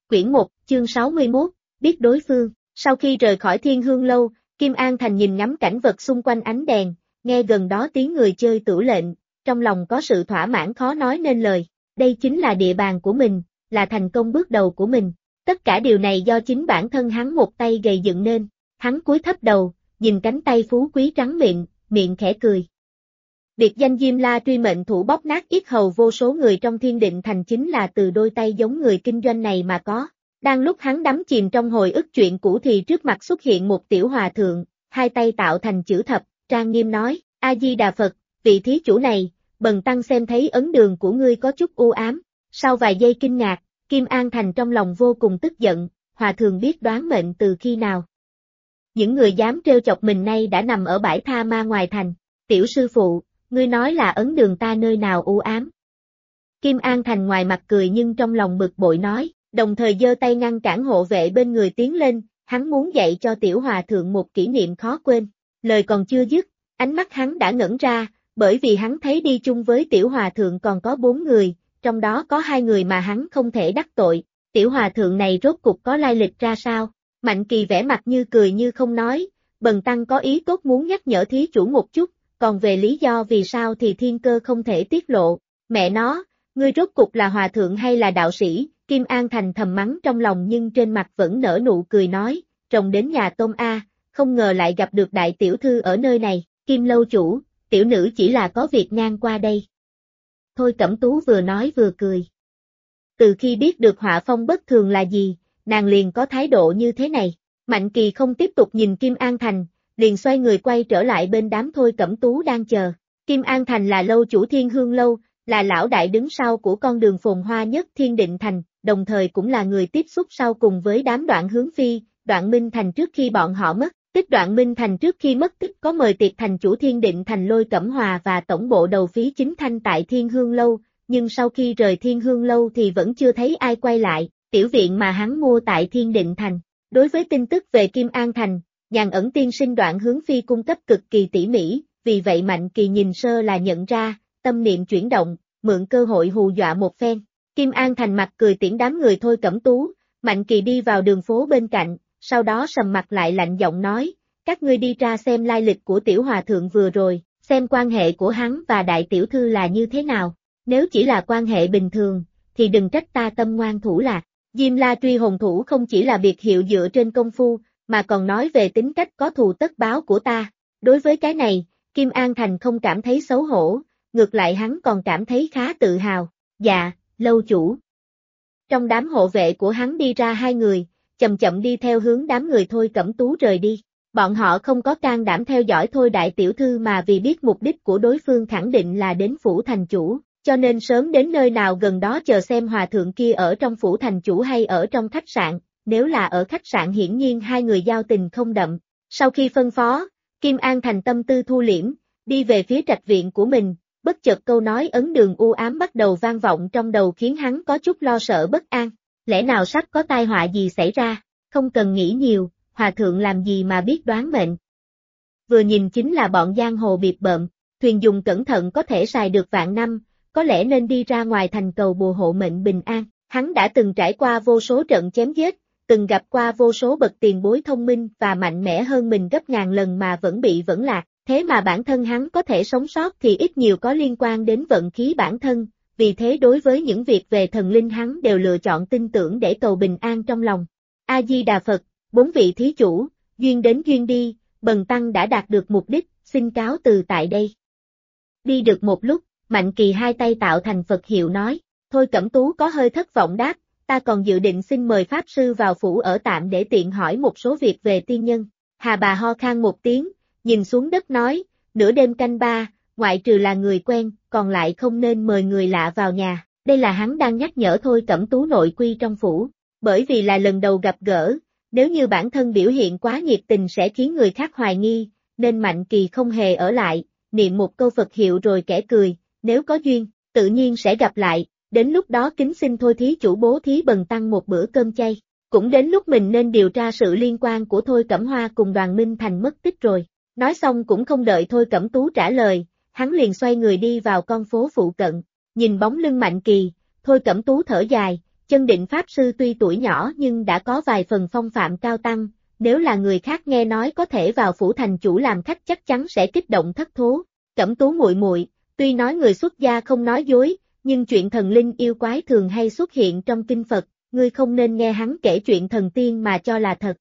Quyển 1, chương 61, biết đối phương. Sau khi rời khỏi Thiên Hương Lâu, Kim An Thành nhìn ngắm cảnh vật xung quanh ánh đèn, nghe gần đó tiếng người chơi tửu lệnh, trong lòng có sự thỏa mãn khó nói nên lời. Đây chính là địa bàn của mình, là thành công bước đầu của mình. Tất cả điều này do chính bản thân hắn một tay gầy dựng nên. Hắn cúi thấp đầu, nhìn cánh tay phú quý trắng miệng, miệng khẽ cười. Biệt danh Diêm La truy mệnh thủ bóp nát yết hầu vô số người trong Thiên Định Thành chính là từ đôi tay giống người kinh doanh này mà có. Đang lúc hắn đắm chìm trong hồi ức chuyện cũ thì trước mặt xuất hiện một tiểu hòa thượng, hai tay tạo thành chữ thập, trang nghiêm nói, A-di-đà Phật, vị thí chủ này, bần tăng xem thấy ấn đường của ngươi có chút u ám. Sau vài giây kinh ngạc, Kim An Thành trong lòng vô cùng tức giận, hòa thượng biết đoán mệnh từ khi nào. Những người dám trêu chọc mình nay đã nằm ở bãi tha ma ngoài thành. Tiểu sư phụ, ngươi nói là ấn đường ta nơi nào u ám. Kim An Thành ngoài mặt cười nhưng trong lòng bực bội nói, đồng thời giơ tay ngăn cản hộ vệ bên người tiến lên, hắn muốn dạy cho tiểu hòa thượng một kỷ niệm khó quên. Lời còn chưa dứt, ánh mắt hắn đã ngẩn ra, bởi vì hắn thấy đi chung với tiểu hòa thượng còn có 4 người, trong đó có 2 người mà hắn không thể đắc tội. Tiểu hòa thượng này rốt cục có lai lịch ra sao? Mạnh Kỳ vẻ mặt như cười như không nói, bần tăng có ý tốt muốn nhắc nhở thí chủ một chút, còn về lý do vì sao thì thiên cơ không thể tiết lộ. Mẹ nó, ngươi rốt cục là hòa thượng hay là đạo sĩ? Kim An Thành thầm mắng trong lòng nhưng trên mặt vẫn nở nụ cười nói, rồng đến nhà tôm a, không ngờ lại gặp được đại tiểu thư ở nơi này. Kim lâu chủ, tiểu nữ chỉ là có việc ngang qua đây. Thôi Cẩm Tú vừa nói vừa cười. Từ khi biết được họa phong bất thường là gì, nàng liền có thái độ như thế này. Mạnh Kỳ không tiếp tục nhìn Kim An Thành, liền xoay người quay trở lại bên đám Thôi Cẩm Tú đang chờ. Kim An Thành là lâu chủ Thiên Hương Lâu, là lão đại đứng sau của con đường phồn hoa nhất Thiên Định Thành, đồng thời cũng là người tiếp xúc sau cùng với đám Đoạn Hướng Phi, Đoạn Minh Thành trước khi bọn họ mất. Tích Đoạn Minh Thành trước khi mất tích có mời tiệc thành chủ Thiên Định Thành Lôi Cẩm Hòa và tổng bộ đầu phí chính thanh tại Thiên Hương Lâu, nhưng sau khi rời Thiên Hương Lâu thì vẫn chưa thấy ai quay lại, tiểu viện mà hắn mua tại Thiên Định Thành. Đối với tin tức về Kim An Thành, Nhàn Ẩn tiên sinh Đoạn Hướng Phi cung cấp cực kỳ tỉ mỉ, vì vậy Mạnh Kỳ nhìn sơ là nhận ra, tâm niệm chuyển động, mượn cơ hội hù dọa một phen. Kim An Thành mặt cười tiễn đám người Thôi Cẩm Tú, Mạnh Kỳ đi vào đường phố bên cạnh, sau đó sầm mặt lại lạnh giọng nói, các ngươi đi ra xem lai lịch của tiểu hòa thượng vừa rồi, xem quan hệ của hắn và đại tiểu thư là như thế nào. Nếu chỉ là quan hệ bình thường, thì đừng trách ta tâm ngoan thủ lạc. Diêm La truy hồn thủ không chỉ là biệt hiệu dựa trên công phu, mà còn nói về tính cách có thù tất báo của ta. Đối với cái này, Kim An Thành không cảm thấy xấu hổ, ngược lại hắn còn cảm thấy khá tự hào. Dạ, lâu chủ. Trong đám hộ vệ của hắn đi ra 2 người, chậm chậm đi theo hướng đám người Thôi Cẩm Tú rời đi. Bọn họ không có can đảm theo dõi Thôi đại tiểu thư mà vì biết mục đích của đối phương khẳng định là đến phủ thành chủ, cho nên sớm đến nơi nào gần đó chờ xem hòa thượng kia ở trong phủ thành chủ hay ở trong khách sạn. Nếu là ở khách sạn hiển nhiên 2 người giao tình không đậm. Sau khi phân phó, Kim An Thành tâm tư thu liễm, đi về phía trạch viện của mình, bất chợt câu nói ấn đường u ám bắt đầu vang vọng trong đầu khiến hắn có chút lo sợ bất an. Lẽ nào sắp có tai họa gì xảy ra? Không cần nghĩ nhiều, hòa thượng làm gì mà biết đoán mệnh. Vừa nhìn chính là bọn giang hồ biệt bợm, thuyền dùng cẩn thận có thể xài được vạn năm, có lẽ nên đi ra ngoài thành cầu bùa hộ mệnh bình an. Hắn đã từng trải qua vô số trận chém giết, từng gặp qua vô số bậc tiền bối thông minh và mạnh mẽ hơn mình gấp ngàn lần mà vẫn bị vẫn lạc, thế mà bản thân hắn có thể sống sót thì ít nhiều có liên quan đến vận khí bản thân, vì thế đối với những việc về thần linh hắn đều lựa chọn tin tưởng để cầu bình an trong lòng. A-di-đà Phật, 4 vị thí chủ, duyên đến duyên đi, bần tăng đã đạt được mục đích, xin cáo từ tại đây. Đi được một lúc, Mạnh Kỳ hai tay tạo thành Phật hiệu nói, Thôi Cẩm Tú có hơi thất vọng đáp, ta còn dự định xin mời Pháp Sư vào phủ ở tạm để tiện hỏi một số việc về tiên nhân. Hà bà ho khan một tiếng, nhìn xuống đất nói, nửa đêm canh 3, ngoại trừ là người quen, còn lại không nên mời người lạ vào nhà. Đây là hắn đang nhắc nhở Thôi Cẩm Tú nội quy trong phủ, bởi vì là lần đầu gặp gỡ, nếu như bản thân biểu hiện quá nhiệt tình sẽ khiến người khác hoài nghi, nên Mạnh Kỳ không hề ở lại, niệm một câu Phật hiệu rồi kẻ cười, nếu có duyên, tự nhiên sẽ gặp lại, đến lúc đó kính xin Thôi thí chủ bố thí bần tăng một bữa cơm chay. Cũng đến lúc mình nên điều tra sự liên quan của Thôi Cẩm Hoa cùng Đoàn Minh Thành mất tích rồi. Nói xong cũng không đợi Thôi Cẩm Tú trả lời, hắn liền xoay người đi vào con phố phụ cận, nhìn bóng lưng Mạnh Kỳ, Thôi Cẩm Tú thở dài, Chân định Pháp Sư tuy tuổi nhỏ nhưng đã có vài phần phong phạm cao tăng, nếu là người khác nghe nói có thể vào phủ thành chủ làm khách chắc chắn sẽ kích động thất thố. Cẩm Tú muội muội, tuy nói người xuất gia không nói dối, nhưng chuyện thần linh yêu quái thường hay xuất hiện trong kinh Phật, ngươi không nên nghe hắn kể chuyện thần tiên mà cho là thật.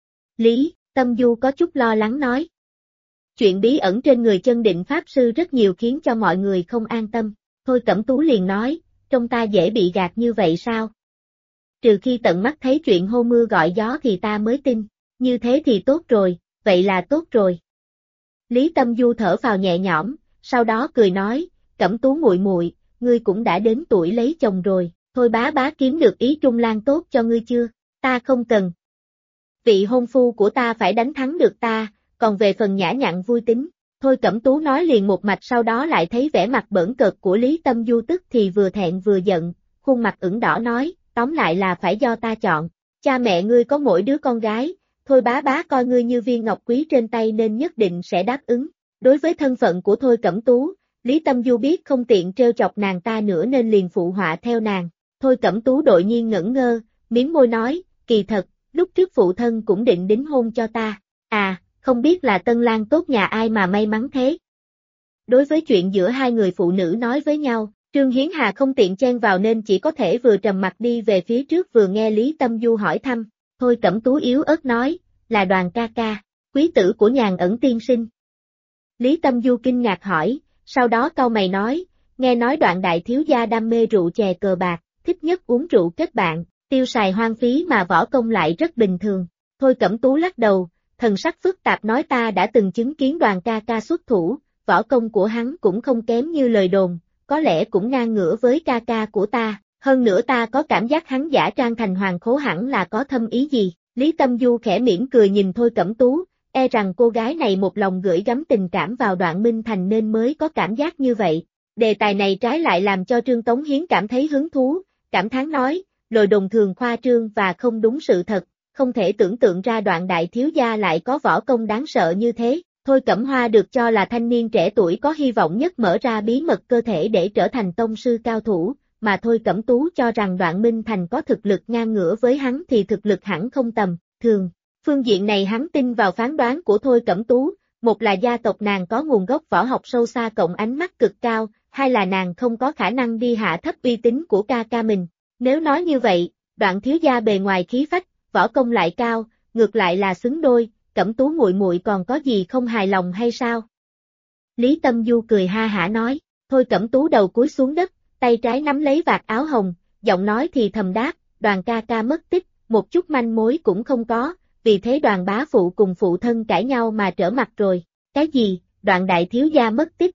Lý Tâm Du có chút lo lắng nói. Chuyện bí ẩn trên người chân định Pháp Sư rất nhiều khiến cho mọi người không an tâm. Thôi Cẩm Tú liền nói, trong ta dễ bị gạt như vậy sao? Trừ khi tận mắt thấy chuyện hô mưa gọi gió thì ta mới tin, như thế thì tốt rồi, vậy là tốt rồi. Lý Tâm Du thở phào nhẹ nhõm, sau đó cười nói, Cẩm Tú muội muội, ngươi cũng đã đến tuổi lấy chồng rồi, thôi bá bá kiếm được ý trung lang tốt cho ngươi chưa? Ta không cần. Vị hôn phu của ta phải đánh thắng được ta, còn về phần nhã nhặn vui tính, thôi Cẩm Tú nói liền một mạch, sau đó lại thấy vẻ mặt bỡn cợt của Lý Tâm Du tức thì vừa thẹn vừa giận, khuôn mặt ửng đỏ nói, tóm lại là phải do ta chọn, cha mẹ ngươi có mỗi đứa con gái, thôi bá bá coi ngươi như viên ngọc quý trên tay nên nhất định sẽ đáp ứng. Đối với thân phận của Thôi Cẩm Tú, Lý Tâm Du biết không tiện trêu chọc nàng ta nữa nên liền phụ họa theo nàng. Thôi Cẩm Tú đột nhiên ngẩn ngơ, miếm môi nói, kỳ thật, lúc trước phụ thân cũng định đính hôn cho ta. À, không biết là tân lang tốt nhà ai mà may mắn thế. Đối với chuyện giữa hai người phụ nữ nói với nhau, Trương Hiến Hà không tiện chen vào nên chỉ có thể vừa trầm mặt đi về phía trước vừa nghe Lý Tâm Du hỏi thăm. Thôi Cẩm Tú yếu ớt nói, là Đoàn ca ca, quý tử của Nhàn Ẩn tiên sinh. Lý Tâm Du kinh ngạc hỏi, sau đó cau mày nói, nghe nói Đoạn đại thiếu gia đam mê rượu chè cờ bạc, thích nhất uống rượu kết bạn, tiêu xài hoang phí mà võ công lại rất bình thường. Thôi Cẩm Tú lắc đầu, thần sắc phức tạp nói ta đã từng chứng kiến Đoàn ca ca xuất thủ, võ công của hắn cũng không kém như lời đồn, có lẽ cũng ngang ngửa với ca ca của ta, hơn nữa ta có cảm giác hắn giả trang thành hoàng khố hẳn là có thâm ý gì. Lý Tâm Du khẽ mỉm cười nhìn Thôi Cẩm Tú, e rằng cô gái này một lòng gửi gắm tình cảm vào Đoạn Minh Thành nên mới có cảm giác như vậy. Đề tài này trái lại làm cho Trương Tống Hiến cảm thấy hứng thú, cảm thán nói, lời đồn thường khoa trương và không đúng sự thật, không thể tưởng tượng ra Đoạn đại thiếu gia lại có võ công đáng sợ như thế. Thôi Cẩm Hoa được cho là thanh niên trẻ tuổi có hy vọng nhất mở ra bí mật cơ thể để trở thành tông sư cao thủ, mà Thôi Cẩm Tú cho rằng Đoạn Minh Thành có thực lực ngang ngửa với hắn thì thực lực hẳn không tầm thường. Phương diện này hắn tin vào phán đoán của Thôi Cẩm Tú, một là gia tộc nàng có nguồn gốc võ học sâu xa cộng ánh mắt cực cao, hai là nàng không có khả năng đi hạ thấp uy tín của ca ca mình. Nếu nói như vậy, Đoạn thiếu gia bề ngoài khí phách, võ công lại cao, ngược lại là xứng đôi, Cẩm Tú muội muội còn có gì không hài lòng hay sao? Lý Tâm Du cười ha hả nói, Thôi Cẩm Tú đầu cúi xuống đất, tay trái nắm lấy vạt áo hồng, giọng nói thì thầm đáp, Đoàn ca ca mất tích, một chút manh mối cũng không có, vì thế Đoàn bá phụ cùng phụ thân cãi nhau mà trở mặt rồi. Cái gì, Đoạn đại thiếu gia mất tích?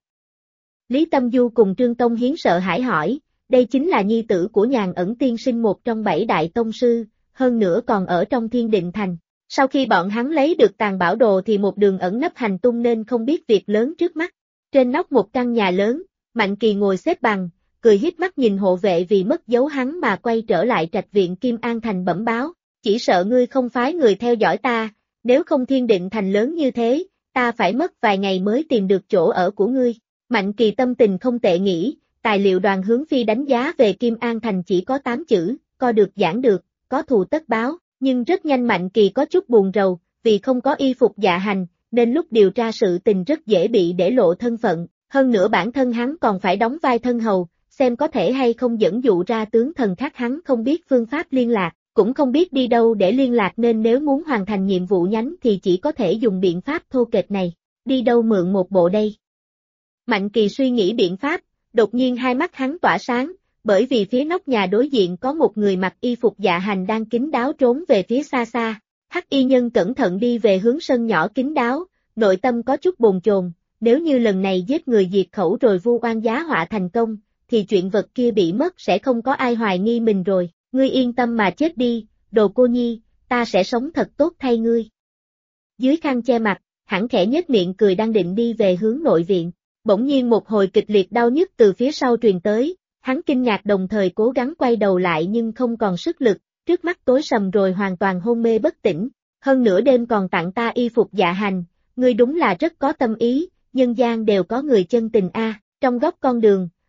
Lý Tâm Du cùng Trương Tông Hiến sợ hãi hỏi, đây chính là nhi tử của Nhàn Ẩn tiên sinh một trong 7 đại tông sư, hơn nữa còn ở trong Thiên Định Thành. Sau khi bọn hắn lấy được tàn bảo đồ thì một đường ẩn nấp hành tung nên không biết việc lớn trước mắt. Trên nóc một căn nhà lớn, Mạnh Kỳ ngồi xếp bằng, cười híp mắt nhìn hộ vệ vì mất dấu hắn mà quay trở lại trạch viện Kim An Thành bẩm báo, chỉ sợ ngươi không phái người theo dõi ta, nếu không Thiên Định Thành lớn như thế, ta phải mất vài ngày mới tìm được chỗ ở của ngươi. Mạnh Kỳ tâm tình không tệ nghĩ, tài liệu Đoàn Hướng Phi đánh giá về Kim An Thành chỉ có 8 chữ, co được giảng được, có thù tất báo, nhưng rất nhanh Mạnh Kỳ có chút buồn rầu, vì không có y phục dạ hành, nên lúc điều tra sự tình rất dễ bị để lộ thân phận, hơn nữa bản thân hắn còn phải đóng vai thân hầu, xem có thể hay không dẫn dụ ra tướng thần khác. Hắn không biết phương pháp liên lạc, cũng không biết đi đâu để liên lạc nên nếu muốn hoàn thành nhiệm vụ nhánh thì chỉ có thể dùng biện pháp thô kệch này, đi đâu mượn một bộ đây. Mạnh Kỳ suy nghĩ biện pháp, đột nhiên hai mắt hắn tỏa sáng, bởi vì phía nóc nhà đối diện có một người mặc y phục dạ hành đang kín đáo trốn về phía xa xa. Hắc y nhân cẩn thận đi về hướng sân nhỏ kín đáo, nội tâm có chút bồn chồn, nếu như lần này giết người diệt khẩu rồi vu oan giá họa thành công, thì chuyện vật kia bị mất sẽ không có ai hoài nghi mình rồi, ngươi yên tâm mà chết đi, đồ cô nhi, ta sẽ sống thật tốt thay ngươi. Dưới khăn che mặt, hắn khẽ nhếch miệng cười đang định đi về hướng nội viện, bỗng nhiên một hồi kịch liệt đau nhức từ phía sau truyền tới, hắn kinh ngạc đồng thời cố gắng quay đầu lại nhưng không còn sức lực, trước mắt tối sầm rồi hoàn toàn hôn mê bất tỉnh, hơn nửa đêm còn tặng ta y phục dạ hành, ngươi đúng là rất có tâm ý, nhân gian đều có người chân tình a. Trong góc con đường,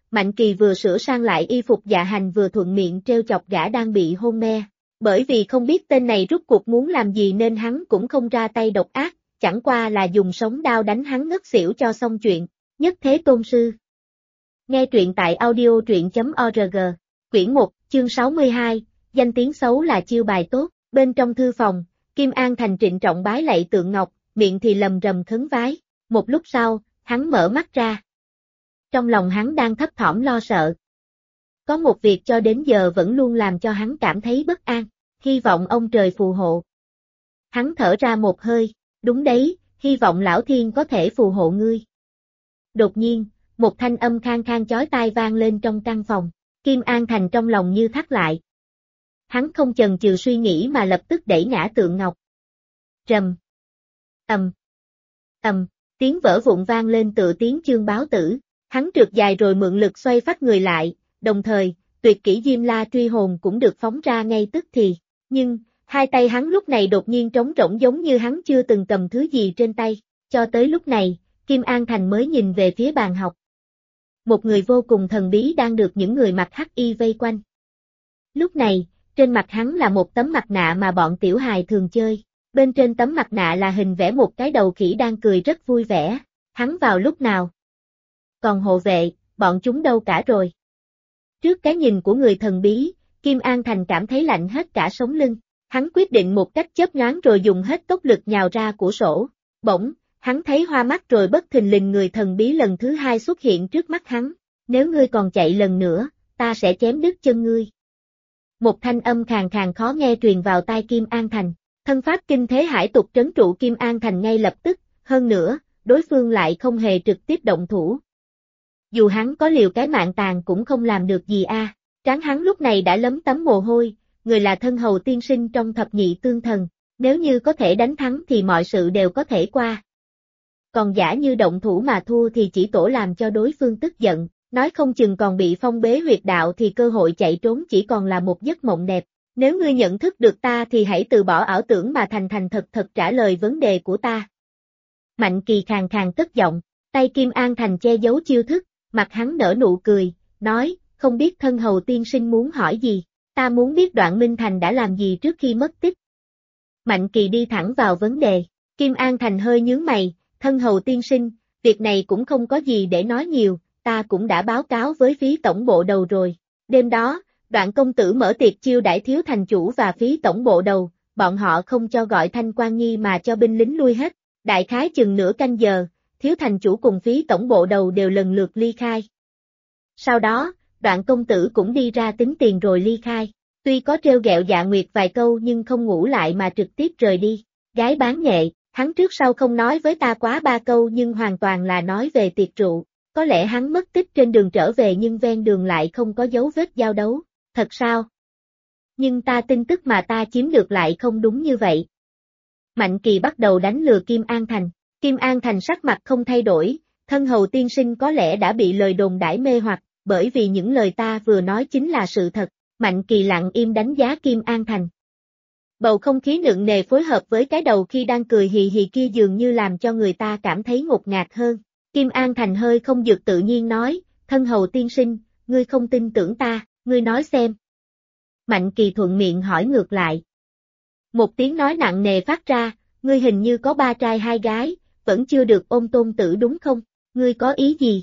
Mạnh Kỳ vừa sửa sang lại y phục dạ hành vừa thuận miệng trêu chọc gã đang bị hôn mê. Bởi vì không biết tên này rút cuộc muốn làm gì nên hắn cũng không ra tay độc ác, chẳng qua là dùng sống đao đánh hắn ngất xỉu cho xong chuyện. Nhất Thế Tôn Sư. Nghe truyện tại audio truyện.org. Quyển 1, chương 62, danh tiếng xấu là chiêu bài tốt. Bên trong thư phòng, Kim An Thành trịnh trọng bái lạy tượng ngọc, miệng thì lầm rầm khấn vái. Một lúc sau, hắn mở mắt ra. Trong lòng hắn đang thấp thỏm lo sợ. Có một việc cho đến giờ vẫn luôn làm cho hắn cảm thấy bất an, hy vọng ông trời phù hộ. Hắn thở ra một hơi, đúng đấy, hy vọng lão thiên có thể phù hộ ngươi. Đột nhiên, một thanh âm khang khang chói tai vang lên trong căn phòng, Kim An Thành trong lòng như thắt lại. Hắn không chần chừ suy nghĩ mà lập tức đẩy ngã tượng ngọc. Rầm. Tiếng vỡ vụn vang lên tựa tiếng chương báo tử. Hắn trượt dài rồi mượn lực xoay phách người lại, đồng thời, tuyệt kỹ Diêm La truy hồn cũng được phóng ra ngay tức thì. Nhưng, hai tay hắn lúc này đột nhiên trống rỗng giống như hắn chưa từng cầm thứ gì trên tay. Cho tới lúc này, Kim An Thành mới nhìn về phía bàn học. Một người vô cùng thần bí đang được những người mặc hắc y vây quanh. Lúc này, trên mặt hắn là một tấm mặt nạ mà bọn tiểu hài thường chơi. Bên trên tấm mặt nạ là hình vẽ một cái đầu khỉ đang cười rất vui vẻ. Hắn vào lúc nào? Còn hộ vệ, bọn chúng đâu cả rồi? Trước cái nhìn của người thần bí, Kim An Thành cảm thấy lạnh hết cả sống lưng. Hắn quyết định một cách chớp nhoáng rồi dùng hết tốc lực nhào ra của sổ. Bỗng, hắn thấy hoa mắt rồi bất thình lình người thần bí lần thứ hai xuất hiện trước mắt hắn. Nếu ngươi còn chạy lần nữa, ta sẽ chém đứt chân ngươi. Một thanh âm khàn khàn khó nghe truyền vào tai Kim An Thành. Thân pháp kinh thế hải tục trấn trụ Kim An Thành ngay lập tức, hơn nữa, đối phương lại không hề trực tiếp động thủ. Dù hắn có liều cái mạng tàn cũng không làm được gì a. Trán hắn lúc này đã lấm tấm mồ hôi, người là thân hầu tiên sinh trong thập nhị tương thần, nếu như có thể đánh thắng thì mọi sự đều có thể qua. Còn giả như động thủ mà thua thì chỉ tổ làm cho đối phương tức giận, nói không chừng còn bị phong bế huyệt đạo thì cơ hội chạy trốn chỉ còn là một giấc mộng đẹp. Nếu ngươi nhận thức được ta thì hãy từ bỏ ảo tưởng mà thành thành thật thật trả lời vấn đề của ta. Mạnh Kỳ khàn khàn cất giọng, tay Kim An Thành che giấu chiêu thức, mặt hắn nở nụ cười, nói, không biết thân hầu tiên sinh muốn hỏi gì, ta muốn biết Đoạn Minh Thành đã làm gì trước khi mất tích. Mạnh Kỳ đi thẳng vào vấn đề, Kim An Thành hơi nhướng mày, thân hầu tiên sinh, việc này cũng không có gì để nói nhiều, ta cũng đã báo cáo với phí tổng bộ đầu rồi. Đêm đó, Đoạn công tử mở tiệc chiêu đãi thiếu thành chủ và phí tổng bộ đầu, bọn họ không cho gọi Thanh Quan Nhi mà cho binh lính lui hết, đại khái chừng nửa canh giờ, thiếu thành chủ cùng phí tổng bộ đầu đều lần lượt ly khai. Sau đó, Đoạn công tử cũng đi ra tính tiền rồi ly khai, tuy có trêu ghẹo Dạ Nguyệt vài câu nhưng không ngủ lại mà trực tiếp rời đi. Gái bán nghệ, hắn trước sau không nói với ta quá 3 câu nhưng hoàn toàn là nói về tiệc rượu, có lẽ hắn mất tích trên đường trở về nhưng ven đường lại không có dấu vết giao đấu. Thật sao? Nhưng ta tin tức mà ta chiếm được lại không đúng như vậy. Mạnh Kỳ bắt đầu đánh lừa Kim An Thành. Kim An Thành sắc mặt không thay đổi, thân hầu tiên sinh có lẽ đã bị lời đồn đãi mê hoặc, bởi vì những lời ta vừa nói chính là sự thật. Mạnh Kỳ lặng im đánh giá Kim An Thành. Bầu không khí nặng nề phối hợp với cái đầu khi đang cười hì hì kia dường như làm cho người ta cảm thấy ngột ngạt hơn. Kim An Thành hơi không được tự nhiên nói, thân hầu tiên sinh, ngươi không tin tưởng ta. Ngươi nói xem. Mạnh Kỳ thuận miệng hỏi ngược lại. Một tiếng nói nặng nề phát ra, ngươi hình như có 3 trai 2 gái, vẫn chưa được ôm tôn tử đúng không? Ngươi có ý gì?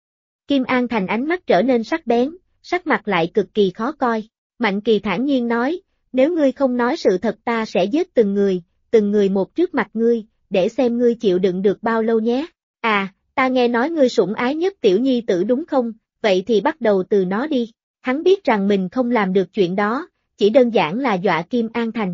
Kim An Thành ánh mắt trở nên sắc bén, sắc mặt lại cực kỳ khó coi. Mạnh Kỳ thản nhiên nói, nếu ngươi không nói sự thật ta sẽ giết từng người một trước mặt ngươi, để xem ngươi chịu đựng được bao lâu nhé. À, ta nghe nói ngươi sủng ái nhất tiểu nhi tử đúng không? Vậy thì bắt đầu từ nó đi. Hắn biết rằng mình không làm được chuyện đó, chỉ đơn giản là dọa Kim An Thành.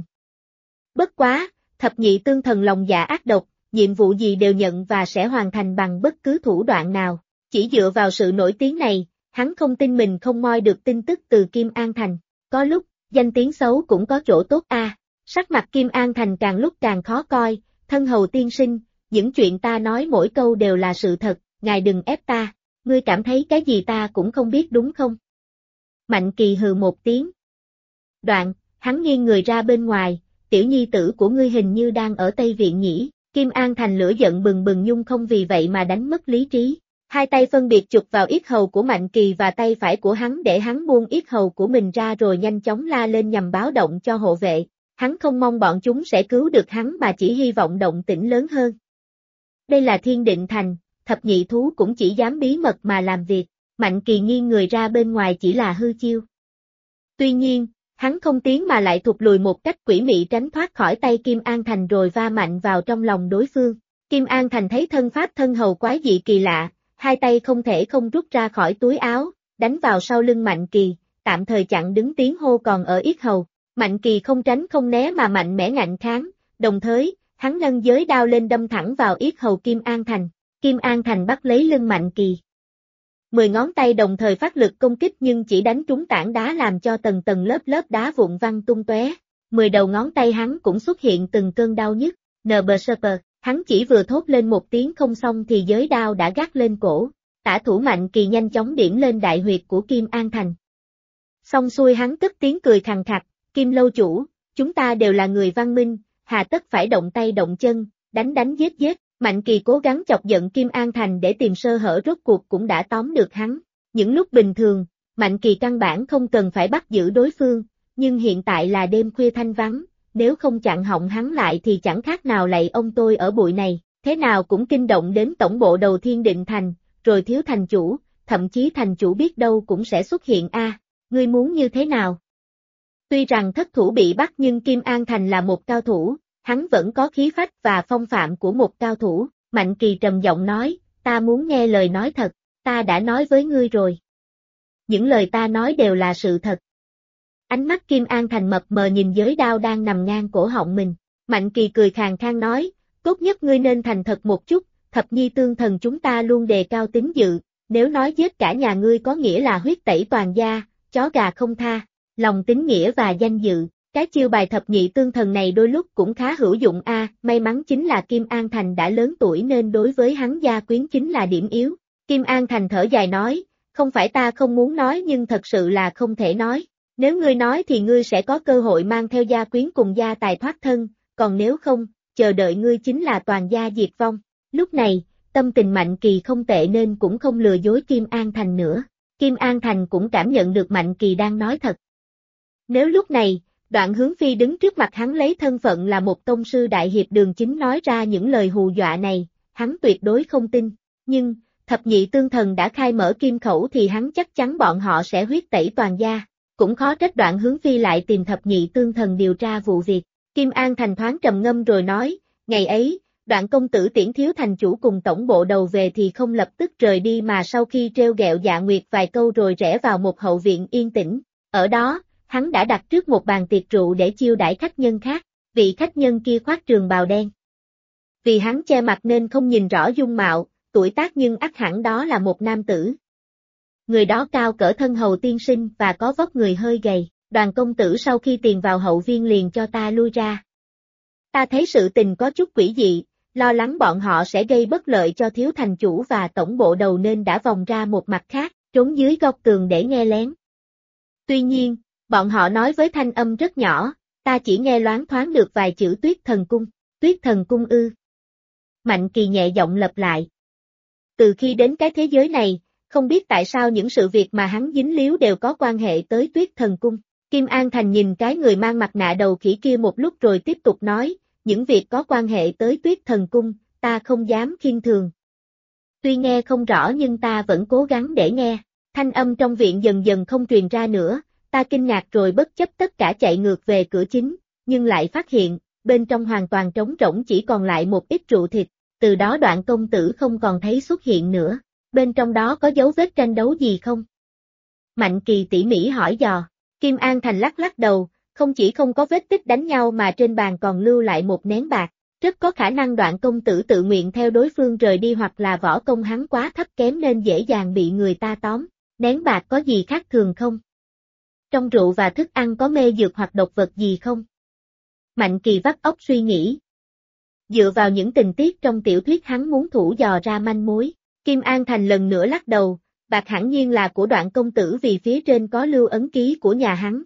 Bất quá, thập nhị tương thần lòng dạ ác độc, nhiệm vụ gì đều nhận và sẽ hoàn thành bằng bất cứ thủ đoạn nào. Chỉ dựa vào sự nổi tiếng này, hắn không tin mình không moi được tin tức từ Kim An Thành. Có lúc, danh tiếng xấu cũng có chỗ tốt a. Sắc mặt Kim An Thành càng lúc càng khó coi, thân hầu tiên sinh, những chuyện ta nói mỗi câu đều là sự thật, ngài đừng ép ta, ngươi cảm thấy cái gì ta cũng không biết đúng không? Mạnh Kỳ hừ một tiếng. Đoạn, hắn nghiêng người ra bên ngoài, tiểu nhi tử của ngươi hình như đang ở Tây Viện nhỉ, Kim An Thành lửa giận bừng bừng nhưng không vì vậy mà đánh mất lý trí. Hai tay phân biệt chụp vào yết hầu của Mạnh Kỳ và tay phải của hắn để hắn buông yết hầu của mình ra rồi nhanh chóng la lên nhằm báo động cho hộ vệ. Hắn không mong bọn chúng sẽ cứu được hắn mà chỉ hy vọng động tĩnh lớn hơn. Đây là Thiên Định Thành, thập nhị thú cũng chỉ dám bí mật mà làm việc. Mạnh Kỳ nghiêng người ra bên ngoài chỉ là hư chiêu. Tuy nhiên, hắn không tiến mà lại thụt lùi một cách quỷ mị tránh thoát khỏi tay Kim An Thành rồi va mạnh vào trong lòng đối phương. Kim An Thành thấy thân pháp thân hầu quái dị kỳ lạ, hai tay không thể không rút ra khỏi túi áo, đánh vào sau lưng Mạnh Kỳ, tạm thời chặn đứng tiếng hô còn ở yết hầu. Mạnh Kỳ không tránh không né mà mạnh mẽ ngạnh kháng, đồng thời, hắn nâng giới đao lên đâm thẳng vào yết hầu Kim An Thành. Kim An Thành bắt lấy lưng Mạnh Kỳ. 10 ngón tay đồng thời phát lực công kích nhưng chỉ đánh trúng tảng đá làm cho tầng tầng lớp lớp đá vụn văng tung tóe. 10 đầu ngón tay hắn cũng xuất hiện từng cơn đau nhức. Nbsp, hắn chỉ vừa thốt lên một tiếng không xong thì giới đao đã gác lên cổ. Tả thủ Mạnh Kỳ nhanh chóng điểm lên đại huyệt của Kim An Thành. Xong xuôi hắn cất tiếng cười khằng khặc, Kim lâu chủ, chúng ta đều là người văn minh, hà tất phải động tay động chân, đánh giết giết. Mạnh Kỳ cố gắng chọc giận Kim An Thành để tìm sơ hở rốt cuộc cũng đã tóm được hắn. Những lúc bình thường, Mạnh Kỳ căn bản không cần phải bắt giữ đối phương, nhưng hiện tại là đêm khuya thanh vắng, nếu không chặn họng hắn lại thì chẳng khác nào lạy ông tôi ở bụi này, thế nào cũng kinh động đến tổng bộ đầu Thiên Định Thành, rồi thiếu thành chủ, thậm chí thành chủ biết đâu cũng sẽ xuất hiện ngươi muốn như thế nào? Tuy rằng thất thủ bị bắt nhưng Kim An Thành là một cao thủ. Hắn vẫn có khí phách và phong phạm của một cao thủ, Mạnh Kỳ trầm giọng nói, ta muốn nghe lời nói thật, ta đã nói với ngươi rồi. Những lời ta nói đều là sự thật. Ánh mắt Kim An Thành mập mờ nhìn giới đao đang nằm ngang cổ họng mình, Mạnh Kỳ cười khàn khàn nói, tốt nhất ngươi nên thành thật một chút, thập nhi tương thần chúng ta luôn đề cao tín dự, nếu nói giết cả nhà ngươi có nghĩa là huyết tẩy toàn gia, chó gà không tha, lòng tín nghĩa và danh dự. Cái chiêu bài thập nhị tương thần này đôi lúc cũng khá hữu dụng may mắn chính là Kim An Thành đã lớn tuổi nên đối với hắn gia quyến chính là điểm yếu. Kim An Thành thở dài nói, không phải ta không muốn nói nhưng thật sự là không thể nói. Nếu ngươi nói thì ngươi sẽ có cơ hội mang theo gia quyến cùng gia tài thoát thân, còn nếu không, chờ đợi ngươi chính là toàn gia diệt vong. Lúc này, tâm tình Mạnh Kỳ không tệ nên cũng không lừa dối Kim An Thành nữa. Kim An Thành cũng cảm nhận được Mạnh Kỳ đang nói thật. Nếu lúc này, Đoạn Hướng Phi đứng trước mặt hắn lấy thân phận là một tông sư đại hiệp đường chính nói ra những lời hù dọa này, hắn tuyệt đối không tin, nhưng, thập nhị tương thần đã khai mở kim khẩu thì hắn chắc chắn bọn họ sẽ huyết tẩy toàn gia, cũng khó trách Đoạn Hướng Phi lại tìm thập nhị tương thần điều tra vụ việc. Kim An Thành thoáng trầm ngâm rồi nói, ngày ấy, Đoạn công tử tiễn thiếu thành chủ cùng tổng bộ đầu về thì không lập tức rời đi mà sau khi trêu ghẹo Dạ Nguyệt vài câu rồi rẽ vào một hậu viện yên tĩnh, ở đó, hắn đã đặt trước một bàn tiệc rượu để chiêu đãi khách nhân khác, vị khách nhân kia khoác trường bào đen. Vì hắn che mặt nên không nhìn rõ dung mạo, tuổi tác nhưng ắt hẳn đó là một nam tử. Người đó cao cỡ thân hầu tiên sinh và có vóc người hơi gầy, Đoàn công tử sau khi tiền vào hậu viên liền cho ta lui ra. Ta thấy sự tình có chút quỷ dị, lo lắng bọn họ sẽ gây bất lợi cho thiếu thành chủ và tổng bộ đầu nên đã vòng ra một mặt khác, trốn dưới góc tường để nghe lén. Tuy nhiên, bọn họ nói với thanh âm rất nhỏ, ta chỉ nghe loáng thoáng được vài chữ Tuyết Thần Cung. Tuyết Thần Cung ư? Mạnh Kỳ nhẹ giọng lặp lại. Từ khi đến cái thế giới này, không biết tại sao những sự việc mà hắn dính líu đều có quan hệ tới Tuyết Thần Cung. Kim An Thành nhìn cái người mang mặt nạ đầu khỉ kia một lúc rồi tiếp tục nói, những việc có quan hệ tới Tuyết Thần Cung, ta không dám khiêng thường. Tuy nghe không rõ nhưng ta vẫn cố gắng để nghe. Thanh âm trong viện dần dần không truyền ra nữa. Ta kinh ngạc rồi bất chấp tất cả chạy ngược về cửa chính, nhưng lại phát hiện, bên trong hoàn toàn trống rỗng chỉ còn lại một ít rượu thịt, từ đó Đoạn công tử không còn thấy xuất hiện nữa. Bên trong đó có dấu vết tranh đấu gì không? Mạnh Kỳ tỉ mỉ hỏi dò. Kim An Thành lắc lắc đầu, không chỉ không có vết tích đánh nhau mà trên bàn còn lưu lại một nén bạc. Rất có khả năng Đoạn công tử tự nguyện theo đối phương rời đi hoặc là võ công hắn quá thấp kém nên dễ dàng bị người ta tóm. Nén bạc có gì khác thường không? Trong rượu và thức ăn có mê dược hoặc độc vật gì không? Mạnh Kỳ vắt óc suy nghĩ. Dựa vào những tình tiết trong tiểu thuyết hắn muốn thủ dò ra manh mối. Kim An Thành lần nữa lắc đầu, bạc hẳn nhiên là của Đoạn công tử vì phía trên có lưu ấn ký của nhà hắn.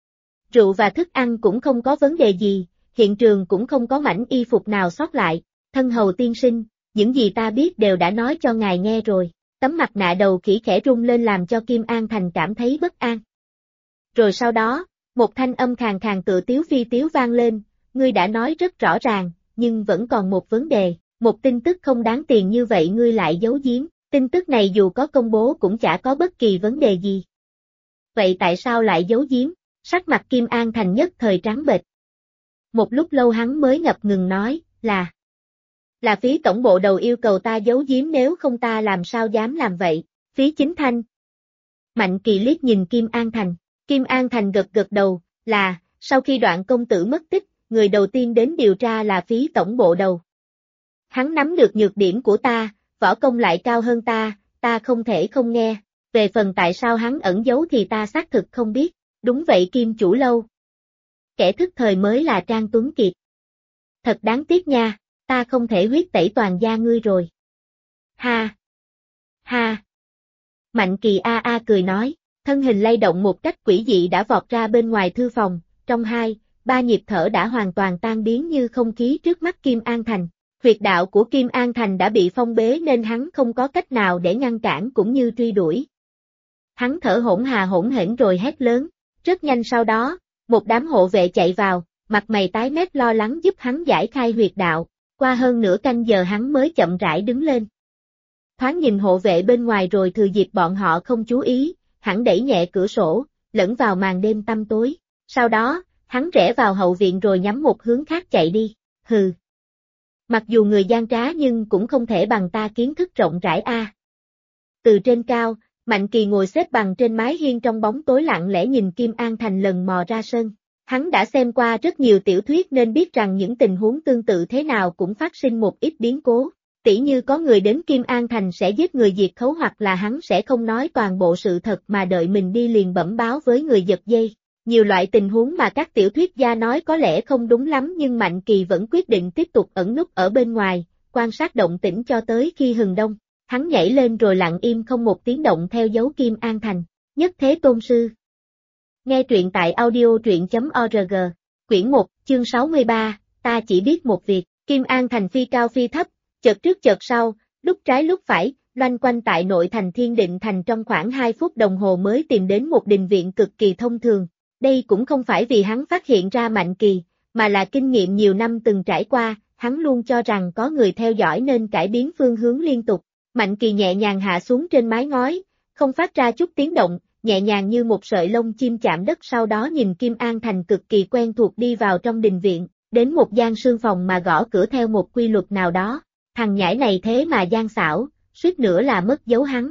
Rượu và thức ăn cũng không có vấn đề gì, hiện trường cũng không có mảnh y phục nào sót lại. Thân hầu tiên sinh, những gì ta biết đều đã nói cho ngài nghe rồi. Tấm mặt nạ đầu khỉ khẽ rung lên làm cho Kim An Thành cảm thấy bất an. Rồi sau đó, một thanh âm khàn khàn tựa tiếu phi tiếu vang lên, ngươi đã nói rất rõ ràng, nhưng vẫn còn một vấn đề, một tin tức không đáng tiền như vậy ngươi lại giấu giếm, tin tức này dù có công bố cũng chả có bất kỳ vấn đề gì. Vậy tại sao lại giấu giếm? Sắc mặt Kim An Thành nhất thời trắng bệch. Một lúc lâu hắn mới ngập ngừng nói, là Phí tổng bộ đầu yêu cầu ta giấu giếm, nếu không ta làm sao dám làm vậy, Phí Chính Thanh. Mạnh Kỳ liếc nhìn Kim An Thành, Kim An Thành gật gật đầu, sau khi Đoạn công tử mất tích, người đầu tiên đến điều tra là Phí tổng bộ đầu. Hắn nắm được nhược điểm của ta, võ công lại cao hơn ta không thể không nghe, về phần tại sao hắn ẩn giấu thì ta xác thực không biết, đúng vậy Kim chủ lâu. Kẻ thức thời mới là Trang Tuấn Kiệt. Thật đáng tiếc nha, ta không thể huyết tẩy toàn gia ngươi rồi. Ha! Ha! Mạnh Kỳ a cười nói, thân hình lay động một cách quỷ dị đã vọt ra bên ngoài thư phòng, trong 2-3 nhịp thở đã hoàn toàn tan biến như không khí trước mắt Kim An Thành. Huyệt đạo của Kim An Thành đã bị phong bế nên hắn không có cách nào để ngăn cản cũng như truy đuổi. Hắn thở hổn hển rồi hét lớn, rất nhanh sau đó, một đám hộ vệ chạy vào, mặt mày tái mét lo lắng giúp hắn giải khai huyệt đạo, qua hơn nửa canh giờ hắn mới chậm rãi đứng lên. Thoáng nhìn hộ vệ bên ngoài rồi thừa dịp bọn họ không chú ý, hắn đẩy nhẹ cửa sổ, lẫn vào màn đêm tăm tối, sau đó, hắn rẽ vào hậu viện rồi nhắm một hướng khác chạy đi, hừ. Mặc dù người gian trá nhưng cũng không thể bằng ta kiến thức rộng rãi a. Từ trên cao, Mạnh Kỳ ngồi xếp bằng trên mái hiên trong bóng tối lặng lẽ nhìn Kim An Thành lần mò ra sân. Hắn đã xem qua rất nhiều tiểu thuyết nên biết rằng những tình huống tương tự thế nào cũng phát sinh một ít biến cố. Tỉ như có người đến Kim An Thành sẽ giết người diệt khấu hoặc là hắn sẽ không nói toàn bộ sự thật mà đợi mình đi liền bẩm báo với người giật dây. Nhiều loại tình huống mà các tiểu thuyết gia nói có lẽ không đúng lắm nhưng Mạnh Kỳ vẫn quyết định tiếp tục ẩn núp ở bên ngoài, quan sát động tĩnh cho tới khi hừng đông. Hắn nhảy lên rồi lặng im không một tiếng động theo dấu Kim An Thành. Nhất Thế Tôn Sư. Nghe truyện tại audio.truyện.org. Quyển 1, chương 63, ta chỉ biết một việc. Kim An Thành phi cao phi thấp, chợt trước chợt sau, lúc trái lúc phải, loanh quanh tại nội thành Thiên Định Thành trong khoảng 2 phút đồng hồ mới tìm đến một đình viện cực kỳ thông thường. Đây cũng không phải vì hắn phát hiện ra Mạnh Kỳ, mà là kinh nghiệm nhiều năm từng trải qua, hắn luôn cho rằng có người theo dõi nên cải biến phương hướng liên tục. Mạnh Kỳ nhẹ nhàng hạ xuống trên mái ngói, không phát ra chút tiếng động, nhẹ nhàng như một sợi lông chim chạm đất, sau đó nhìn Kim An Thành cực kỳ quen thuộc đi vào trong đình viện, đến một gian sương phòng mà gõ cửa theo một quy luật nào đó. Thằng nhãi này thế mà gian xảo, suýt nữa là mất dấu hắn.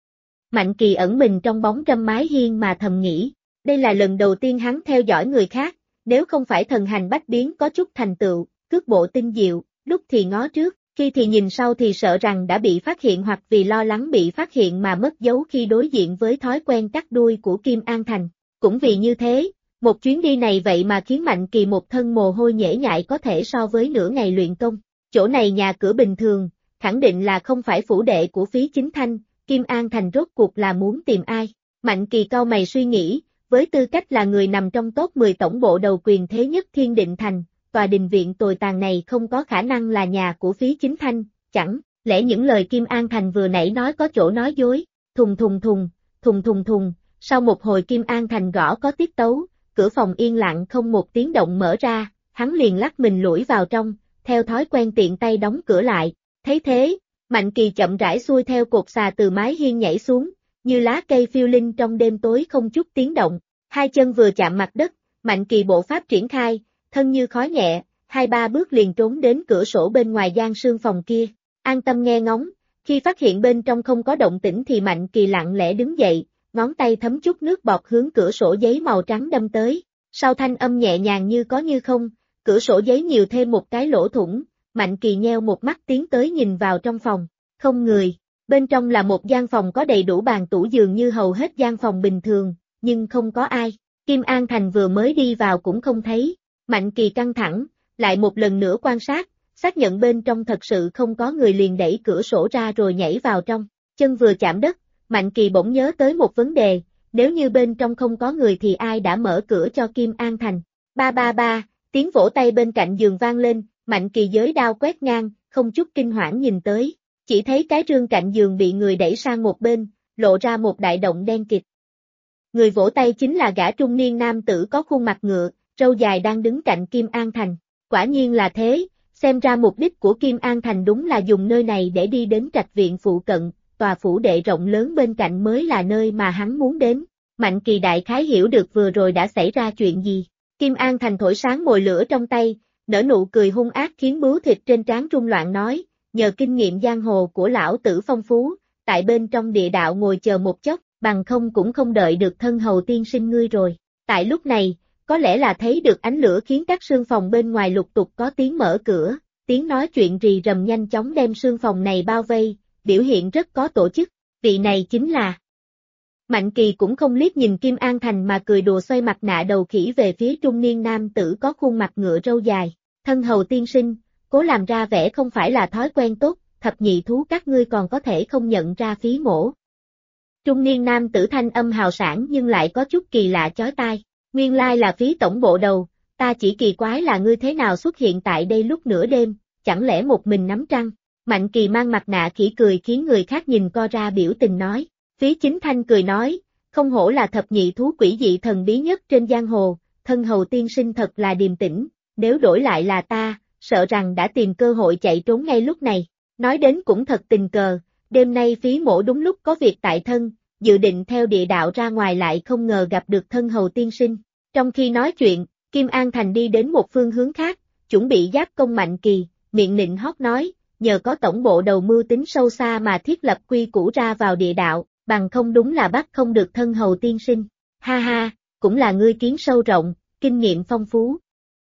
Mạnh Kỳ ẩn mình trong bóng râm mái hiên mà thầm nghĩ, đây là lần đầu tiên hắn theo dõi người khác, nếu không phải thần hành bách biến có chút thành tựu, cước bộ tinh diệu, lúc thì ngó trước, khi thì nhìn sau thì sợ rằng đã bị phát hiện hoặc vì lo lắng bị phát hiện mà mất dấu khi đối diện với thói quen cắt đuôi của Kim An Thành. Cũng vì như thế, một chuyến đi này vậy mà khiến Mạnh Kỳ một thân mồ hôi nhễ nhại có thể so với nửa ngày luyện công. Chỗ này nhà cửa bình thường, khẳng định là không phải phủ đệ của Phí Chính Thanh, Kim An Thành rốt cuộc là muốn tìm ai. Mạnh Kỳ cau mày suy nghĩ, với tư cách là người nằm trong top 10 tổng bộ đầu quyền thế nhất Thiên Định Thành, tòa đình viện tồi tàn này không có khả năng là nhà của Phí Chính Thanh, chẳng lẽ những lời Kim An Thành vừa nãy nói có chỗ nói dối. Thùng thùng thùng, thùng thùng thùng, sau một hồi Kim An Thành gõ có tiết tấu, cửa phòng yên lặng không một tiếng động mở ra, hắn liền lắc mình lủi vào trong, theo thói quen tiện tay đóng cửa lại. Thấy thế, Mạnh Kỳ chậm rãi xuôi theo cột xà từ mái hiên nhảy xuống, như lá cây phiêu linh trong đêm tối không chút tiếng động. Hai chân vừa chạm mặt đất, Mạnh Kỳ bộ pháp triển khai, thân như khói nhẹ, 2-3 bước liền trốn đến cửa sổ bên ngoài gian sương phòng kia. An tâm nghe ngóng, khi phát hiện bên trong không có động tĩnh thì Mạnh Kỳ lặng lẽ đứng dậy, ngón tay thấm chút nước bọt hướng cửa sổ giấy màu trắng đâm tới. Sau thanh âm nhẹ nhàng như có như không, cửa sổ giấy nhiều thêm một cái lỗ thủng, Mạnh Kỳ nheo một mắt tiến tới nhìn vào trong phòng. Không người, bên trong là một gian phòng có đầy đủ bàn tủ giường như hầu hết gian phòng bình thường, nhưng không có ai. Kim An Thành vừa mới đi vào cũng không thấy. Mạnh Kỳ căng thẳng, lại một lần nữa quan sát, xác nhận bên trong thật sự không có người liền đẩy cửa sổ ra rồi nhảy vào trong. Chân vừa chạm đất, Mạnh Kỳ bỗng nhớ tới một vấn đề, nếu như bên trong không có người thì ai đã mở cửa cho Kim An Thành. Ba ba ba, tiếng vỗ tay bên cạnh giường vang lên, Mạnh Kỳ giới đao quét ngang, không chút kinh hoảng nhìn tới. chỉ thấy cái rương cạnh giường bị người đẩy sang một bên, lộ ra một đại động đen kịt. Người vỗ tay chính là gã trung niên nam tử có khuôn mặt ngựa, râu dài đang đứng cạnh Kim An Thành. Quả nhiên là thế, xem ra mục đích của Kim An Thành đúng là dùng nơi này để đi đến trạch viện phụ cận, tòa phủ đệ rộng lớn bên cạnh mới là nơi mà hắn muốn đến. Mạnh Kỳ đại khái hiểu được vừa rồi đã xảy ra chuyện gì. Kim An Thành thổi sáng mồi lửa trong tay, nở nụ cười hung ác khiến bướu thịt trên trán rung loạn nói, nhờ kinh nghiệm giang hồ của lão tử phong phú, tại bên trong địa đạo ngồi chờ một chốc, bằng không cũng không đợi được thân hầu tiên sinh ngươi rồi. Tại lúc này, có lẽ là thấy được ánh lửa khiến các sương phòng bên ngoài lục tục có tiếng mở cửa, tiếng nói chuyện rì rầm nhanh chóng đem sương phòng này bao vây, biểu hiện rất có tổ chức, vị này chính là. Mạnh Kỳ cũng không liếc nhìn Kim An Thành mà cười đùa xoay mặt nạ đầu khỉ về phía trung niên nam tử có khuôn mặt ngựa râu dài, thân hầu tiên sinh, cố làm ra vẻ không phải là thói quen tốt, thập nhị thú các ngươi còn có thể không nhận ra phí mổ. Trung niên nam tử thanh âm hào sảng nhưng lại có chút kỳ lạ chói tai, nguyên lai là Phí tổng bộ đầu, ta chỉ kỳ quái là ngươi thế nào xuất hiện tại đây lúc nửa đêm, chẳng lẽ một mình nắm trăng. Mạnh Kỳ mang mặt nạ khỉ cười khiến người khác nhìn co ra biểu tình nói. Phí Chính Thanh cười nói, không hổ là thập nhị thú quỷ dị thần bí nhất trên giang hồ, thân hầu tiên sinh thật là điềm tĩnh, nếu đổi lại là ta, sợ rằng đã tìm cơ hội chạy trốn ngay lúc này. Nói đến cũng thật tình cờ, đêm nay Phí mổ đúng lúc có việc tại thân, dự định theo địa đạo ra ngoài lại không ngờ gặp được thân hầu tiên sinh. Trong khi nói chuyện, Kim An Thành đi đến một phương hướng khác, chuẩn bị giáp công Mạnh Kỳ, miệng nịnh hót nói, nhờ có tổng bộ đầu mưu tính sâu xa mà thiết lập quy củ ra vào địa đạo, bằng không đúng là bắt không được thân hầu tiên sinh. Ha ha, cũng là ngươi kiến sâu rộng, kinh nghiệm phong phú.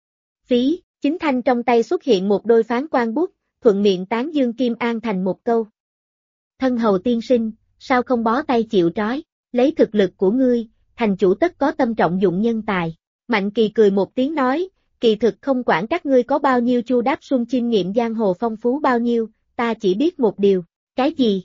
Phí Chính Thanh trong tay xuất hiện một đôi phán quan bút, thuận miệng tán dương Kim An Thành một câu. Thân hầu tiên sinh, sao không bó tay chịu trói, lấy thực lực của ngươi, thành chủ tất có tâm trọng dụng nhân tài. Mạnh Kỳ cười một tiếng nói, kỳ thực không quản các ngươi có bao nhiêu chu đáp xuân kinh nghiệm giang hồ phong phú bao nhiêu, ta chỉ biết một điều, cái gì?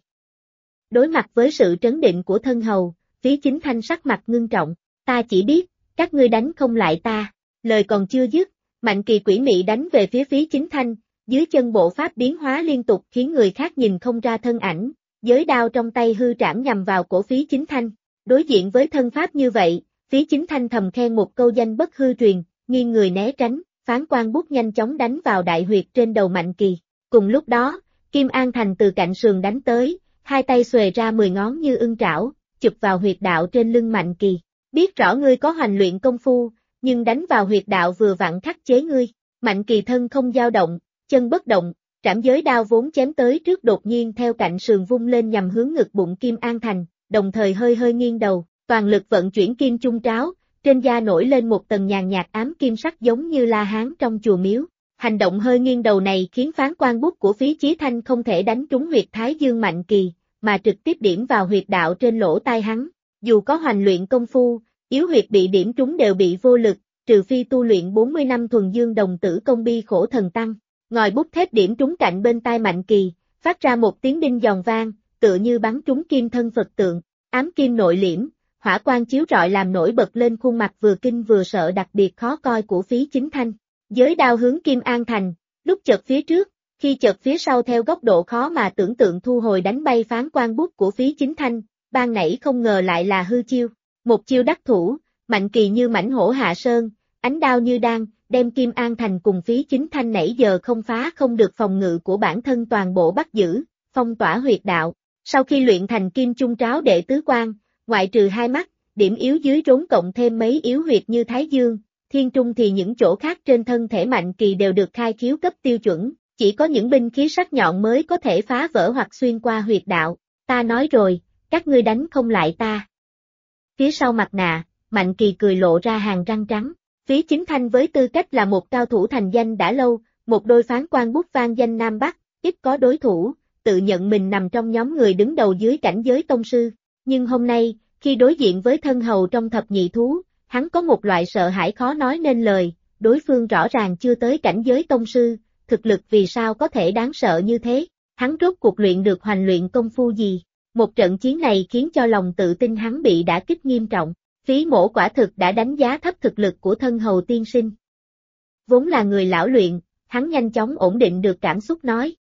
Đối mặt với sự trấn định của thân hầu, Phí Chính Thanh sắc mặt ngưng trọng, ta chỉ biết, các ngươi đánh không lại ta, lời còn chưa dứt, Mạnh Kỳ quỷ mị đánh về phía Phí Chính Thanh, dưới chân bộ pháp biến hóa liên tục khiến người khác nhìn không ra thân ảnh, giới đao trong tay hư trảm nhằm vào cổ Phí Chính Thanh, đối diện với thân pháp như vậy, Phí Chính Thanh thầm khen một câu danh bất hư truyền, nghiêng người né tránh, phán quan bút nhanh chóng đánh vào đại huyệt trên đầu Mạnh Kỳ, cùng lúc đó, Kim An Thành từ cạnh sườn đánh tới, hai tay xuề ra 10 ngón như ưng trảo, chụp vào huyệt đạo trên lưng Mạnh Kỳ. Biết rõ ngươi có hoành luyện công phu, nhưng đánh vào huyệt đạo vừa vặn khắc chế ngươi. Mạnh Kỳ thân không dao động, chân bất động, trảm giới đao vốn chém tới trước đột nhiên theo cạnh sườn vung lên nhằm hướng ngực bụng Kim An Thành, đồng thời hơi hơi nghiêng đầu, toàn lực vận chuyển kim trung tráo, trên da nổi lên một tầng nhàn nhạt ám kim sắc giống như La Hán trong chùa miếu. Hành động hơi nghiêng đầu này khiến phán quan bút của Phí Chí Thanh không thể đánh trúng huyệt thái dương Mạnh Kỳ, mà trực tiếp điểm vào huyệt đạo trên lỗ tai hắn. Dù có hoành luyện công phu, yếu huyệt bị điểm trúng đều bị vô lực, trừ phi tu luyện 40 năm thuần dương đồng tử công bi khổ thần tăng. Ngòi bút thép điểm trúng cạnh bên tai Mạnh Kỳ, phát ra một tiếng đinh giòn vang, tựa như bắn trúng kim thân Phật tượng, ám kim nội liễm, hỏa quang chiếu rọi làm nổi bật lên khuôn mặt vừa kinh vừa sợ đặc biệt khó coi của Phí Chính Thanh. Giới đao hướng Kim An Thành, lúc chợt phía trước, khi chợt phía sau theo góc độ khó mà tưởng tượng thu hồi đánh bay phán quan bút của Phí Chính Thanh, ban nãy không ngờ lại là hư chiêu. Một chiêu đắc thủ, Mạnh Kỳ như mãnh hổ hạ sơn, ánh đao như đan, đem Kim An Thành cùng Phí Chính Thanh nãy giờ không phá không được phòng ngự của bản thân toàn bộ bắt giữ, phong tỏa huyệt đạo. Sau khi luyện thành kim trung tráo đệ tứ quan, ngoại trừ hai mắt, điểm yếu dưới rốn cộng thêm mấy yếu huyệt như Thái Dương, Thiên Trung thì những chỗ khác trên thân thể Mạnh Kỳ đều được khai khiếu cấp tiêu chuẩn, chỉ có những binh khí sắc nhọn mới có thể phá vỡ hoặc xuyên qua huyệt đạo. Ta nói rồi, các ngươi đánh không lại ta. Phía sau mặt nạ, Mạnh Kỳ cười lộ ra hàng răng trắng. Phí Chính Thanh với tư cách là một cao thủ thành danh đã lâu, một đôi phán quan bút vang danh Nam Bắc, ít có đối thủ, tự nhận mình nằm trong nhóm người đứng đầu dưới cảnh giới tông sư. Nhưng hôm nay, khi đối diện với thân hầu trong thập nhị thú, hắn có một loại sợ hãi khó nói nên lời, đối phương rõ ràng chưa tới cảnh giới tông sư, thực lực vì sao có thể đáng sợ như thế, hắn rốt cuộc luyện được hoành luyện công phu gì. Một trận chiến này khiến cho lòng tự tin hắn bị đả kích nghiêm trọng, Phí Mổ quả thực đã đánh giá thấp thực lực của thân hầu tiên sinh. Vốn là người lão luyện, hắn nhanh chóng ổn định được cảm xúc nói,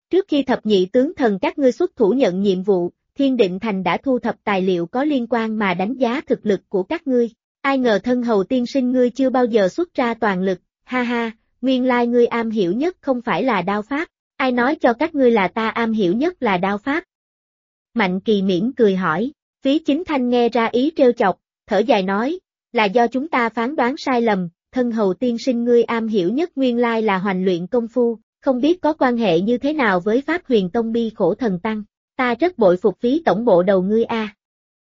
Trước khi thập nhị tướng thần các ngươi xuất thủ nhận nhiệm vụ, Thiên Định Thành đã thu thập tài liệu có liên quan mà đánh giá thực lực của các ngươi. Ai ngờ thân hầu tiên sinh ngươi chưa bao giờ xuất ra toàn lực, ha ha, nguyên lai ngươi am hiểu nhất không phải là đao pháp, ai nói cho các ngươi là ta am hiểu nhất là đao pháp? Mạnh Kỳ mỉm cười hỏi, Phí Chính Thanh nghe ra ý trêu chọc, thở dài nói, là do chúng ta phán đoán sai lầm, thân hầu tiên sinh ngươi am hiểu nhất nguyên lai là hoành luyện công phu, không biết có quan hệ như thế nào với Pháp Huyền Tông Bi Khổ Thần Tăng, ta rất bội phục Phí tổng bộ đầu ngươi a.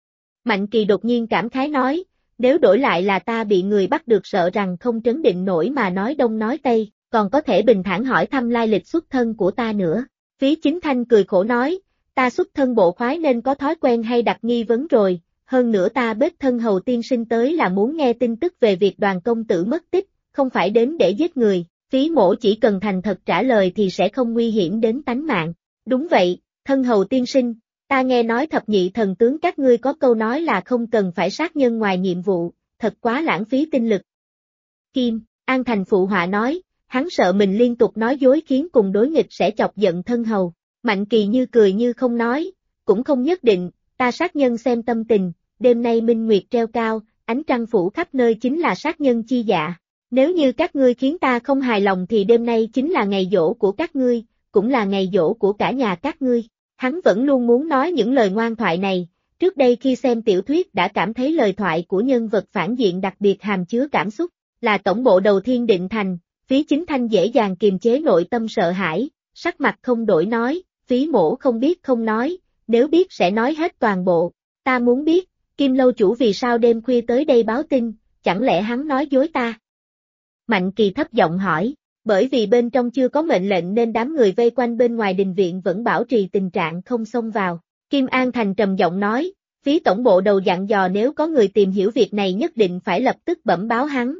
Mạnh Kỳ đột nhiên cảm khái nói, nếu đổi lại là ta bị người bắt được sợ rằng không trấn định nổi mà nói đông nói tây, còn có thể bình thản hỏi thăm lai lịch xuất thân của ta nữa. Phí Chính Thanh cười khổ nói, ta xuất thân bộ khoái nên có thói quen hay đặt nghi vấn rồi, hơn nữa ta bết thân hầu tiên sinh tới là muốn nghe tin tức về việc Đoàn công tử mất tích, không phải đến để giết người, Phí mỗ chỉ cần thành thật trả lời thì sẽ không nguy hiểm đến tánh mạng. Đúng vậy, thân hầu tiên sinh, ta nghe nói thập nhị thần tướng các ngươi có câu nói là không cần phải sát nhân ngoài nhiệm vụ, thật quá lãng phí tinh lực. Kim An Thành phụ họa nói, hắn sợ mình liên tục nói dối khiến cùng đối nghịch sẽ chọc giận thân hầu. Mạnh Kỳ như cười như không nói, cũng không nhất định, ta sát nhân xem tâm tình, đêm nay minh nguyệt treo cao, ánh trăng phủ khắp nơi chính là sát nhân chi dạ. Nếu như các ngươi khiến ta không hài lòng thì đêm nay chính là ngày giỗ của các ngươi, cũng là ngày giỗ của cả nhà các ngươi. Hắn vẫn luôn muốn nói những lời ngoan thoại này, trước đây khi xem tiểu thuyết đã cảm thấy lời thoại của nhân vật phản diện đặc biệt hàm chứa cảm xúc, là tổng bộ đầu Thiên Định Thành, Phí Chính Thanh dễ dàng kiềm chế nội tâm sợ hãi, sắc mặt không đổi nói, Phí mỗ không biết không nói, nếu biết sẽ nói hết toàn bộ, ta muốn biết, Kim lâu chủ vì sao đêm khuya tới đây báo tin, chẳng lẽ hắn nói dối ta? Mạnh Kỳ thấp giọng hỏi, bởi vì bên trong chưa có mệnh lệnh nên đám người vây quanh bên ngoài đình viện vẫn bảo trì tình trạng không xông vào. Kim An Thành trầm giọng nói, Phí tổng bộ đầu dặn dò nếu có người tìm hiểu việc này nhất định phải lập tức bẩm báo hắn,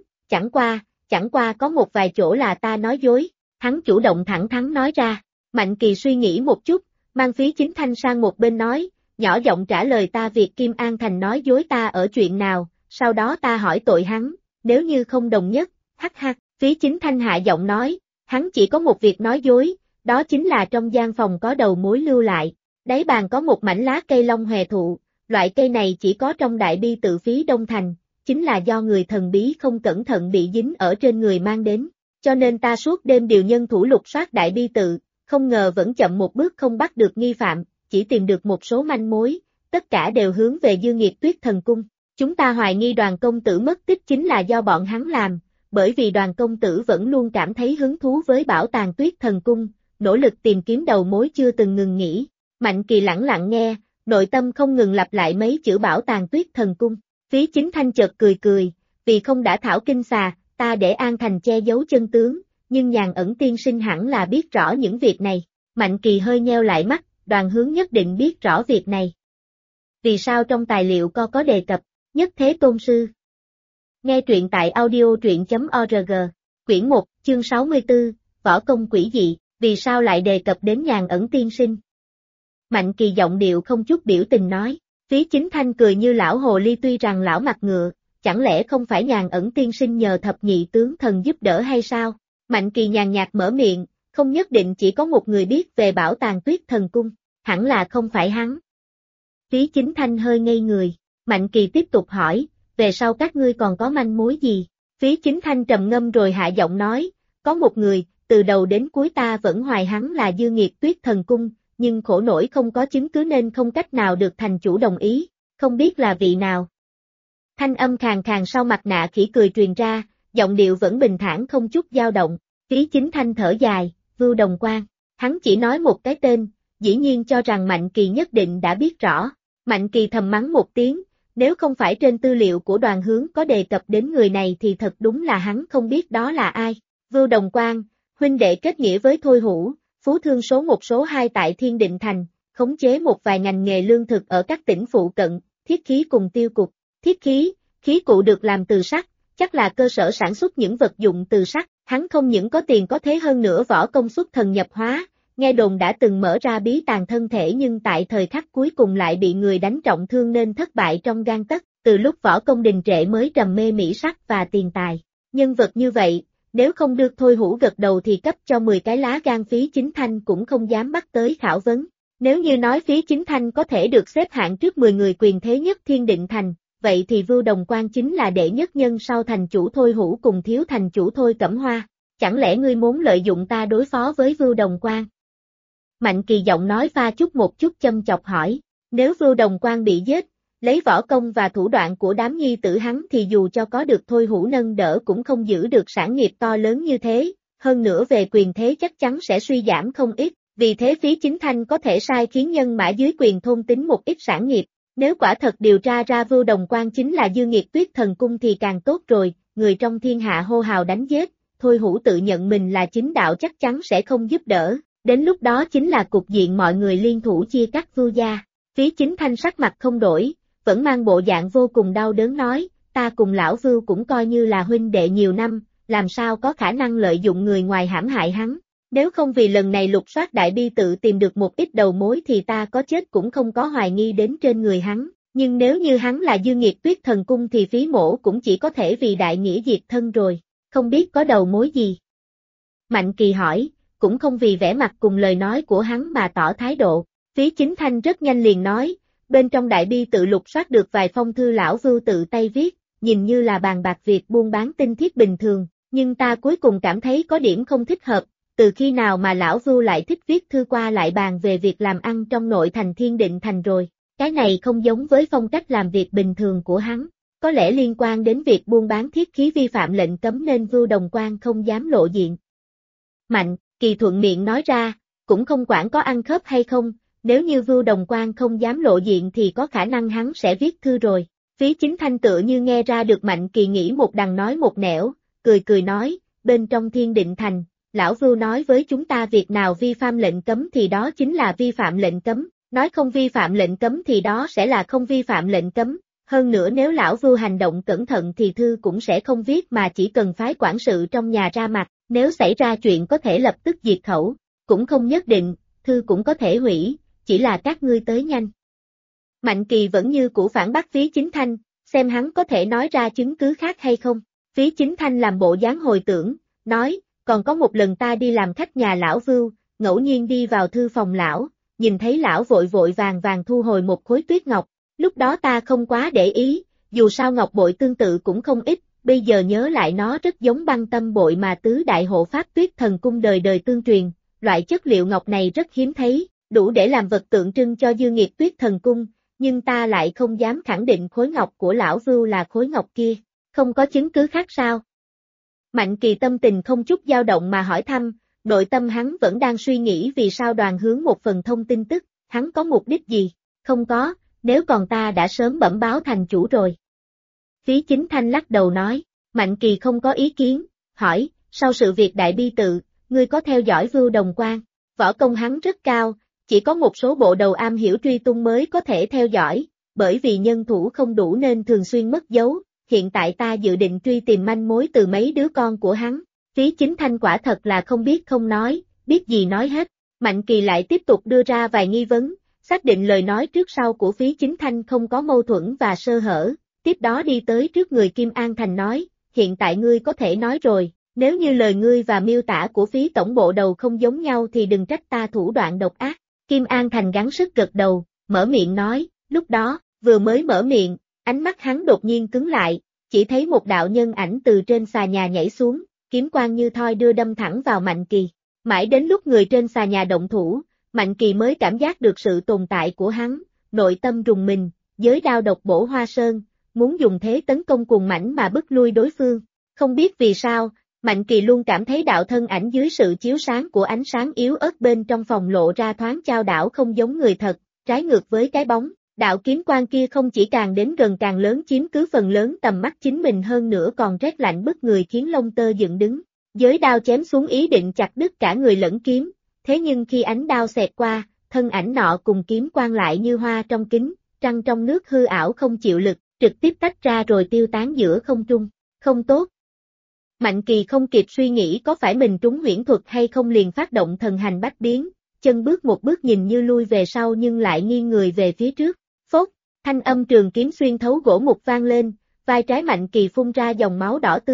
chẳng qua có một vài chỗ là ta nói dối, hắn chủ động thẳng thắn nói ra. Mạnh Kỳ suy nghĩ một chút, mang Phí Chính Thanh sang một bên nói, nhỏ giọng trả lời ta việc Kim An Thành nói dối ta ở chuyện nào, sau đó ta hỏi tội hắn, nếu như không đồng nhất, hắc hắc. Phí Chính Thanh hạ giọng nói, hắn chỉ có một việc nói dối, đó chính là trong gian phòng có đầu mối lưu lại, đáy bàn có một mảnh lá cây long hòe thụ, loại cây này chỉ có trong đại bi tự Phí Đông Thành, chính là do người thần bí không cẩn thận bị dính ở trên người mang đến, cho nên ta suốt đêm điều nhân thủ lục soát đại bi tự, không ngờ vẫn chậm một bước không bắt được nghi phạm, chỉ tìm được một số manh mối, tất cả đều hướng về Dương Nghiệt Tuyết Thần Cung, chúng ta hoài nghi Đoàn công tử mất tích chính là do bọn hắn làm. Bởi vì Đoàn công tử vẫn luôn cảm thấy hứng thú với bảo tàng Tuyết Thần Cung, nỗ lực tìm kiếm đầu mối chưa từng ngừng nghỉ. Mạnh Kỳ lẳng lặng nghe, nội tâm không ngừng lặp lại mấy chữ bảo tàng Tuyết Thần Cung. Phí Chính Thanh chợt cười, vì không đã thảo kinh xà, ta để An Thành che giấu chân tướng, nhưng Nhàn Ẩn tiên sinh hẳn là biết rõ những việc này. Mạnh Kỳ hơi nheo lại mắt, Đoàn Hướng nhất định biết rõ việc này. Vì sao trong tài liệu có đề cập, Nhất Thế Tôn Sư? Nghe truyện tại audio.org, quyển 1, chương 64, Võ công quỷ dị, vì sao lại đề cập đến Nhàn Ẩn tiên sinh? Mạnh Kỳ giọng điệu không chút biểu tình nói, Phí Chính Thanh cười như lão hồ ly tuy rằng lão mặt ngựa, chẳng lẽ không phải Nhàn Ẩn tiên sinh nhờ thập nhị tướng thần giúp đỡ hay sao? Mạnh Kỳ nhàn nhạt mở miệng, không nhất định chỉ có một người biết về bảo tàng Tuyết Thần Cung, hẳn là không phải hắn. Phí Chính Thanh hơi ngây người, Mạnh Kỳ tiếp tục hỏi, về sau các ngươi còn có manh mối gì? Phí Chính Thanh trầm ngâm rồi hạ giọng nói, có một người, từ đầu đến cuối ta vẫn hoài hắn là Dương Nghiệt Tuyết Thần Cung, nhưng khổ nổi không có chứng cứ nên không cách nào được thành chủ đồng ý, không biết là vị nào. Thanh âm khàn khàn sau mặt nạ khỉ cười truyền ra, giọng điệu vẫn bình thản không chút dao động. Phí Chính Thanh thở dài, Vưu Đồng Quan, hắn chỉ nói một cái tên, dĩ nhiên cho rằng Mạnh Kỳ nhất định đã biết rõ. Mạnh Kỳ thầm mắng một tiếng, nếu không phải trên tư liệu của Đoàn Hướng có đề cập đến người này thì thật đúng là hắn không biết đó là ai. Vưu Đồng Quan, huynh đệ kết nghĩa với Thôi Hữu, phú thương số 1 số 2 tại Thiên Định Thành, khống chế một vài ngành nghề lương thực ở các tỉnh phụ cận, thiết khí cùng tiêu cục. Thiết khí, khí cụ được làm từ sắt, chắc là cơ sở sản xuất những vật dụng từ sắt, hắn không những có tiền có thế hơn nữa võ công xuất thần nhập hóa, nghe đồn đã từng mở ra bí tàng thân thể nhưng tại thời khắc cuối cùng lại bị người đánh trọng thương nên thất bại trong gang tấc, từ lúc võ công đình trệ mới trầm mê mỹ sắc và tiền tài. Nhân vật như vậy, nếu không được Thôi Hữu gật đầu thì cấp cho 10 cái lá gan. Phí Chính Thanh cũng không dám bắt tới khảo vấn. Nếu như nói Phí Chính Thanh có thể được xếp hạng trước 10 người quyền thế nhất Thiên Định Thành, vậy thì Vưu Đồng Quan chính là đệ nhất nhân sau thành chủ Thôi Hữu cùng thiếu thành chủ Thôi Cẩm Hoa. Chẳng lẽ ngươi muốn lợi dụng ta đối phó với Vưu Đồng Quan? Mạnh Kỳ giọng nói pha chút một chút châm chọc hỏi, nếu Vưu Đồng Quan bị giết, lấy võ công và thủ đoạn của đám nhi tử hắn thì dù cho có được Thôi Hữu nâng đỡ cũng không giữ được sản nghiệp to lớn như thế, hơn nữa về quyền thế chắc chắn sẽ suy giảm không ít, vì thế Phí Chính Thanh có thể sai khiến nhân mã dưới quyền thôn tính một ít sản nghiệp. Nếu quả thật điều tra ra Vưu Đồng Quan chính là Dương Nghiệt Tuyết Thần Cung thì càng tốt rồi, người trong thiên hạ hô hào đánh giết, Thôi Hữu tự nhận mình là chính đạo chắc chắn sẽ không giúp đỡ, đến lúc đó chính là cục diện mọi người liên thủ chia cắt Vưu gia. Phí Chính Thanh sắc mặt không đổi, vẫn mang bộ dạng vô cùng đau đớn nói, ta cùng lão Vưu cũng coi như là huynh đệ nhiều năm, làm sao có khả năng lợi dụng người ngoài hãm hại hắn. Nếu không vì lần này lục soát đại bi tự tìm được một ít đầu mối thì ta có chết cũng không có hoài nghi đến trên người hắn, nhưng nếu như hắn là Dương Nghiệt Tuyết Thần Cung thì Phí mỗ cũng chỉ có thể vì đại nghĩa diệt thân rồi, không biết có đầu mối gì. Mạnh Kỳ hỏi, cũng không vì vẻ mặt cùng lời nói của hắn mà tỏ thái độ, Phí Chính Thanh rất nhanh liền nói, bên trong đại bi tự lục soát được vài phong thư lão Vưu tự tay viết, nhìn như là bàn bạc việc buôn bán tinh thiết bình thường, nhưng ta cuối cùng cảm thấy có điểm không thích hợp. Từ khi nào mà lão Vưu lại thích viết thư qua lại bàn về việc làm ăn trong nội thành Thiên Định Thành rồi, cái này không giống với phong cách làm việc bình thường của hắn, có lẽ liên quan đến việc buôn bán thiết khí vi phạm lệnh cấm nên Vưu Đồng Quan không dám lộ diện. Mạnh Kỳ thuận miệng nói ra, cũng không quản có ăn khớp hay không, nếu như Vưu Đồng Quan không dám lộ diện thì có khả năng hắn sẽ viết thư rồi. Phí Chính Thanh tựa như nghe ra được Mạnh Kỳ nghĩ một đằng nói một nẻo, cười cười nói, bên trong Thiên Định Thành, lão Vưu nói với chúng ta việc nào vi phạm lệnh cấm thì đó chính là vi phạm lệnh cấm, nói không vi phạm lệnh cấm thì đó sẽ là không vi phạm lệnh cấm, hơn nữa nếu lão Vưu hành động cẩn thận thì thư cũng sẽ không viết mà chỉ cần phái quản sự trong nhà ra mặt, nếu xảy ra chuyện có thể lập tức diệt khẩu, cũng không nhất định, thư cũng có thể hủy, chỉ là các ngươi tới nhanh. Mạnh Kỳ vẫn như cũ phản bác Phí Chính Thanh, xem hắn có thể nói ra chứng cứ khác hay không. Phí Chính Thanh làm bộ dáng hồi tưởng, nói, còn có một lần ta đi làm khách nhà lão Vưu, ngẫu nhiên đi vào thư phòng lão, nhìn thấy lão vội vội vàng vàng thu hồi một khối tuyết ngọc, lúc đó ta không quá để ý, dù sao ngọc bội tương tự cũng không ít, bây giờ nhớ lại nó rất giống băng tâm bội mà tứ đại hộ pháp Tuyết Thần Cung đời đời tương truyền, loại chất liệu ngọc này rất hiếm thấy, đủ để làm vật tượng trưng cho Dương Nghiệt Tuyết Thần Cung, nhưng ta lại không dám khẳng định khối ngọc của lão Vưu là khối ngọc kia, không có chứng cứ khác sao? Mạnh Kỳ tâm tình không chút dao động mà hỏi thăm, nội tâm hắn vẫn đang suy nghĩ vì sao Đoàn Hướng một phần thông tin tức, hắn có mục đích gì? Không có, nếu còn ta đã sớm bẩm báo thành chủ rồi. Phí Chính Thanh lắc đầu nói, Mạnh Kỳ không có ý kiến, hỏi, sau sự việc đại bi tự, ngươi có theo dõi Vưu Đồng Quan? Võ công hắn rất cao, chỉ có một số bộ đầu am hiểu truy tung mới có thể theo dõi, bởi vì nhân thủ không đủ nên thường xuyên mất dấu. Hiện tại ta dự định truy tìm manh mối từ mấy đứa con của hắn. Phí Chính Thanh quả thật là không biết không nói, biết gì nói hết. Mạnh Kỳ lại tiếp tục đưa ra vài nghi vấn, xác định lời nói trước sau của Phí Chính Thanh không có mâu thuẫn và sơ hở. Tiếp đó đi tới trước người Kim An Thành nói, hiện tại ngươi có thể nói rồi, nếu như lời ngươi và miêu tả của Phí tổng bộ đầu không giống nhau thì đừng trách ta thủ đoạn độc ác. Kim An Thành gắng sức gật đầu, mở miệng nói, lúc đó, vừa mới mở miệng, ánh mắt hắn đột nhiên cứng lại, chỉ thấy một đạo nhân ảnh từ trên xà nhà nhảy xuống, kiếm quang như thoi đưa đâm thẳng vào Mạnh Kỳ. Mãi đến lúc người trên xà nhà động thủ, Mạnh Kỳ mới cảm giác được sự tồn tại của hắn, nội tâm rùng mình, giới đao độc bổ hoa sơn, muốn dùng thế tấn công cuồng mãnh mà bức lui đối phương. Không biết vì sao, Mạnh Kỳ luôn cảm thấy đạo thân ảnh dưới sự chiếu sáng của ánh sáng yếu ớt bên trong phòng lộ ra thoáng chao đảo không giống người thật, trái ngược với cái bóng. Đạo kiếm quang kia không chỉ càng đến gần càng lớn chiếm cứ phần lớn tầm mắt chính mình hơn nữa còn rét lạnh bức người khiến lông tơ dựng đứng. Giới đao chém xuống ý định chặt đứt cả người lẫn kiếm, thế nhưng khi ánh đao xẹt qua, thân ảnh nọ cùng kiếm quang lại như hoa trong kính, trăng trong nước hư ảo không chịu lực, trực tiếp tách ra rồi tiêu tán giữa không trung. Không tốt. Mạnh Kỳ không kịp suy nghĩ có phải mình trúng huyễn thuật hay không liền phát động thần hành bách biến, chân bước một bước nhìn như lui về sau nhưng lại nghiêng người về phía trước. Phốt, thanh âm trường kiếm xuyên thấu gỗ mục vang lên, vai trái Mạnh Kỳ phun ra dòng máu đỏ tươi,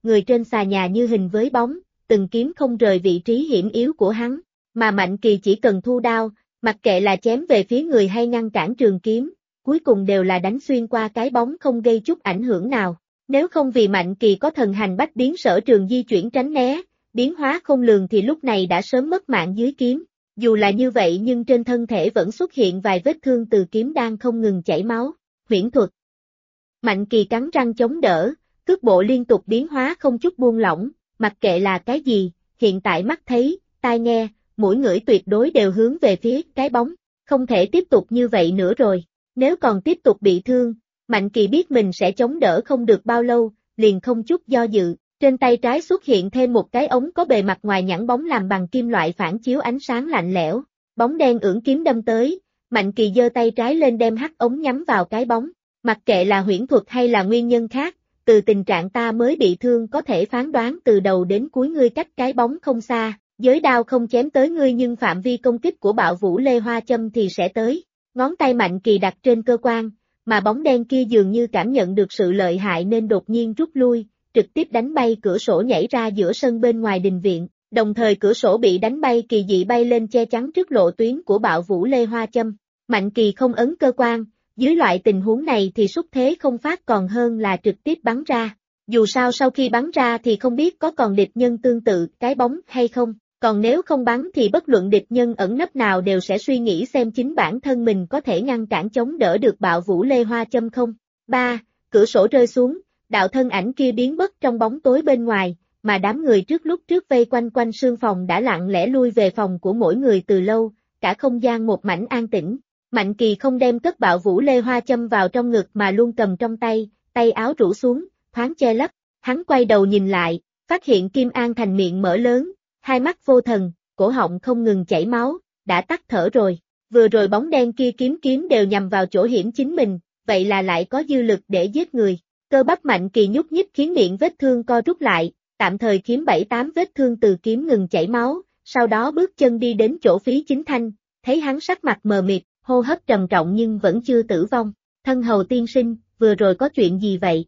người trên xà nhà như hình với bóng, từng kiếm không rời vị trí hiểm yếu của hắn, mà Mạnh Kỳ chỉ cần thu đao, mặc kệ là chém về phía người hay ngăn cản trường kiếm, cuối cùng đều là đánh xuyên qua cái bóng không gây chút ảnh hưởng nào. Nếu không vì Mạnh Kỳ có thần hành bách biến sở trường di chuyển tránh né, biến hóa không lường thì lúc này đã sớm mất mạng dưới kiếm. Dù là như vậy nhưng trên thân thể vẫn xuất hiện vài vết thương từ kiếm đang không ngừng chảy máu. Huyễn thuật. Mạnh Kỳ cắn răng chống đỡ, cước bộ liên tục biến hóa không chút buông lỏng, mặc kệ là cái gì, hiện tại mắt thấy, tai nghe, mũi ngửi tuyệt đối đều hướng về phía cái bóng. Không thể tiếp tục như vậy nữa rồi. Nếu còn tiếp tục bị thương, Mạnh Kỳ biết mình sẽ chống đỡ không được bao lâu, liền không chút do dự. Trên tay trái xuất hiện thêm một cái ống có bề mặt ngoài nhẵn bóng làm bằng kim loại phản chiếu ánh sáng lạnh lẽo. Bóng đen ưỡn kiếm đâm tới, Mạnh Kỳ giơ tay trái lên đem hắc ống nhắm vào cái bóng. Mặc kệ là huyễn thuật hay là nguyên nhân khác, từ tình trạng ta mới bị thương có thể phán đoán từ đầu đến cuối ngươi cách cái bóng không xa, giới đao không chém tới ngươi nhưng phạm vi công kích của bạo vũ lê hoa châm thì sẽ tới. Ngón tay Mạnh Kỳ đặt trên cơ quan, mà bóng đen kia dường như cảm nhận được sự lợi hại nên đột nhiên rút lui, trực tiếp đánh bay cửa sổ nhảy ra giữa sân bên ngoài đình viện, đồng thời cửa sổ bị đánh bay kỳ dị bay lên che chắn trước lộ tuyến của bạo vũ lê hoa châm. Mạnh Kỳ không ấn cơ quan, dưới loại tình huống này thì xúc thế không phát còn hơn là trực tiếp bắn ra. Dù sao sau khi bắn ra thì không biết có còn địch nhân tương tự cái bóng hay không, còn nếu không bắn thì bất luận địch nhân ẩn nấp nào đều sẽ suy nghĩ xem chính bản thân mình có thể ngăn cản chống đỡ được bạo vũ lê hoa châm không. 3. Cửa sổ rơi xuống, đạo thân ảnh kia biến mất trong bóng tối bên ngoài, mà đám người lúc trước vây quanh sương phòng đã lặng lẽ lui về phòng của mỗi người từ lâu, cả không gian một mảnh an tĩnh. Mạnh Kỳ không đem cất bạo vũ lê hoa châm vào trong ngực mà luôn cầm trong tay, tay áo rũ xuống, thoáng che lấp. Hắn quay đầu nhìn lại, phát hiện Kim An Thành miệng mở lớn, hai mắt vô thần, cổ họng không ngừng chảy máu, đã tắt thở rồi. Vừa rồi bóng đen kia kiếm đều nhằm vào chỗ hiểm chính mình, vậy là lại có dư lực để giết người. Cơ bắp Mạnh Kỳ nhúc nhích khiến miệng vết thương co rút lại, tạm thời kiếm 7-8 vết thương từ kiếm ngừng chảy máu, sau đó bước chân đi đến chỗ Phí Chính Thanh, thấy hắn sắc mặt mờ mịt, hô hấp trầm trọng nhưng vẫn chưa tử vong. Thân hầu tiên sinh, vừa rồi có chuyện gì vậy?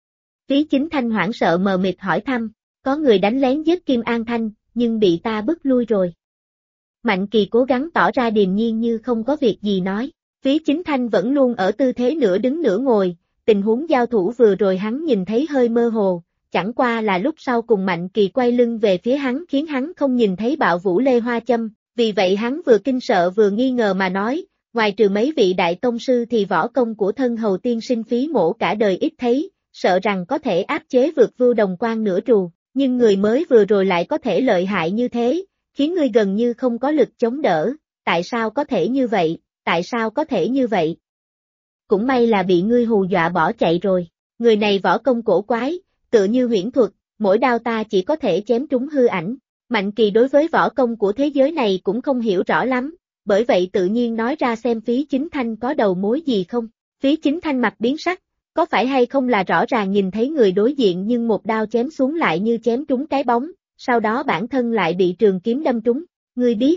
Phí Chính Thanh hoảng sợ mờ mịt hỏi thăm, có người đánh lén giết Kim An Thanh, nhưng bị ta bức lui rồi. Mạnh Kỳ cố gắng tỏ ra điềm nhiên như không có việc gì nói, Phí Chính Thanh vẫn luôn ở tư thế nửa đứng nửa ngồi, tình huống giao thủ vừa rồi hắn nhìn thấy hơi mơ hồ, chẳng qua là lúc sau cùng Mạnh Kỳ quay lưng về phía hắn khiến hắn không nhìn thấy bạo vũ lê hoa châm, vì vậy hắn vừa kinh sợ vừa nghi ngờ mà nói, ngoài trừ mấy vị đại tông sư thì võ công của thân hầu tiên sinh Phí mỗ cả đời ít thấy, sợ rằng có thể áp chế vượt Vưu Đồng Quan nửa trù, nhưng người mới vừa rồi lại có thể lợi hại như thế, khiến ngươi gần như không có lực chống đỡ, tại sao có thể như vậy, tại sao có thể như vậy? Cũng may là bị ngươi hù dọa bỏ chạy rồi, người này võ công cổ quái, tựa như huyễn thuật, mỗi đao ta chỉ có thể chém trúng hư ảnh. Mạnh Kỳ đối với võ công của thế giới này cũng không hiểu rõ lắm, bởi vậy tự nhiên nói ra xem Phí Chính Thanh có đầu mối gì không. Phí Chính Thanh mặt biến sắc, có phải hay không là rõ ràng nhìn thấy người đối diện nhưng một đao chém xuống lại như chém trúng cái bóng, sau đó bản thân lại bị trường kiếm đâm trúng, ngươi biết?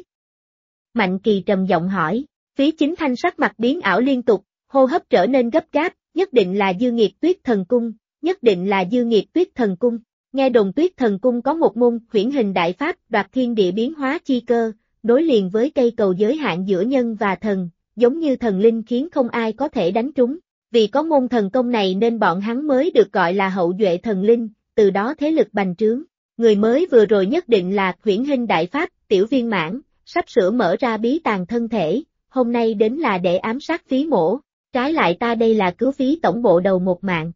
Mạnh Kỳ trầm giọng hỏi, Phí Chính Thanh sắc mặt biến ảo liên tục, hô hấp trở nên gấp gáp, nhất định là Dư Nghiệt Tuyết Thần Cung, nhất định là Dư Nghiệt Tuyết Thần Cung. Nghe đồn Tuyết Thần Cung có một môn huyễn hình đại pháp đoạt thiên địa biến hóa chi cơ, nối liền với cây cầu giới hạn giữa nhân và thần, giống như thần linh khiến không ai có thể đánh trúng. Vì có môn thần công này nên bọn hắn mới được gọi là hậu duệ thần linh, từ đó thế lực bành trướng. Người mới vừa rồi nhất định là huyễn hình đại pháp, tiểu viên mãn, sắp sửa mở ra bí tàng thân thể, hôm nay đến là để ám sát Phí mỗ, trái lại ta đây là cứu Phí tổng bộ đầu một mạng.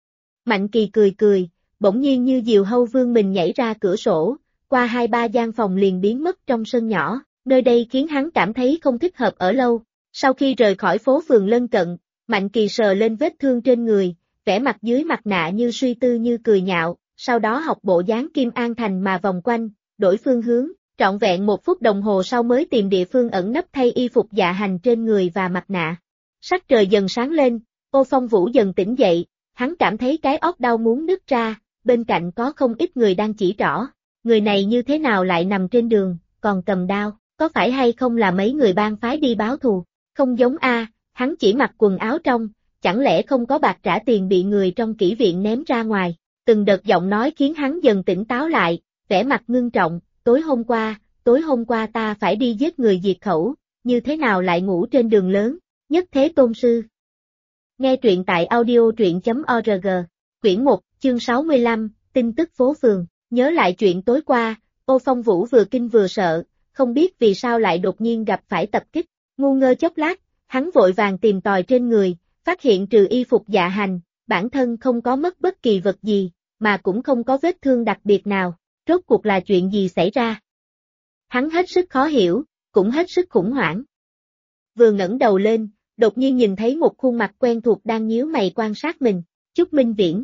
Mạnh Kỳ cười cười, bỗng nhiên như diều hâu vương mình nhảy ra cửa sổ, qua 2-3 gian phòng liền biến mất trong sân nhỏ, nơi đây khiến hắn cảm thấy không thích hợp ở lâu. Sau khi rời khỏi phố phường lân cận, Mạnh Kỳ sờ lên vết thương trên người, vẻ mặt dưới mặt nạ như suy tư như cười nhạo, sau đó học bộ dáng Kim An Thành mà vòng quanh, đổi phương hướng, trọn vẹn 1 phút đồng hồ sau mới tìm địa phương ẩn nấp thay y phục dạ hành trên người và mặt nạ. Sắc trời dần sáng lên, Ô Phong Vũ dần tỉnh dậy, hắn cảm thấy cái óc đau muốn nứt ra, bên cạnh có không ít người đang chỉ trỏ, người này như thế nào lại nằm trên đường, còn cầm đao, có phải hay không là mấy người bang phái đi báo thù, không giống hắn chỉ mặc quần áo trong, chẳng lẽ không có bạc trả tiền bị người trong kỹ viện ném ra ngoài, Từng đợt giọng nói khiến hắn dần tỉnh táo lại, vẻ mặt ngưng trọng, tối hôm qua ta phải đi giết người diệt khẩu, như thế nào lại ngủ trên đường lớn, nhất thế tôn sư. Nghe truyện tại audio truyện.org, quyển 1, chương 65, tin tức phố phường, nhớ lại chuyện tối qua, Ô Phong Vũ vừa kinh vừa sợ, không biết vì sao lại đột nhiên gặp phải tập kích, ngu ngơ chốc lát, hắn vội vàng tìm tòi trên người, phát hiện trừ y phục dạ hành, bản thân không có mất bất kỳ vật gì, mà cũng không có vết thương đặc biệt nào, rốt cuộc là chuyện gì xảy ra. Hắn hết sức khó hiểu, cũng hết sức khủng hoảng. Vừa ngẩng đầu lên, đột nhiên nhìn thấy một khuôn mặt quen thuộc đang nhíu mày quan sát mình, Chúc Minh Viễn.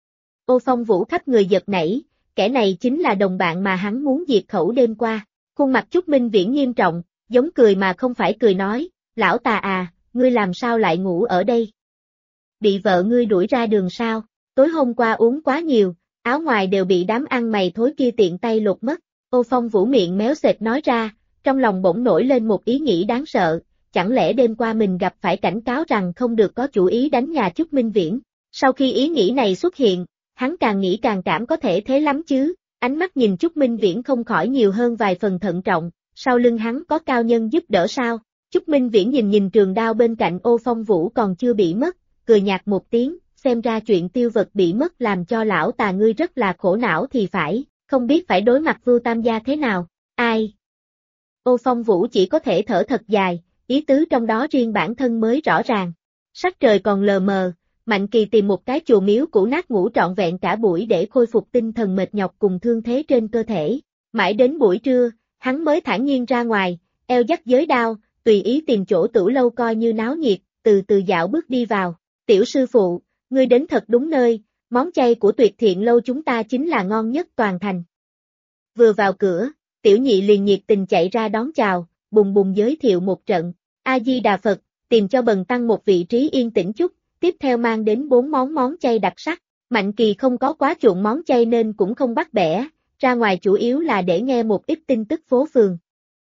Ô Phong Vũ khắp người giật nảy, kẻ này chính là đồng bạn mà hắn muốn diệt khẩu đêm qua. Khuôn mặt Chúc Minh Viễn nghiêm trọng, giống cười mà không phải cười nói, lão tà à, ngươi làm sao lại ngủ ở đây? Bị vợ ngươi đuổi ra đường sao? Tối hôm qua uống quá nhiều, áo ngoài đều bị đám ăn mày thối kia tiện tay lột mất. Ô Phong Vũ miệng méo sệt nói ra, trong lòng bỗng nổi lên một ý nghĩ đáng sợ, chẳng lẽ đêm qua mình gặp phải cảnh cáo rằng không được có chủ ý đánh nhà Chúc Minh Viễn. Sau khi ý nghĩ này xuất hiện, hắn càng nghĩ càng cảm có thể thế lắm chứ, ánh mắt nhìn Chúc Minh Viễn không khỏi nhiều hơn vài phần thận trọng, sau lưng hắn có cao nhân giúp đỡ sao? Chúc Minh Viễn nhìn trường đao bên cạnh Ô Phong Vũ còn chưa bị mất, cười nhạt một tiếng, xem ra chuyện tiêu vật bị mất làm cho lão tà ngươi rất là khổ não thì phải, không biết phải đối mặt Vưu Tam gia thế nào, ai? Ô Phong Vũ chỉ có thể thở thật dài, ý tứ trong đó riêng bản thân mới rõ ràng. Sắc trời còn lờ mờ, Mạnh Kỳ tìm một cái chùa miếu cũ nát ngủ trọn vẹn cả buổi để khôi phục tinh thần mệt nhọc cùng thương thế trên cơ thể. Mãi đến buổi trưa, hắn mới thản nhiên ra ngoài, eo dắt giới đao, tùy ý tìm chỗ tửu lâu coi như náo nhiệt, từ từ dạo bước đi vào. Tiểu sư phụ, ngươi đến thật đúng nơi, món chay của Tuyệt Thiện lâu chúng ta chính là ngon nhất toàn thành. Vừa vào cửa, Tiểu Nhị liền nhiệt tình chạy ra đón chào, bùng bùng giới thiệu một trận. A Di Đà Phật, tìm cho Bần tăng một vị trí yên tĩnh chút, tiếp theo mang đến 4 món chay đặc sắc. Mạnh Kỳ không có quá chuộng món chay nên cũng không bắt bẻ, ra ngoài chủ yếu là để nghe một ít tin tức phố phường.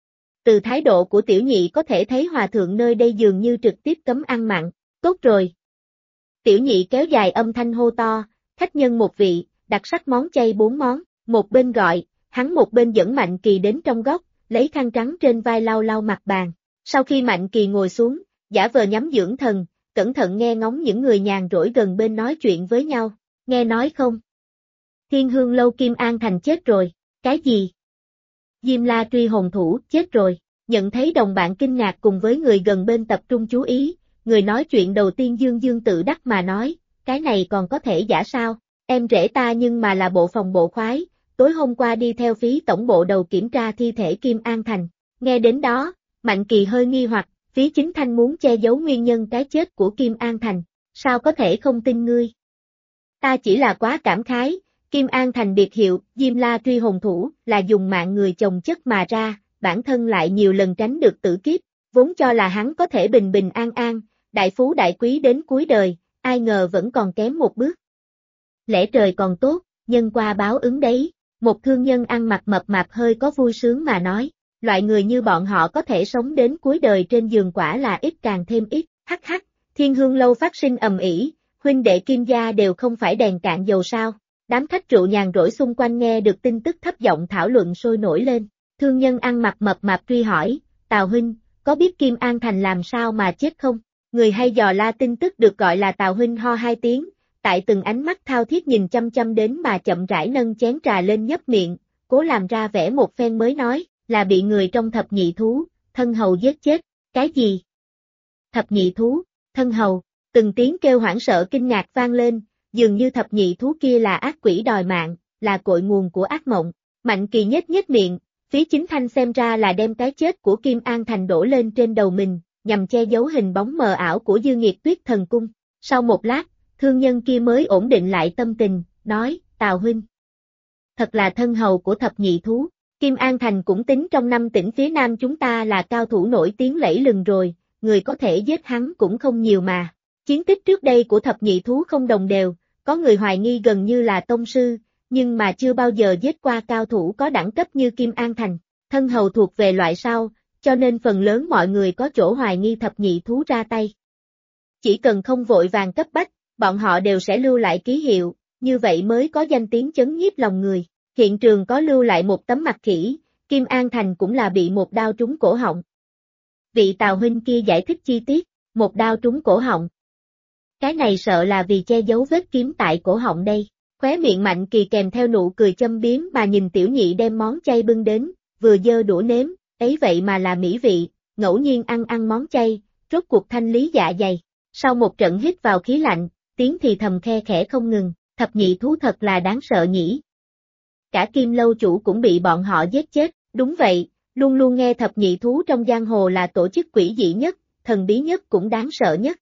Từ thái độ của Tiểu Nhị có thể thấy hòa thượng nơi đây dường như trực tiếp cấm ăn mặn. Tốt rồi. Tiểu Nhị kéo dài âm thanh hô to, khách nhân một vị, đặc sắc món chay 4 món, một bên gọi, hắn một bên dẫn Mạnh Kỳ đến trong góc, lấy khăn trắng trên vai lau lau mặt bàn. Sau khi Mạnh Kỳ ngồi xuống, giả vờ nhắm dưỡng thần, cẩn thận nghe ngóng những người nhàn rỗi gần bên nói chuyện với nhau, nghe nói không? Thiên Hương lâu Kim An Thành chết rồi, cái gì? Diêm La truy hồn thủ chết rồi, nhận thấy đồng bạn kinh ngạc cùng với người gần bên tập trung chú ý, người nói chuyện đầu tiên Dương Dương tự đắc mà nói, cái này còn có thể giả sao, em rể ta nhưng mà là bộ phòng bộ khoái, tối hôm qua đi theo phí tổng bộ đầu kiểm tra thi thể Kim An Thành, nghe đến đó, Mạnh Kỳ hơi nghi hoặc, Phí Chính Thanh muốn che giấu nguyên nhân cái chết của Kim An Thành, sao có thể không tin ngươi? Ta chỉ là quá cảm khái, Kim An Thành biệt hiệu, Diêm La truy hồn thủ, là dùng mạng người chồng chất mà ra, bản thân lại nhiều lần tránh được tử kiếp, vốn cho là hắn có thể bình bình an an, đại phú đại quý đến cuối đời, ai ngờ vẫn còn kém một bước. Lẽ trời còn tốt, nhân qua báo ứng đấy, một thương nhân ăn mặc mập mạp hơi có vui sướng mà nói. Loại người như bọn họ có thể sống đến cuối đời trên giường quả là ít càng thêm ít, hắc hắc, Thiên Hương lâu phát sinh ầm ĩ, huynh đệ Kim gia đều không phải đèn cạn dầu sao, đám khách rượu nhàn rỗi xung quanh nghe được tin tức thấp giọng thảo luận sôi nổi lên, thương nhân ăn mặc mập mạp truy hỏi, Tào huynh, có biết Kim An Thành làm sao mà chết không? Người hay dò la tin tức được gọi là Tào huynh ho 2 tiếng, tại từng ánh mắt thao thiết nhìn chăm chăm đến mà chậm rãi nâng chén trà lên nhấp miệng, cố làm ra vẻ một phen mới nói. Là bị người trong thập nhị thú, thân hầu giết chết, cái gì? Thập nhị thú, thân hầu, từng tiếng kêu hoảng sợ kinh ngạc vang lên, dường như thập nhị thú kia là ác quỷ đòi mạng, là cội nguồn của ác mộng. Mạnh Kỳ nhếch miệng, Phí Chính Thanh xem ra là đem cái chết của Kim An Thành đổ lên trên đầu mình, nhằm che giấu hình bóng mờ ảo của Dư Nghiệt Tuyết thần cung. Sau một lát, thương nhân kia mới ổn định lại tâm tình, nói, Tào huynh. Thật là thân hầu của thập nhị thú. Kim An Thành cũng tính trong 5 tỉnh phía Nam chúng ta là cao thủ nổi tiếng lẫy lừng rồi, người có thể giết hắn cũng không nhiều mà. Chiến tích trước đây của thập nhị thú không đồng đều, có người hoài nghi gần như là tông sư, nhưng mà chưa bao giờ giết qua cao thủ có đẳng cấp như Kim An Thành. Thân hầu thuộc về loại sau, cho nên phần lớn mọi người có chỗ hoài nghi thập nhị thú ra tay. Chỉ cần không vội vàng cấp bách, bọn họ đều sẽ lưu lại ký hiệu, như vậy mới có danh tiếng chấn nhiếp lòng người. Hiện trường có lưu lại một tấm mặt khỉ, Kim An Thành cũng là bị một đao trúng cổ họng. Vị Tào huynh kia giải thích chi tiết, một đao trúng cổ họng. Cái này sợ là vì che giấu vết kiếm tại cổ họng đây. Khóe miệng Mạnh Kỳ kèm theo nụ cười châm biếm mà nhìn tiểu nhị đem món chay bưng đến, vừa giơ đũa nếm, ấy vậy mà là mỹ vị, ngẫu nhiên ăn món chay, rốt cuộc thanh lý dạ dày. Sau một trận hít vào khí lạnh, tiếng thì thầm khe khẽ không ngừng, thập nhị thú thật là đáng sợ nhỉ. Cả Kim lâu chủ cũng bị bọn họ giết chết, đúng vậy, luôn luôn nghe thập nhị thú trong giang hồ là tổ chức quỷ dị nhất, thần bí nhất cũng đáng sợ nhất.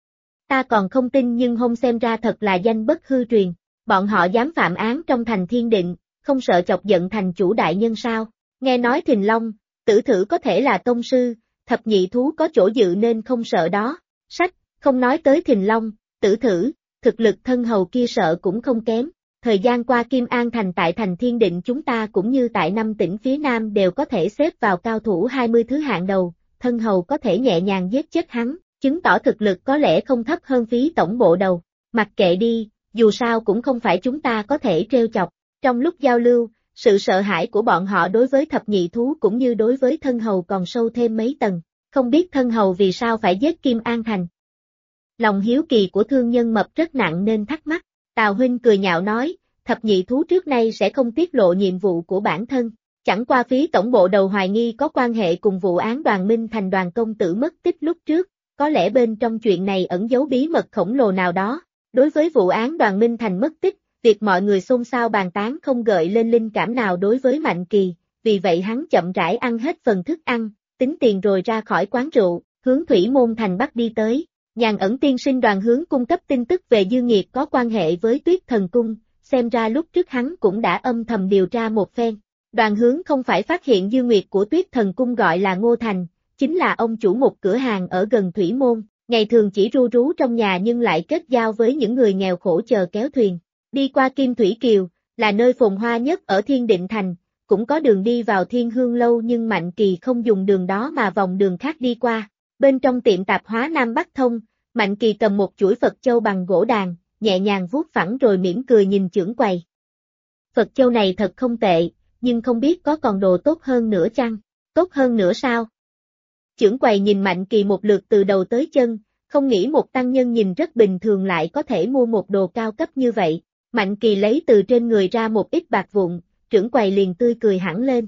Ta còn không tin nhưng hôm xem ra thật là danh bất hư truyền, bọn họ dám phạm án trong thành Thiên Định, không sợ chọc giận thành chủ đại nhân sao, nghe nói Thình Long, Tử Thử có thể là tông sư, thập nhị thú có chỗ dựa nên không sợ đó, sách, không nói tới Thình Long, Tử Thử, thực lực thân hầu kia sợ cũng không kém. Thời gian qua Kim An Thành tại thành Thiên Định chúng ta cũng như tại 5 tỉnh phía Nam đều có thể xếp vào cao thủ 20 thứ hạng đầu, thân hầu có thể nhẹ nhàng giết chết hắn, chứng tỏ thực lực có lẽ không thấp hơn phí tổng bộ đầu. Mặc kệ đi, dù sao cũng không phải chúng ta có thể trêu chọc. Trong lúc giao lưu, sự sợ hãi của bọn họ đối với thập nhị thú cũng như đối với thân hầu còn sâu thêm mấy tầng. Không biết thân hầu vì sao phải giết Kim An Thành. Lòng hiếu kỳ của thương nhân mập rất nặng nên thắc mắc. Tào huynh cười nhạo nói, thập nhị thú trước nay sẽ không tiết lộ nhiệm vụ của bản thân, chẳng qua phí tổng bộ đầu hoài nghi có quan hệ cùng vụ án Đoàn Minh Thành Đoàn công tử mất tích lúc trước, có lẽ bên trong chuyện này ẩn giấu bí mật khổng lồ nào đó. Đối với vụ án Đoàn Minh Thành mất tích, việc mọi người xôn xao bàn tán không gợi lên linh cảm nào đối với Mạnh Kỳ, vì vậy hắn chậm rãi ăn hết phần thức ăn, tính tiền rồi ra khỏi quán rượu, hướng Thủy Môn Thành Bắc đi tới. Nhàn Ẩn tiên sinh Đoàn Hướng cung cấp tin tức về Dư Nghiệt có quan hệ với Tuyết Thần Cung, xem ra lúc trước hắn cũng đã âm thầm điều tra một phen. Đoàn Hướng không phải phát hiện Dư Nguyệt của Tuyết Thần Cung gọi là Ngô Thành, chính là ông chủ một cửa hàng ở gần Thủy Môn, ngày thường chỉ ru rú trong nhà nhưng lại kết giao với những người nghèo khổ chờ kéo thuyền. Đi qua Kim Thủy Kiều, là nơi phồn hoa nhất ở Thiên Định Thành, cũng có đường đi vào Thiên Hương Lâu nhưng Mạnh Kỳ không dùng đường đó mà vòng đường khác đi qua. Bên trong tiệm tạp hóa Nam Bắc Thông, Mạnh Kỳ cầm một chuỗi Phật châu bằng gỗ đàn, nhẹ nhàng vuốt phẳng rồi mỉm cười nhìn chưởng quầy. Phật châu này thật không tệ, nhưng không biết có còn đồ tốt hơn nữa chăng? Tốt hơn nữa sao? Chưởng quầy nhìn Mạnh Kỳ một lượt từ đầu tới chân, không nghĩ một tăng nhân nhìn rất bình thường lại có thể mua một đồ cao cấp như vậy. Mạnh Kỳ lấy từ trên người ra một ít bạc vụn, trưởng quầy liền tươi cười hẳn lên.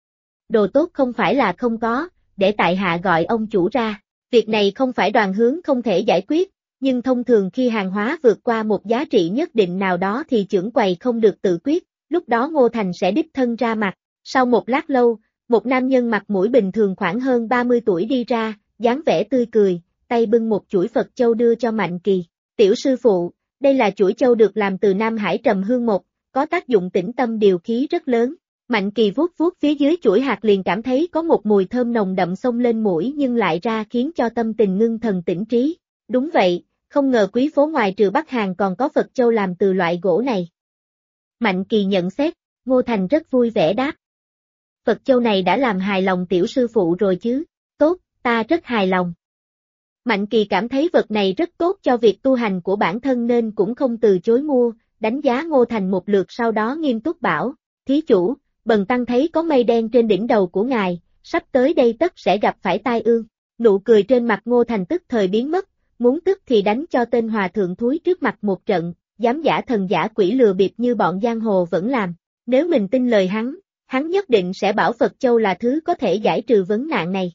Đồ tốt không phải là không có, để tại hạ gọi ông chủ ra. Việc này không phải Đoàn Hướng không thể giải quyết, nhưng thông thường khi hàng hóa vượt qua một giá trị nhất định nào đó thì trưởng quầy không được tự quyết, lúc đó Ngô Thành sẽ đích thân ra mặt. Sau một lát lâu, một nam nhân mặt mũi bình thường khoảng hơn 30 tuổi đi ra, dáng vẻ tươi cười, tay bưng một chuỗi Phật châu đưa cho Mạnh Kỳ. Tiểu sư phụ, đây là chuỗi châu được làm từ Nam Hải trầm hương mộc, có tác dụng tĩnh tâm điều khí rất lớn. Mạnh Kỳ vuốt vuốt phía dưới chuỗi hạt liền cảm thấy có một mùi thơm nồng đậm xông lên mũi nhưng lại ra khiến cho tâm tình ngưng thần tĩnh trí. Đúng vậy, không ngờ quý phố ngoài trừ Bắc Hàn còn có Phật châu làm từ loại gỗ này. Mạnh Kỳ nhận xét, Ngô Thành rất vui vẻ đáp. Phật châu này đã làm hài lòng tiểu sư phụ rồi chứ, tốt, ta rất hài lòng. Mạnh Kỳ cảm thấy vật này rất tốt cho việc tu hành của bản thân nên cũng không từ chối mua, đánh giá Ngô Thành một lượt sau đó nghiêm túc bảo, thí chủ, bần tăng thấy có mây đen trên đỉnh đầu của ngài, sắp tới đây tất sẽ gặp phải tai ương. Nụ cười trên mặt Ngô Thành tức thời biến mất, muốn tức thì đánh cho tên hòa thượng thúi trước mặt một trận, dám giả thần giả quỷ lừa bịp như bọn giang hồ vẫn làm. Nếu mình tin lời hắn nhất định sẽ bảo Phật Châu là thứ có thể giải trừ vấn nạn này.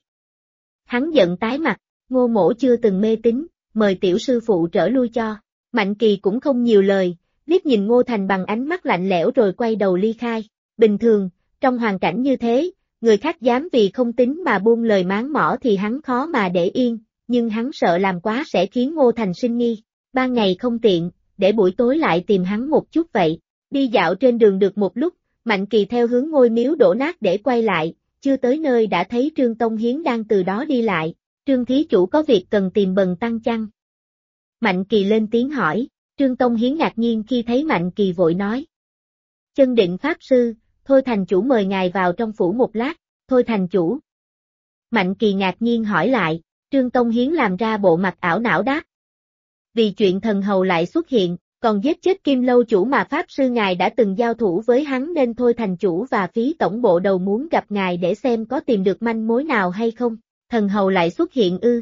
Hắn giận tái mặt, Ngô mỗ chưa từng mê tín, mời tiểu sư phụ trở lui cho. Mạnh Kỳ cũng không nhiều lời, liếc nhìn Ngô Thành bằng ánh mắt lạnh lẽo rồi quay đầu ly khai. Bình thường, trong hoàn cảnh như thế, người khác dám vì không tín mà buông lời máng mỏ thì hắn khó mà để yên, nhưng hắn sợ làm quá sẽ khiến Ngô Thành sinh nghi. Ban ngày không tiện, để buổi tối lại tìm hắn một chút vậy. Đi dạo trên đường được một lúc, Mạnh Kỳ theo hướng ngôi miếu đổ nát để quay lại, chưa tới nơi đã thấy Trương Tông Hiến đang từ đó đi lại. Trương thí chủ có việc cần tìm bần tăng chăng? Mạnh Kỳ lên tiếng hỏi, Trương Tông Hiến ngạc nhiên khi thấy Mạnh Kỳ vội nói. Chân Định Pháp Sư, Thôi thành chủ mời ngài vào trong phủ một lát, Thôi thành chủ. Mạnh Kỳ ngạc nhiên hỏi lại, Trương Tông Hiến làm ra bộ mặt ảo não đáp. Vì chuyện thần hầu lại xuất hiện, còn giết chết Kim lâu chủ mà Pháp sư ngài đã từng giao thủ với hắn nên thôi thành chủ và phí tổng bộ đầu muốn gặp ngài để xem có tìm được manh mối nào hay không. Thần hầu lại xuất hiện ư?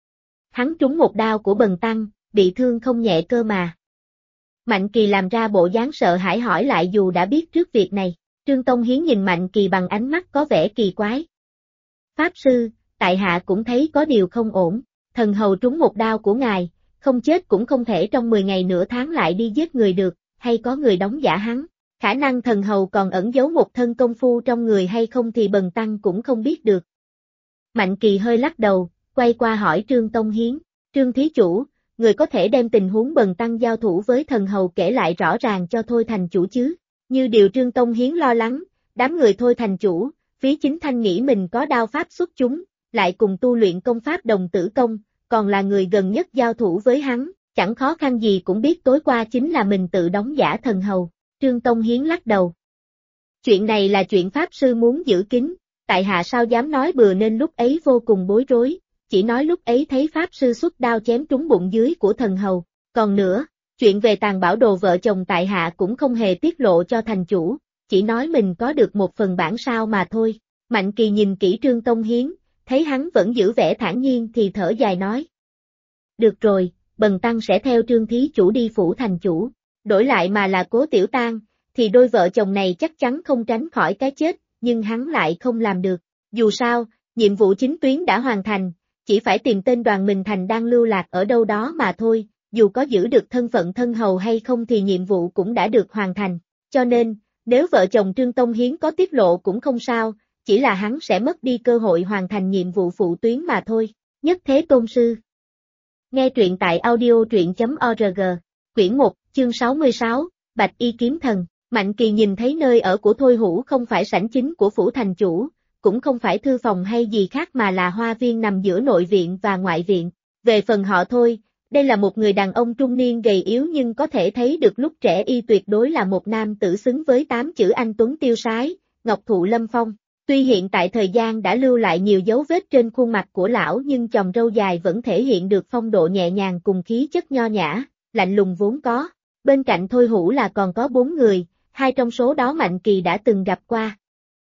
Hắn trúng một đao của Bần tăng, bị thương không nhẹ cơ mà. Mạnh Kỳ làm ra bộ dáng sợ hãi hỏi lại dù đã biết trước việc này. Trương Tông Hiến nhìn Mạnh Kỳ bằng ánh mắt có vẻ kỳ quái. Pháp sư, tại hạ cũng thấy có điều không ổn, thần hầu trúng một đao của ngài, không chết cũng không thể trong 10 ngày nửa tháng lại đi giết người được, hay có người đóng giả hắn. Khả năng thần hầu còn ẩn giấu một thân công phu trong người hay không thì Bần tăng cũng không biết được. Mạnh Kỳ hơi lắc đầu, quay qua hỏi Trương Tông Hiến, Trương thí chủ, người có thể đem tình huống Bần tăng giao thủ với thần hầu kể lại rõ ràng cho thôi thành chủ chứ? Như điều Trương Tông Hiến lo lắng, đám người thôi thành chủ, Phí Chính Thanh nghĩ mình có đao pháp xuất chúng, lại cùng tu luyện công pháp đồng tử công, còn là người gần nhất giao thủ với hắn, chẳng khó khăn gì cũng biết tối qua chính là mình tự đóng giả thần hầu. Trương Tông Hiến lắc đầu. Chuyện này là chuyện Pháp sư muốn giữ kín, tại hạ sao dám nói bừa nên lúc ấy vô cùng bối rối, chỉ nói lúc ấy thấy Pháp sư xuất đao chém trúng bụng dưới của thần hầu, còn nữa, chuyện về tàn bảo đồ vợ chồng tại hạ cũng không hề tiết lộ cho thành chủ, chỉ nói mình có được một phần bản sao mà thôi. Mạnh Kỳ nhìn kỹ Trương Tông Hiến, thấy hắn vẫn giữ vẻ thản nhiên thì thở dài nói. Được rồi, Bần tăng sẽ theo Trương thí chủ đi phủ thành chủ, đổi lại mà là Cố Tiểu Tang, thì đôi vợ chồng này chắc chắn không tránh khỏi cái chết, nhưng hắn lại không làm được. Dù sao, nhiệm vụ chính tuyến đã hoàn thành, chỉ phải tìm tên Đoàn Minh Thành đang lưu lạc ở đâu đó mà thôi, dù có giữ được thân phận thân hầu hay không thì nhiệm vụ cũng đã được hoàn thành, cho nên, nếu vợ chồng Trương Tông Hiến có tiết lộ cũng không sao, chỉ là hắn sẽ mất đi cơ hội hoàn thành nhiệm vụ phụ tuyến mà thôi. Nhất Thế Tôn Sư. Nghe truyện tại audio.truyện.org, quyển 1, chương 66, Bạch Y Kiếm Thần. Mạnh Kỳ nhìn thấy nơi ở của Thôi Hữu không phải sảnh chính của phủ thành chủ, cũng không phải thư phòng hay gì khác mà là hoa viên nằm giữa nội viện và ngoại viện. Về phần họ Thôi, đây là một người đàn ông trung niên gầy yếu nhưng có thể thấy được lúc trẻ y tuyệt đối là một nam tử xứng với 8 chữ anh tuấn tiêu sái, ngọc thụ lâm phong. Tuy hiện tại thời gian đã lưu lại nhiều dấu vết trên khuôn mặt của lão nhưng chòm râu dài vẫn thể hiện được phong độ nhẹ nhàng cùng khí chất nho nhã, lạnh lùng vốn có. Bên cạnh Thôi Hữu là còn có 4 người, 2 trong số đó Mạnh Kỳ đã từng gặp qua.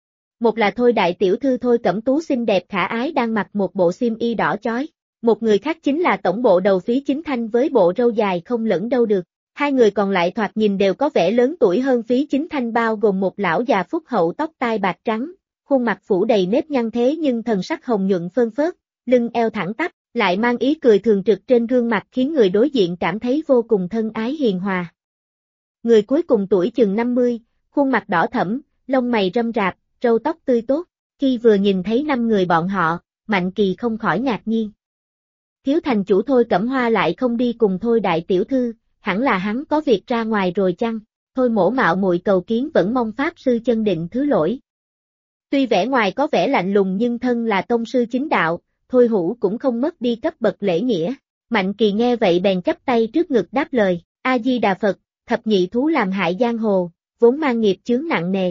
Một là Thôi đại tiểu thư Thôi Cẩm Tú xinh đẹp khả ái đang mặc một bộ xiêm y đỏ chói. Một người khác chính là tổng bộ đầu Phí Chính Thanh với bộ râu dài không lẫn đâu được. 2 người còn lại thoạt nhìn đều có vẻ lớn tuổi hơn Phí Chính Thanh bao gồm một lão già phúc hậu tóc tai bạc trắng, khuôn mặt phủ đầy nếp nhăn thế nhưng thần sắc hồng nhuận phơn phớt, lưng eo thẳng tắp, lại mang ý cười thường trực trên gương mặt khiến người đối diện cảm thấy vô cùng thân ái hiền hòa. Người cuối cùng tuổi chừng 50, khuôn mặt đỏ thẫm, lông mày râm rạp, râu tóc tươi tốt. Khi vừa nhìn thấy 5 người bọn họ, Mạnh Kỳ không khỏi ngạc nhiên. Thiếu thành chủ Thôi Cẩm Hoa lại không đi cùng Thôi đại tiểu thư, hẳn là hắn có việc ra ngoài rồi chăng? Thôi Mỗ mạo muội cầu kiến vẫn mong Pháp sư chân định thứ lỗi. Tuy vẻ ngoài có vẻ lạnh lùng nhưng thân là tông sư chính đạo, Thôi Hữu cũng không mất đi cấp bậc lễ nghĩa. Mạnh Kỳ nghe vậy bèn chắp tay trước ngực đáp lời, A Di Đà Phật, thập nhị thú làm hại giang hồ, vốn mang nghiệp chướng nặng nề.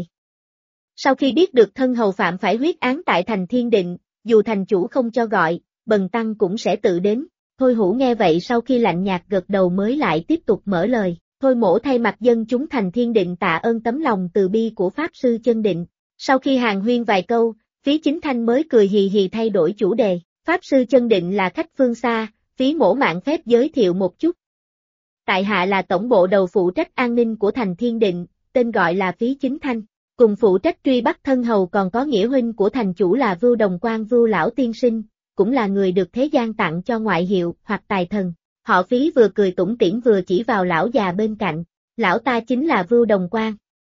Sau khi biết được thân hầu phạm phải huyết án tại thành Thiên Định, dù thành chủ không cho gọi, Bần tăng cũng sẽ tự đến. Thôi Hữu nghe vậy sau khi lạnh nhạt gật đầu mới lại tiếp tục mở lời, Thôi Mỗ thay mặt dân chúng thành Thiên Định tạ ơn tấm lòng từ bi của Pháp sư chân định. Sau khi hàn huyên vài câu, Phí Chính Thanh mới cười hì hì thay đổi chủ đề, Pháp sư chân định là khách phương xa, Phí Mỗ mạn phép giới thiệu một chút. Tại hạ là tổng bộ đầu phụ trách an ninh của thành Thiên Định, tên gọi là Phí Chính Thanh, cùng phụ trách truy bắt thân hầu còn có nghĩa huynh của thành chủ là Vưu Đồng Quan Vưu Lão Tiên Sinh, cũng là người được thế gian tặng cho ngoại hiệu hoặc tài thần. Họ Phí vừa cười tủm tỉm vừa chỉ vào lão già bên cạnh, lão ta chính là Vưu Đồng Quan.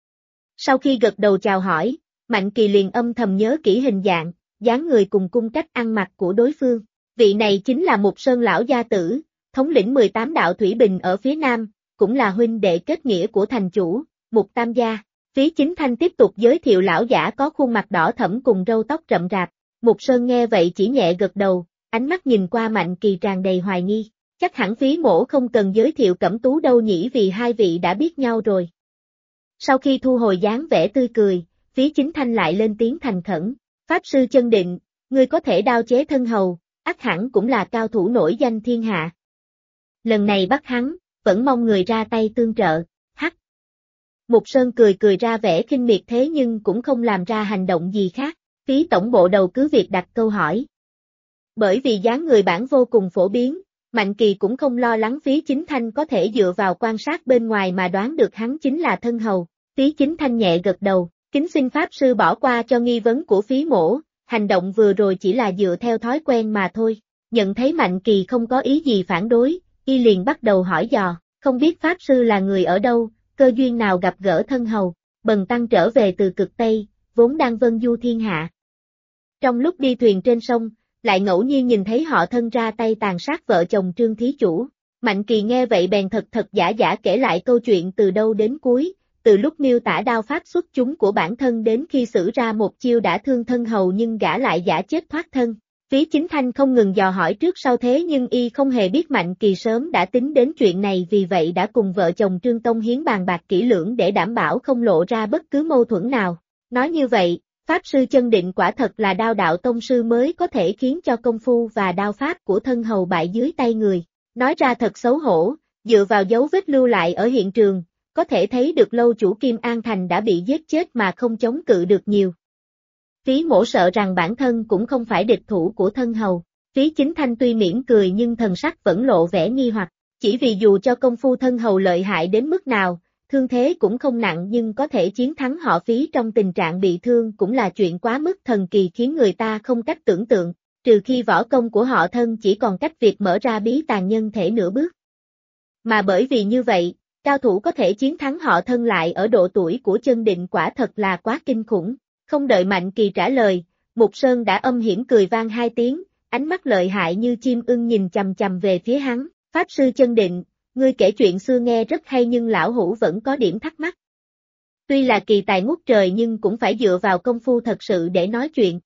Sau khi gật đầu chào hỏi, Mạnh Kỳ liền âm thầm nhớ kỹ hình dạng, dáng người cùng cung cách ăn mặc của đối phương. Vị này chính là Mục Sơn lão gia tử, thống lĩnh 18 đạo thủy bình ở phía Nam, cũng là huynh đệ kết nghĩa của thành chủ, Mục Tam gia. Phí Chính Thanh tiếp tục giới thiệu lão giả có khuôn mặt đỏ thẫm cùng râu tóc rậm rạp. Mục Sơn nghe vậy chỉ nhẹ gật đầu, ánh mắt nhìn qua Mạnh Kỳ tràn đầy hoài nghi. Chắc hẳn Phí Mỗ không cần giới thiệu Cẩm Tú đâu nhỉ vì hai vị đã biết nhau rồi. Sau khi thu hồi dáng vẻ tươi cười, Phí Chính Thanh lại lên tiếng thành khẩn. Pháp sư chân định, ngươi có thể đao chế thân hầu, ắt hẳn cũng là cao thủ nổi danh thiên hạ. Lần này bắt hắn, vẫn mong người ra tay tương trợ. Hắc. Mục Sơn cười cười ra vẻ khinh miệt thế nhưng cũng không làm ra hành động gì khác. Phí tổng bộ đầu cứ việc đặt câu hỏi. Bởi vì dáng người bản vô cùng phổ biến, Mạnh Kỳ cũng không lo lắng Phí Chính Thanh có thể dựa vào quan sát bên ngoài mà đoán được hắn chính là thân hầu. Phí Chính Thanh nhẹ gật đầu, kính xin Pháp Sư bỏ qua cho nghi vấn của Phí mỗ, hành động vừa rồi chỉ là dựa theo thói quen mà thôi. Nhận thấy Mạnh Kỳ không có ý gì phản đối, y liền bắt đầu hỏi dò, không biết Pháp Sư là người ở đâu, cơ duyên nào gặp gỡ thân hầu, bần tăng trở về từ cực Tây, vốn đang vân du thiên hạ. Trong lúc đi thuyền trên sông, lại ngẫu nhiên nhìn thấy họ thân ra tay tàn sát vợ chồng Trương Thí Chủ. Mạnh Kỳ nghe vậy bèn thật giả kể lại câu chuyện từ đầu đến cuối, từ lúc miêu tả đao pháp xuất chúng của bản thân đến khi sử ra một chiêu đã thương thân hầu nhưng gã lại giả chết thoát thân. Phí Chính Thanh không ngừng dò hỏi trước sau thế nhưng y không hề biết Mạnh Kỳ sớm đã tính đến chuyện này vì vậy đã cùng vợ chồng Trương Tông Hiến bàn bạc kỹ lưỡng để đảm bảo không lộ ra bất cứ mâu thuẫn nào. Nói như vậy, Pháp Sư chân định quả thật là đao đạo tông sư mới có thể khiến cho công phu và đao pháp của thân hầu bại dưới tay người. Nói ra thật xấu hổ, dựa vào dấu vết lưu lại ở hiện trường, có thể thấy được lâu chủ Kim An Thành đã bị giết chết mà không chống cự được nhiều. Phí mỗ sợ rằng bản thân cũng không phải địch thủ của thân hầu. Phí Chính Thanh tuy mỉm cười nhưng thần sắc vẫn lộ vẻ nghi hoặc, chỉ vì dù cho công phu thân hầu lợi hại đến mức nào, thương thế cũng không nặng nhưng có thể chiến thắng họ Phí trong tình trạng bị thương cũng là chuyện quá mức thần kỳ khiến người ta không cách tưởng tượng, trừ khi võ công của họ thân chỉ còn cách việc mở ra bí tàng nhân thể nửa bước. Mà bởi vì như vậy, cao thủ có thể chiến thắng họ thân lại ở độ tuổi của chân định quả thật là quá kinh khủng. Không đợi Mạnh Kỳ trả lời, Mục Sơn đã âm hiểm cười vang hai tiếng, ánh mắt lợi hại như chim ưng nhìn chằm chằm về phía hắn. Pháp Sư chân định, ngươi kể chuyện xưa nghe rất hay nhưng lão hủ vẫn có điểm thắc mắc. Tuy là kỳ tài ngút trời nhưng cũng phải dựa vào công phu thật sự để nói chuyện.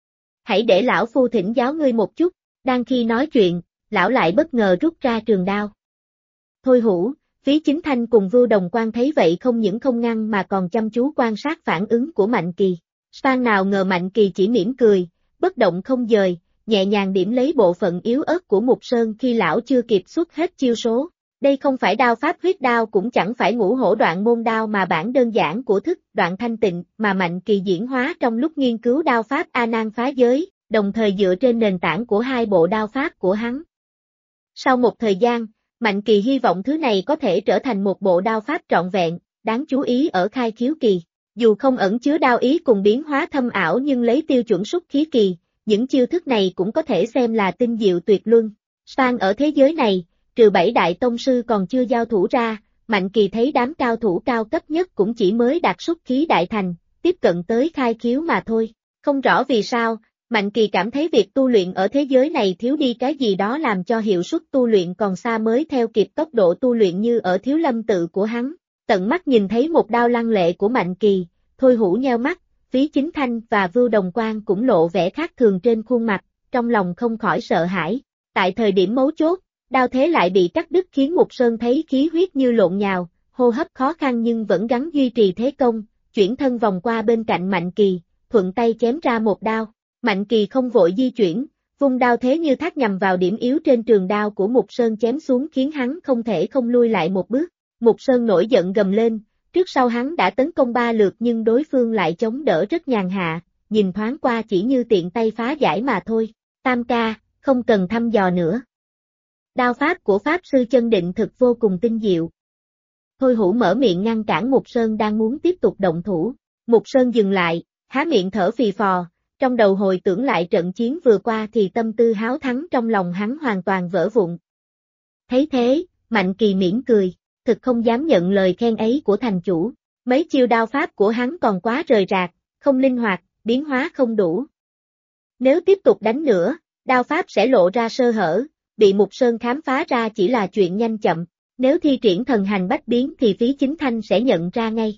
Hãy để lão phu thỉnh giáo ngươi một chút. Đang khi nói chuyện, lão lại bất ngờ rút ra trường đao. Thôi hủ, Phí Chính Thanh cùng Vưu Đồng Quan thấy vậy không những không ngăn mà còn chăm chú quan sát phản ứng của Mạnh Kỳ. Phan nào ngờ Mạnh Kỳ chỉ mỉm cười, bất động không dời, nhẹ nhàng điểm lấy bộ phận yếu ớt của Mục Sơn khi lão chưa kịp xuất hết chiêu số. Đây không phải đao pháp huyết đao cũng chẳng phải ngũ hổ đoạn môn đao mà bản đơn giản của thức đoạn thanh tịnh mà Mạnh Kỳ diễn hóa trong lúc nghiên cứu đao pháp A Nan phá giới, đồng thời dựa trên nền tảng của hai bộ đao pháp của hắn. Sau một thời gian, Mạnh Kỳ hy vọng thứ này có thể trở thành một bộ đao pháp trọn vẹn, đáng chú ý ở khai khiếu kỳ. Dù không ẩn chứa đao ý cùng biến hóa thâm ảo nhưng lấy tiêu chuẩn xúc khí kỳ, những chiêu thức này cũng có thể xem là tinh diệu tuyệt luân. Phan ở thế giới này, trừ 7 đại tông sư còn chưa giao thủ ra, Mạnh Kỳ thấy đám cao thủ cao cấp nhất cũng chỉ mới đạt xúc khí đại thành, tiếp cận tới khai khiếu mà thôi. Không rõ vì sao, Mạnh Kỳ cảm thấy việc tu luyện ở thế giới này thiếu đi cái gì đó làm cho hiệu suất tu luyện còn xa mới theo kịp tốc độ tu luyện như ở Thiếu Lâm tự của hắn. Tận mắt nhìn thấy một đao lăng lệ của Mạnh Kỳ, Thôi hủ nheo mắt, Phí Chính Thanh và Vưu Đồng Quan cũng lộ vẻ khác thường trên khuôn mặt, trong lòng không khỏi sợ hãi. Tại thời điểm mấu chốt, đao thế lại bị cắt đứt khiến Mục Sơn thấy khí huyết như lộn nhào, hô hấp khó khăn nhưng vẫn gắng duy trì thế công, chuyển thân vòng qua bên cạnh Mạnh Kỳ, thuận tay chém ra một đao. Mạnh Kỳ không vội di chuyển, vung đao thế như thác nhằm vào điểm yếu trên trường đao của Mục Sơn chém xuống khiến hắn không thể không lui lại một bước. Mục Sơn nổi giận gầm lên, trước sau hắn đã tấn công 3 lượt nhưng đối phương lại chống đỡ rất nhàn hạ, nhìn thoáng qua chỉ như tiện tay phá giải mà thôi. Tam ca, không cần thăm dò nữa. Đao pháp của Pháp Sư chân định thực vô cùng tinh diệu. Thôi hủ mở miệng ngăn cản Mục Sơn đang muốn tiếp tục động thủ. Mục Sơn dừng lại, há miệng thở phì phò, trong đầu hồi tưởng lại trận chiến vừa qua thì tâm tư háo thắng trong lòng hắn hoàn toàn vỡ vụn. Thấy thế, Mạnh Kỳ mỉm cười, thực không dám nhận lời khen ấy của thành chủ. Mấy chiêu đao pháp của hắn còn quá rời rạc, không linh hoạt, biến hóa không đủ. Nếu tiếp tục đánh nữa, đao pháp sẽ lộ ra sơ hở, bị Mục Sơn khám phá ra chỉ là chuyện nhanh chậm. Nếu thi triển thần hành bách biến thì Phí Chính Thanh sẽ nhận ra ngay.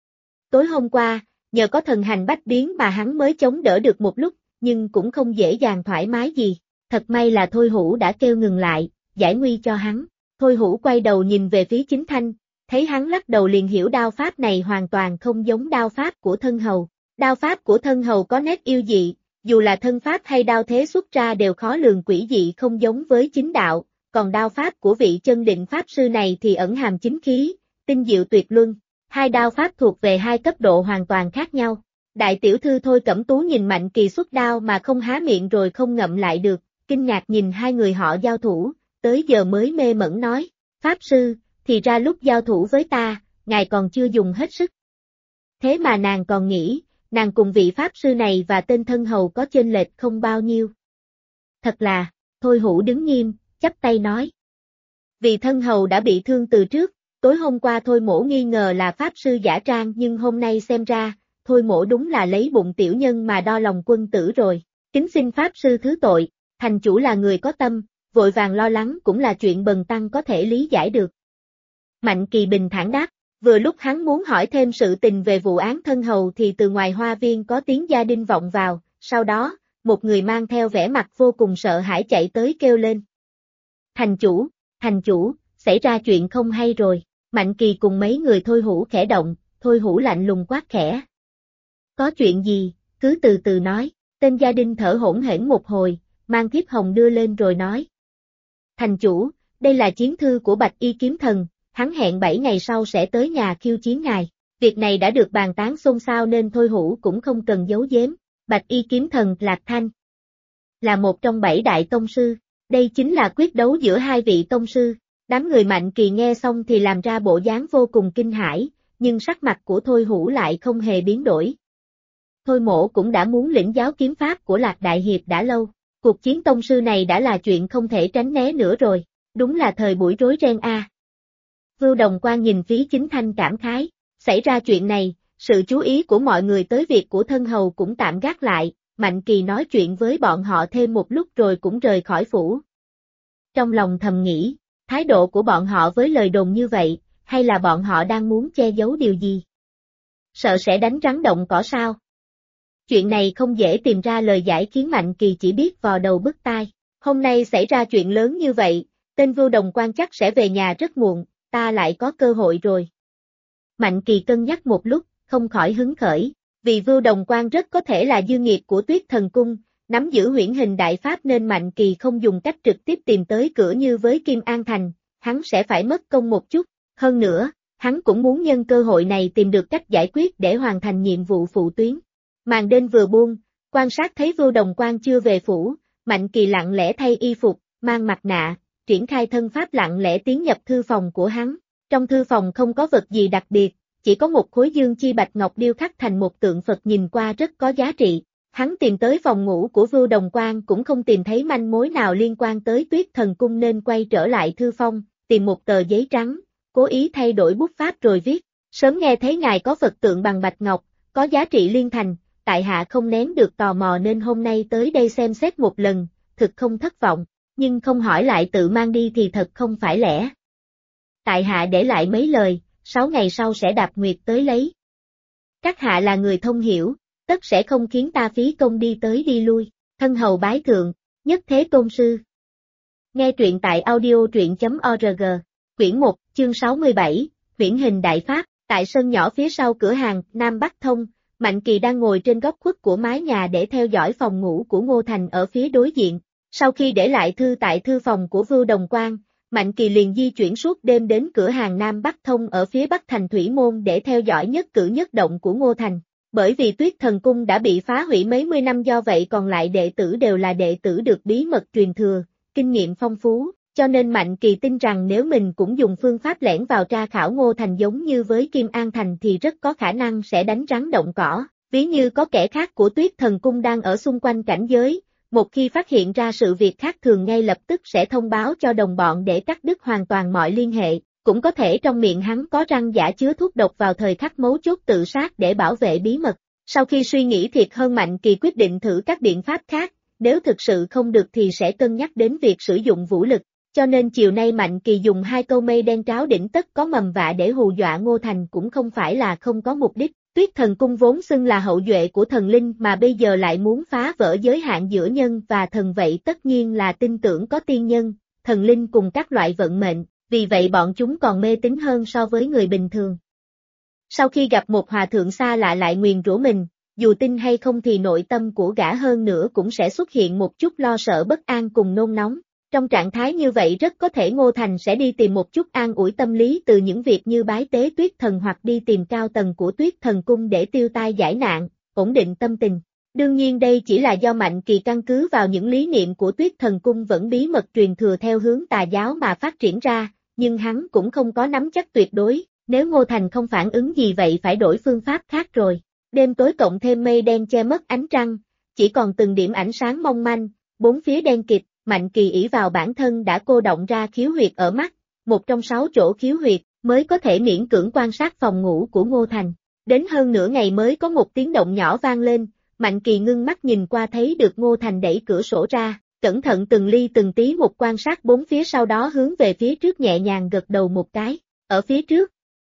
Tối hôm qua, nhờ có thần hành bách biến mà hắn mới chống đỡ được một lúc, nhưng cũng không dễ dàng thoải mái gì. Thật may là Thôi hủ đã kêu ngừng lại, giải nguy cho hắn. Thôi hủ quay đầu nhìn về Phí Chính Thanh, thấy hắn lắc đầu liền hiểu đao pháp này hoàn toàn không giống đao pháp của thân hầu. Đao pháp của thân hầu có nét yêu dị, dù là thân pháp hay đao thế xuất ra đều khó lường quỷ dị không giống với chính đạo, còn đao pháp của vị chân định pháp sư này thì ẩn hàm chính khí, tinh diệu tuyệt luân. Hai đao pháp thuộc về hai cấp độ hoàn toàn khác nhau. Đại tiểu thư Thôi Cẩm Tú nhìn Mạnh Kỳ xuất đao mà không há miệng rồi không ngậm lại được, kinh ngạc nhìn hai người họ giao thủ, tới giờ mới mê mẩn nói, Pháp sư, thì ra lúc giao thủ với ta, ngài còn chưa dùng hết sức. Thế mà nàng còn nghĩ, nàng cùng vị Pháp sư này và tên thân hầu có chênh lệch không bao nhiêu. Thật là, Thôi Hữu đứng nghiêm, chắp tay nói. Vị thân hầu đã bị thương từ trước, tối hôm qua Thôi Mỗ nghi ngờ là Pháp sư giả trang nhưng hôm nay xem ra, Thôi Mỗ đúng là lấy bụng tiểu nhân mà đo lòng quân tử rồi, kính xin Pháp sư thứ tội, thành chủ là người có tâm, vội vàng lo lắng cũng là chuyện bần tăng có thể lý giải được. Mạnh Kỳ bình thản đáp, vừa lúc hắn muốn hỏi thêm sự tình về vụ án thân hầu thì từ ngoài hoa viên có tiếng gia đình vọng vào, sau đó, một người mang theo vẻ mặt vô cùng sợ hãi chạy tới kêu lên. Thành chủ, xảy ra chuyện không hay rồi, Mạnh Kỳ cùng mấy người Thôi Hữu khẽ động, Thôi Hữu lạnh lùng quát khẽ. Có chuyện gì, cứ từ từ nói, tên gia đình thở hổn hển một hồi, mang thiếp hồng đưa lên rồi nói. Thành chủ, đây là chiến thư của Bạch Y Kiếm Thần, hắn hẹn 7 ngày sau sẽ tới nhà khiêu chiến ngài. Việc này đã được bàn tán xôn xao nên Thôi Hữu cũng không cần giấu giếm. Bạch Y Kiếm Thần Lạc Thanh là một trong 7 đại tông sư, đây chính là quyết đấu giữa hai vị tông sư. Đám người Mạnh Kỳ nghe xong thì làm ra bộ dáng vô cùng kinh hãi, nhưng sắc mặt của Thôi Hữu lại không hề biến đổi. Thôi Mỗ cũng đã muốn lĩnh giáo kiếm pháp của Lạc Đại Hiệp đã lâu, cuộc chiến tông sư này đã là chuyện không thể tránh né nữa rồi, đúng là thời buổi rối ren a. Vưu Đồng Quan nhìn Phí Chính Thanh cảm khái, xảy ra chuyện này, sự chú ý của mọi người tới việc của thân hầu cũng tạm gác lại, Mạnh Kỳ nói chuyện với bọn họ thêm một lúc rồi cũng rời khỏi phủ. Trong lòng thầm nghĩ, thái độ của bọn họ với lời đồn như vậy, hay là bọn họ đang muốn che giấu điều gì? Sợ sẽ đánh rắn động cỏ sao? Chuyện này không dễ tìm ra lời giải khiến Mạnh Kỳ chỉ biết vò đầu bứt tai. Hôm nay xảy ra chuyện lớn như vậy, tên Vưu Đồng Quan chắc sẽ về nhà rất muộn, ta lại có cơ hội rồi. Mạnh Kỳ cân nhắc một lúc, không khỏi hứng khởi, vì Vưu Đồng Quan rất có thể là dư nghiệp của Tuyết Thần Cung, nắm giữ huyễn hình đại pháp nên Mạnh Kỳ không dùng cách trực tiếp tìm tới cửa như với Kim An Thành, hắn sẽ phải mất công một chút, hơn nữa, hắn cũng muốn nhân cơ hội này tìm được cách giải quyết để hoàn thành nhiệm vụ phụ tuyến. Màn đêm vừa buông, quan sát thấy Vưu Đồng Quan chưa về phủ, Mạnh Kỳ lặng lẽ thay y phục, mang mặt nạ, triển khai thân pháp lặng lẽ tiến nhập thư phòng của hắn. Trong thư phòng không có vật gì đặc biệt, chỉ có một khối dương chi bạch ngọc điêu khắc thành một tượng Phật nhìn qua rất có giá trị. Hắn tìm tới phòng ngủ của Vưu Đồng Quan cũng không tìm thấy manh mối nào liên quan tới Tuyết Thần Cung nên quay trở lại thư phòng, tìm một tờ giấy trắng, cố ý thay đổi bút pháp rồi viết. Sớm nghe thấy ngài có Phật tượng bằng bạch ngọc, có giá trị liên thành, tại hạ không nén được tò mò nên hôm nay tới đây xem xét một lần, thực không thất vọng, nhưng không hỏi lại tự mang đi thì thật không phải lẽ. Tại hạ để lại mấy lời, 6 ngày sau sẽ đạp nguyệt tới lấy. Các hạ là người thông hiểu, tất sẽ không khiến ta phí công đi tới đi lui, thân hầu bái thượng, nhất thế tôn sư. Nghe truyện tại audio truyện.org, quyển 1, chương 67, huyễn hình đại pháp, tại sân nhỏ phía sau cửa hàng Nam Bắc Thông, Mạnh Kỳ đang ngồi trên góc khuất của mái nhà để theo dõi phòng ngủ của Ngô Thành ở phía đối diện. Sau khi để lại thư tại thư phòng của Vưu Đồng Quan, Mạnh Kỳ liền di chuyển suốt đêm đến cửa hàng Nam Bắc Thông ở phía bắc thành Thủy Môn để theo dõi nhất cử nhất động của Ngô Thành. Bởi vì Tuyết Thần Cung đã bị phá hủy mấy mươi năm do vậy còn lại đệ tử đều là đệ tử được bí mật truyền thừa, kinh nghiệm phong phú, cho nên Mạnh Kỳ tin rằng nếu mình cũng dùng phương pháp lẻn vào tra khảo Ngô Thành giống như với Kim An Thành thì rất có khả năng sẽ đánh rắn động cỏ, ví như có kẻ khác của Tuyết Thần Cung đang ở xung quanh cảnh giới. Một khi phát hiện ra sự việc khác thường ngay lập tức sẽ thông báo cho đồng bọn để cắt đứt hoàn toàn mọi liên hệ, cũng có thể trong miệng hắn có răng giả chứa thuốc độc vào thời khắc mấu chốt tự sát để bảo vệ bí mật. Sau khi suy nghĩ thiệt hơn Mạnh Kỳ quyết định thử các biện pháp khác, nếu thực sự không được thì sẽ cân nhắc đến việc sử dụng vũ lực, cho nên chiều nay Mạnh Kỳ dùng 2 câu mây đen tráo đỉnh tất có mầm vạ để hù dọa Ngô Thành cũng không phải là không có mục đích. Tuyết Thần Cung vốn xưng là hậu duệ của thần linh mà bây giờ lại muốn phá vỡ giới hạn giữa nhân và thần vậy tất nhiên là tin tưởng có tiên nhân, thần linh cùng các loại vận mệnh, vì vậy bọn chúng còn mê tín hơn so với người bình thường. Sau khi gặp một hòa thượng xa lạ lại nguyền rủa mình, dù tin hay không thì nội tâm của gã hơn nữa cũng sẽ xuất hiện một chút lo sợ bất an cùng nôn nóng. Trong trạng thái như vậy rất có thể Ngô Thành sẽ đi tìm một chút an ủi tâm lý từ những việc như bái tế Tuyết Thần hoặc đi tìm cao tầng của Tuyết Thần Cung để tiêu tai giải nạn, ổn định tâm tình. Đương nhiên đây chỉ là do Mạnh Kỳ căn cứ vào những lý niệm của Tuyết Thần Cung vẫn bí mật truyền thừa theo hướng tà giáo mà phát triển ra, nhưng hắn cũng không có nắm chắc tuyệt đối, nếu Ngô Thành không phản ứng gì vậy phải đổi phương pháp khác rồi. Đêm tối cộng thêm mây đen che mất ánh trăng, chỉ còn từng điểm ánh sáng mong manh, bốn phía đen kịt, Mạnh Kỳ ỷ vào bản thân đã cô động ra khiếu huyệt ở mắt, một trong 6 chỗ khiếu huyệt, mới có thể miễn cưỡng quan sát phòng ngủ của Ngô Thành. Đến hơn nửa ngày mới có một tiếng động nhỏ vang lên, Mạnh Kỳ ngưng mắt nhìn qua thấy được Ngô Thành đẩy cửa sổ ra, cẩn thận từng ly từng tí một quan sát bốn phía sau đó hướng về phía trước nhẹ nhàng gật đầu một cái, ở phía trước.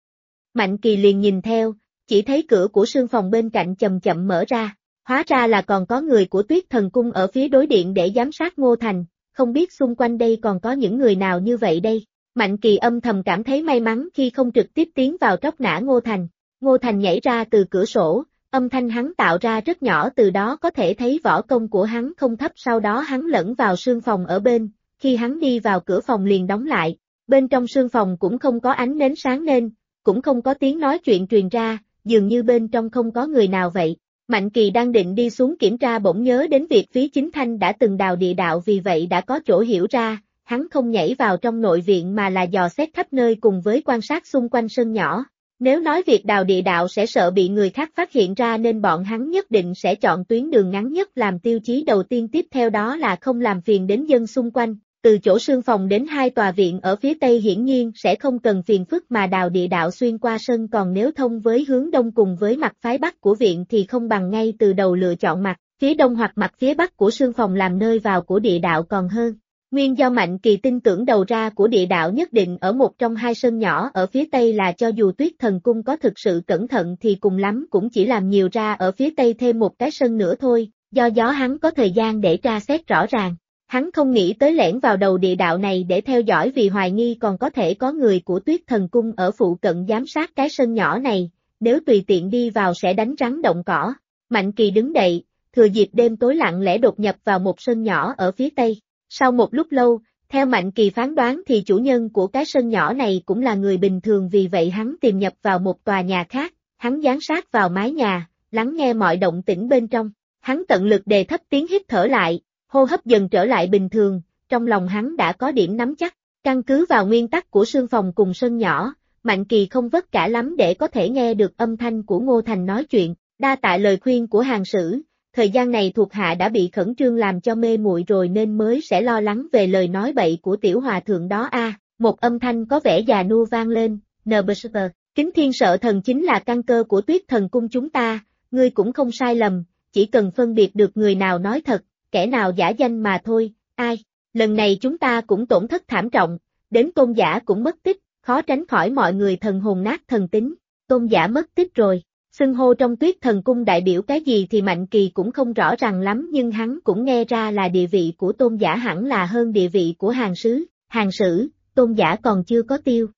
Mạnh Kỳ liền nhìn theo, chỉ thấy cửa của sương phòng bên cạnh chậm chậm mở ra, hóa ra là còn có người của Tuyết Thần Cung ở phía đối điện để giám sát Ngô Thành, không biết xung quanh đây còn có những người nào như vậy đây. Mạnh Kỳ âm thầm cảm thấy may mắn khi không trực tiếp tiến vào tróc nã Ngô Thành. Ngô Thành nhảy ra từ cửa sổ, âm thanh hắn tạo ra rất nhỏ từ đó có thể thấy võ công của hắn không thấp, sau đó hắn lẫn vào sương phòng ở bên, khi hắn đi vào cửa phòng liền đóng lại, bên trong sương phòng cũng không có ánh nến sáng nên, cũng không có tiếng nói chuyện truyền ra, dường như bên trong không có người nào vậy. Mạnh Kỳ đang định đi xuống kiểm tra bỗng nhớ đến việc Phí Chính Thanh đã từng đào địa đạo vì vậy đã có chỗ hiểu ra, hắn không nhảy vào trong nội viện mà là dò xét khắp nơi cùng với quan sát xung quanh sân nhỏ. Nếu nói việc đào địa đạo sẽ sợ bị người khác phát hiện ra nên bọn hắn nhất định sẽ chọn tuyến đường ngắn nhất làm tiêu chí đầu tiên, tiếp theo đó là không làm phiền đến dân xung quanh. Từ chỗ sương phòng đến 2 tòa viện ở phía tây hiển nhiên sẽ không cần phiền phức mà đào địa đạo xuyên qua sân, còn nếu thông với hướng đông cùng với mặt phái bắc của viện thì không bằng ngay từ đầu lựa chọn mặt phía đông hoặc mặt phía bắc của sương phòng làm nơi vào của địa đạo còn hơn. Nguyên do Mạnh Kỳ tin tưởng đầu ra của địa đạo nhất định ở một trong 2 sân nhỏ ở phía tây là cho dù Tuyết Thần Cung có thực sự cẩn thận thì cùng lắm cũng chỉ làm nhiều ra ở phía tây thêm một cái sân nữa thôi, do đó hắn có thời gian để tra xét rõ ràng. Hắn không nghĩ tới lẻn vào đầu địa đạo này để theo dõi vì hoài nghi còn có thể có người của Tuyết Thần Cung ở phụ cận giám sát cái sân nhỏ này, nếu tùy tiện đi vào sẽ đánh rắn động cỏ. Mạnh Kỳ đứng dậy, thừa dịp đêm tối lặng lẽ đột nhập vào một sân nhỏ ở phía tây. Sau một lúc lâu, theo Mạnh Kỳ phán đoán thì chủ nhân của cái sân nhỏ này cũng là người bình thường, vì vậy hắn tìm nhập vào một tòa nhà khác, hắn dán sát vào mái nhà, lắng nghe mọi động tĩnh bên trong. Hắn tận lực đề thấp tiếng hít thở lại, hô hấp dần trở lại bình thường, trong lòng hắn đã có điểm nắm chắc. Căn cứ vào nguyên tắc của sương phòng cùng sân nhỏ, Mạnh Kỳ không vất vả lắm để có thể nghe được âm thanh của Ngô Thành nói chuyện, đa tạ lời khuyên của Hàn Sử. Thời gian này thuộc hạ đã bị khẩn trương làm cho mê muội rồi nên mới sẽ lo lắng về lời nói bậy của tiểu hòa thượng đó a. Một âm thanh có vẻ già nua vang lên, Nbsper, Kính Thiên Sợ Thần chính là căn cơ của Tuyết Thần Cung chúng ta, ngươi cũng không sai lầm, chỉ cần phân biệt được người nào nói thật, kẻ nào giả danh mà thôi. Ai, lần này chúng ta cũng tổn thất thảm trọng, đến tôn giả cũng mất tích, khó tránh khỏi mọi người thần hồn nát thần tính. Tôn giả mất tích rồi. Xưng hô trong Tuyết Thần Cung đại biểu cái gì thì Mạnh Kỳ cũng không rõ ràng lắm, nhưng hắn cũng nghe ra là địa vị của tôn giả hẳn là hơn địa vị của Hàn Sứ. Hàn Sử, tôn giả còn chưa có tiêu.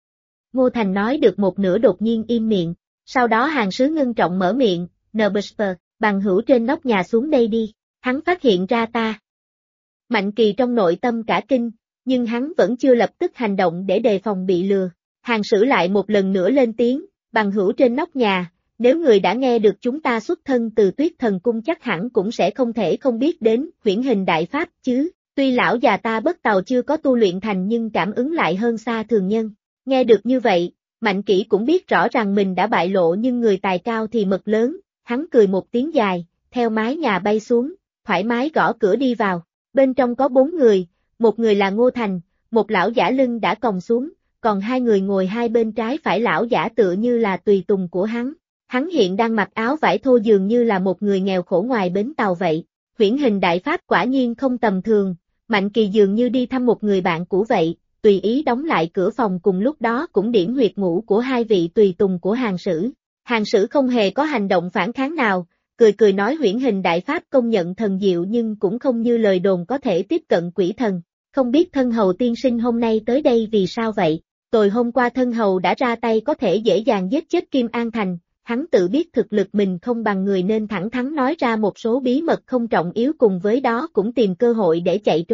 Ngô Thành nói được một nửa đột nhiên im miệng, sau đó Hàn Sứ ngưng trọng mở miệng, Nbsper, bằng hữu trên nóc nhà xuống đây đi, hắn phát hiện ra ta. Mạnh Kỳ trong nội tâm cả kinh, nhưng hắn vẫn chưa lập tức hành động để đề phòng bị lừa. Hàn Sử lại một lần nữa lên tiếng, bằng hữu trên nóc nhà. Nếu người đã nghe được chúng ta xuất thân từ Tuyết Thần Cung chắc hẳn cũng sẽ không thể không biết đến Huyễn Hình Đại Pháp chứ, tuy lão già ta bất tàu chưa có tu luyện thành nhưng cảm ứng lại hơn xa thường nhân. Nghe được như vậy, Mạnh Kỷ cũng biết rõ rằng mình đã bại lộ nhưng người tài cao thì mật lớn, hắn cười một tiếng dài, theo mái nhà bay xuống, thoải mái gõ cửa đi vào, bên trong có 4 người, một người là Ngô Thành, một lão giả lưng đã còng xuống, còn 2 người ngồi hai bên trái phải lão giả tựa như là tùy tùng của hắn. Hắn hiện đang mặc áo vải thô dường như là một người nghèo khổ ngoài bến tàu vậy. Huyễn Hình Đại Pháp quả nhiên không tầm thường, Mạnh Kỳ dường như đi thăm một người bạn cũ vậy, tùy ý đóng lại cửa phòng, cùng lúc đó cũng điểm huyệt ngủ của 2 vị tùy tùng của Hàn Sử. Hàn Sử không hề có hành động phản kháng nào, cười cười nói Huyễn Hình Đại Pháp công nhận thần diệu nhưng cũng không như lời đồn có thể tiếp cận quỷ thần. Không biết thân hầu tiên sinh hôm nay tới đây vì sao vậy? Tối hôm qua thân hầu đã ra tay có thể dễ dàng giết chết Kim An Thành. Hắn tự biết thực lực mình không bằng người nên thẳng thắn nói ra một số bí mật không trọng yếu, cùng với đó cũng tìm cơ hội để chạy trốn.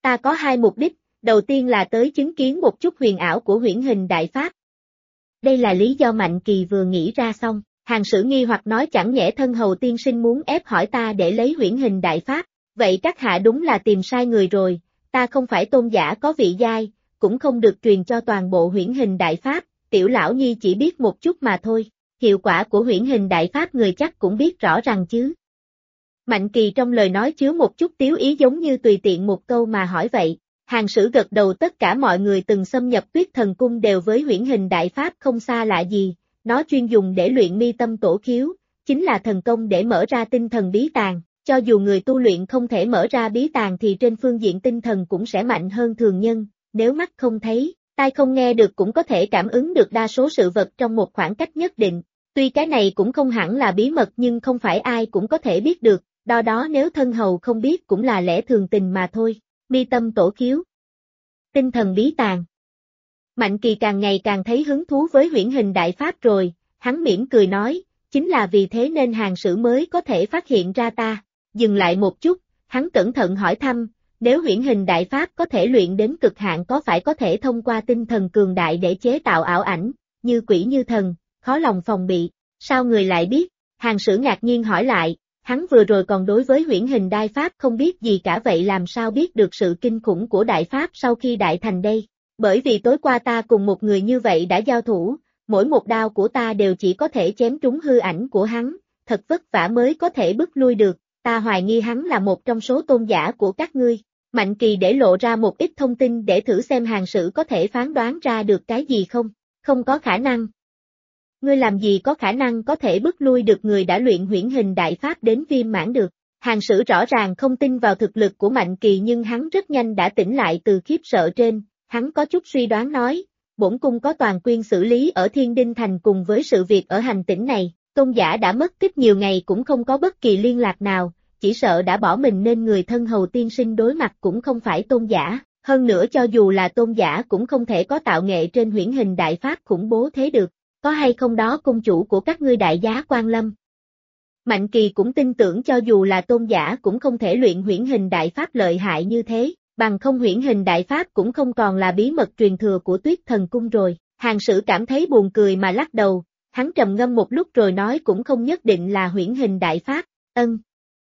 Ta có hai mục đích, đầu tiên là tới chứng kiến một chút huyền ảo của huyễn hình đại pháp. Đây là lý do Mạnh Kỳ vừa nghĩ ra xong, Hàn Sử nghi hoặc nói chẳng nhẽ thân hầu tiên sinh muốn ép hỏi ta để lấy huyễn hình đại pháp, vậy các hạ đúng là tìm sai người rồi, ta không phải tôn giả có vị giai, cũng không được truyền cho toàn bộ huyễn hình đại pháp, tiểu lão nhi chỉ biết một chút mà thôi, hiệu quả của huyễn hình đại pháp người chắc cũng biết rõ ràng chứ. Mạnh Kỳ trong lời nói chứa một chút tiếu ý giống như tùy tiện một câu mà hỏi vậy. Hàn Sử gật đầu, tất cả mọi người từng xâm nhập Tuyết Thần Cung đều với huyễn hình đại pháp không xa lạ gì, nó chuyên dùng để luyện mi tâm tổ khiếu, chính là thần công để mở ra tinh thần bí tàng, cho dù người tu luyện không thể mở ra bí tàng thì trên phương diện tinh thần cũng sẽ mạnh hơn thường nhân, nếu mắt không thấy, tai không nghe được cũng có thể cảm ứng được đa số sự vật trong một khoảng cách nhất định. Tuy cái này cũng không hẳn là bí mật nhưng không phải ai cũng có thể biết được, đó nếu thân hầu không biết cũng là lẽ thường tình mà thôi. Mi tâm tổ khiếu, tinh thần bí tàng. Mạnh Kỳ càng ngày càng thấy hứng thú với huyễn hình đại pháp rồi, hắn mỉm cười nói, chính là vì thế nên Hàn Sử mới có thể phát hiện ra ta. Dừng lại một chút, hắn cẩn thận hỏi thăm, nếu huyễn hình đại pháp có thể luyện đến cực hạn có phải có thể thông qua tinh thần cường đại để chế tạo ảo ảnh, như quỷ như thần, khó lòng phòng bị, sao người lại biết? Hàn Sử ngạc nhiên hỏi lại. Hắn vừa rồi còn đối với huyễn hình đại pháp không biết gì cả, vậy làm sao biết được sự kinh khủng của đại pháp sau khi đại thành đây? Bởi vì tối qua ta cùng một người như vậy đã giao thủ, mỗi một đao của ta đều chỉ có thể chém trúng hư ảnh của hắn, thật vất vả mới có thể bức lui được, ta hoài nghi hắn là một trong số tôn giả của các ngươi. Mạnh Kỳ để lộ ra một ít thông tin để thử xem Hàn Sử có thể phán đoán ra được cái gì không? Không có khả năng. Ngươi làm gì có khả năng có thể bức lui được người đã luyện huyễn hình đại pháp đến viên mãn được. Hàn Sử rõ ràng không tin vào thực lực của Mạnh Kỳ nhưng hắn rất nhanh đã tỉnh lại từ khiếp sợ trên, hắn có chút suy đoán nói, bổn cung có toàn quyền xử lý ở Thiên Đinh Thành cùng với sự việc ở hành tỉnh này, tôn giả đã mất tích nhiều ngày cũng không có bất kỳ liên lạc nào, chỉ sợ đã bỏ mình nên người thân hầu tiên sinh đối mặt cũng không phải tôn giả, hơn nữa cho dù là tôn giả cũng không thể có tạo nghệ trên huyễn hình đại pháp khủng bố thế được. Có hay không đó cung chủ của các ngươi đại giá Quan Lâm? Mạnh Kỳ cũng tin tưởng cho dù là tôn giả cũng không thể luyện huyễn hình đại pháp lợi hại như thế, bằng không huyễn hình đại pháp cũng không còn là bí mật truyền thừa của Tuyết Thần Cung rồi. Hàn Sử cảm thấy buồn cười mà lắc đầu, hắn trầm ngâm một lúc rồi nói cũng không nhất định là huyễn hình đại pháp, ân.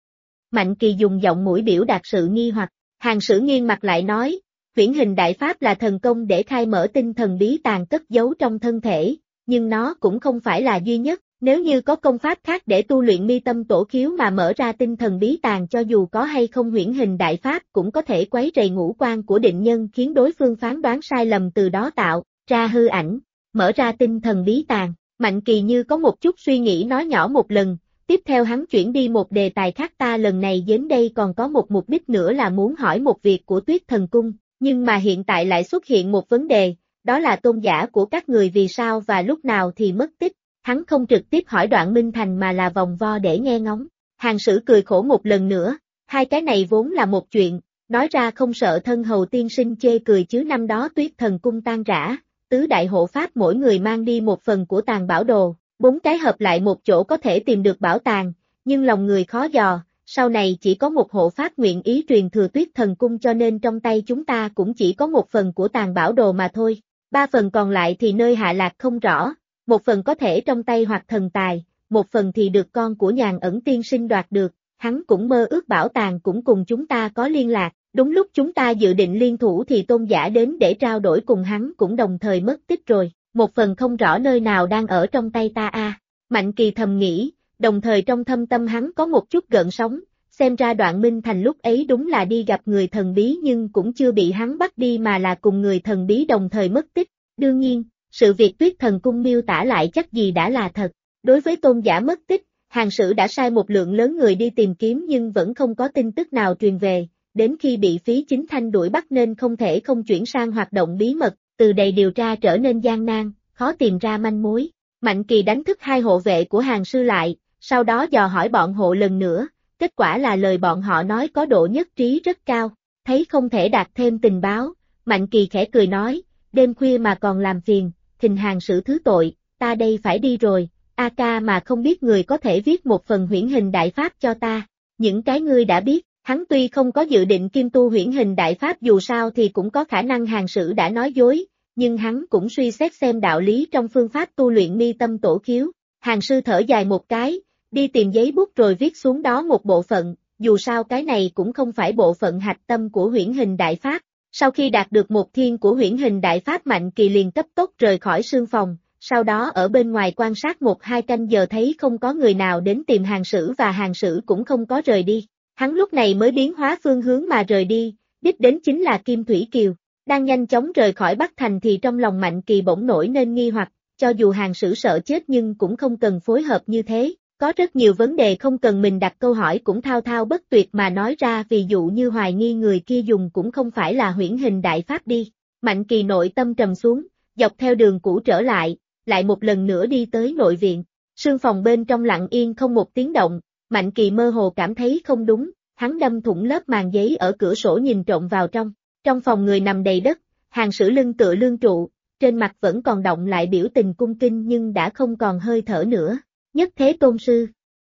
Mạnh Kỳ dùng giọng mũi biểu đạt sự nghi hoặc, Hàn Sử nghiêng mặt lại nói, huyễn hình đại pháp là thần công để khai mở tinh thần bí tàng cất giấu trong thân thể. Nhưng nó cũng không phải là duy nhất, nếu như có công pháp khác để tu luyện mi tâm tổ khiếu mà mở ra tinh thần bí tàng cho dù có hay không huyễn hình đại pháp cũng có thể quấy rầy ngũ quan của định nhân khiến đối phương phán đoán sai lầm từ đó tạo ra hư ảnh, mở ra tinh thần bí tàng. Mạnh Kỳ như có một chút suy nghĩ nói nhỏ một lần, tiếp theo hắn chuyển đi một đề tài khác, ta lần này đến đây còn có một mục đích nữa là muốn hỏi một việc của Tuyết Thần Cung, nhưng mà hiện tại lại xuất hiện một vấn đề. Đó là tôn giả của các người vì sao và lúc nào thì mất tích, hắn không trực tiếp hỏi Đoạn Minh Thành mà là vòng vo để nghe ngóng. Hàn Sử cười khổ một lần nữa, hai cái này vốn là một chuyện, nói ra không sợ thân hầu tiên sinh chê cười chứ. Năm đó Tuyết Thần Cung tan rã, tứ đại hộ pháp mỗi người mang đi một phần của tàng bảo đồ, 4 cái hợp lại một chỗ có thể tìm được bảo tàng, nhưng lòng người khó dò. Sau này chỉ có một hộ pháp nguyện ý truyền thừa Tuyết Thần Cung cho nên trong tay chúng ta cũng chỉ có một phần của tàng bảo đồ mà thôi. 3 phần còn lại thì nơi hạ lạc không rõ, một phần có thể trong tay hoặc thần tài, một phần thì được con của Nhàn Ẩn tiên sinh đoạt được, hắn cũng mơ ước bảo tàng cũng cùng chúng ta có liên lạc, đúng lúc chúng ta dự định liên thủ thì tôn giả đến để trao đổi cùng hắn cũng đồng thời mất tích rồi, một phần không rõ nơi nào đang ở trong tay ta a. Mạnh Kỳ thầm nghĩ, đồng thời trong thâm tâm hắn có một chút gợn sóng, xem ra Đoạn Minh Thành lúc ấy đúng là đi gặp người thần bí nhưng cũng chưa bị hắn bắt đi mà là cùng người thần bí đồng thời mất tích. Đương nhiên, sự việc Tuyết Thần Cung miêu tả lại chắc gì đã là thật. Đối với tôn giả mất tích, Hàn Sử đã sai một lượng lớn người đi tìm kiếm nhưng vẫn không có tin tức nào truyền về, đến khi bị Phí Chính Thanh đuổi bắt nên không thể không chuyển sang hoạt động bí mật, từ đây điều tra trở nên gian nan, khó tìm ra manh mối. Mạnh Kỳ đánh thức hai hộ vệ của Hàn Sư lại, sau đó dò hỏi bọn hộ lần nữa, kết quả là lời bọn họ nói có độ nhất trí rất cao, thấy không thể đạt thêm tình báo, Mạnh Kỳ khẽ cười nói, đêm khuya mà còn làm phiền, thỉnh Hàn Sử thứ tội, ta đây phải đi rồi, a ca mà không biết người có thể viết một phần huyễn hình đại pháp cho ta, những cái ngươi đã biết, Hắn tuy không có dự định kim tu huyễn hình đại pháp dù sao thì cũng có khả năng Hàn Sử đã nói dối, nhưng hắn cũng suy xét xem đạo lý trong phương pháp tu luyện mi tâm tổ khiếu. Hàn Sư thở dài một cái, đi tìm giấy bút rồi viết xuống đó một bộ phận, dù sao cái này cũng không phải bộ phận hạch tâm của huyễn hình đại pháp. Sau khi đạt được một thiên của huyễn hình đại pháp Mạnh Kỳ liền cấp tốc rời khỏi sương phòng, sau đó ở bên ngoài quan sát 1-2 canh giờ thấy không có người nào đến tìm Hàn Sử và Hàn Sử cũng không có rời đi. Hắn lúc này mới biến hóa phương hướng mà rời đi, đích đến chính là Kim Thủy Kiều. Đang nhanh chóng rời khỏi Bắc Thành thì trong lòng Mạnh Kỳ bỗng nổi nên nghi hoặc, cho dù Hàn Sử sợ chết nhưng cũng không cần phối hợp như thế. Có rất nhiều vấn đề không cần mình đặt câu hỏi cũng thao thao bất tuyệt mà nói ra, ví dụ như hoài nghi người kia dùng cũng không phải là huyễn hình đại pháp đi. Mạnh Kỳ nội tâm trầm xuống, dọc theo đường cũ trở lại một lần nữa đi tới nội viện. Sương phòng bên trong lặng yên không một tiếng động, Mạnh Kỳ mơ hồ cảm thấy không đúng, hắn đâm thủng lớp màn giấy ở cửa sổ nhìn trộm vào trong. Trong phòng người nằm đầy đất, Hàn Sử lưng tựa lưng trụ, trên mặt vẫn còn đọng lại biểu tình cung kính nhưng đã không còn hơi thở nữa. Nhất Thế Tôn Sư.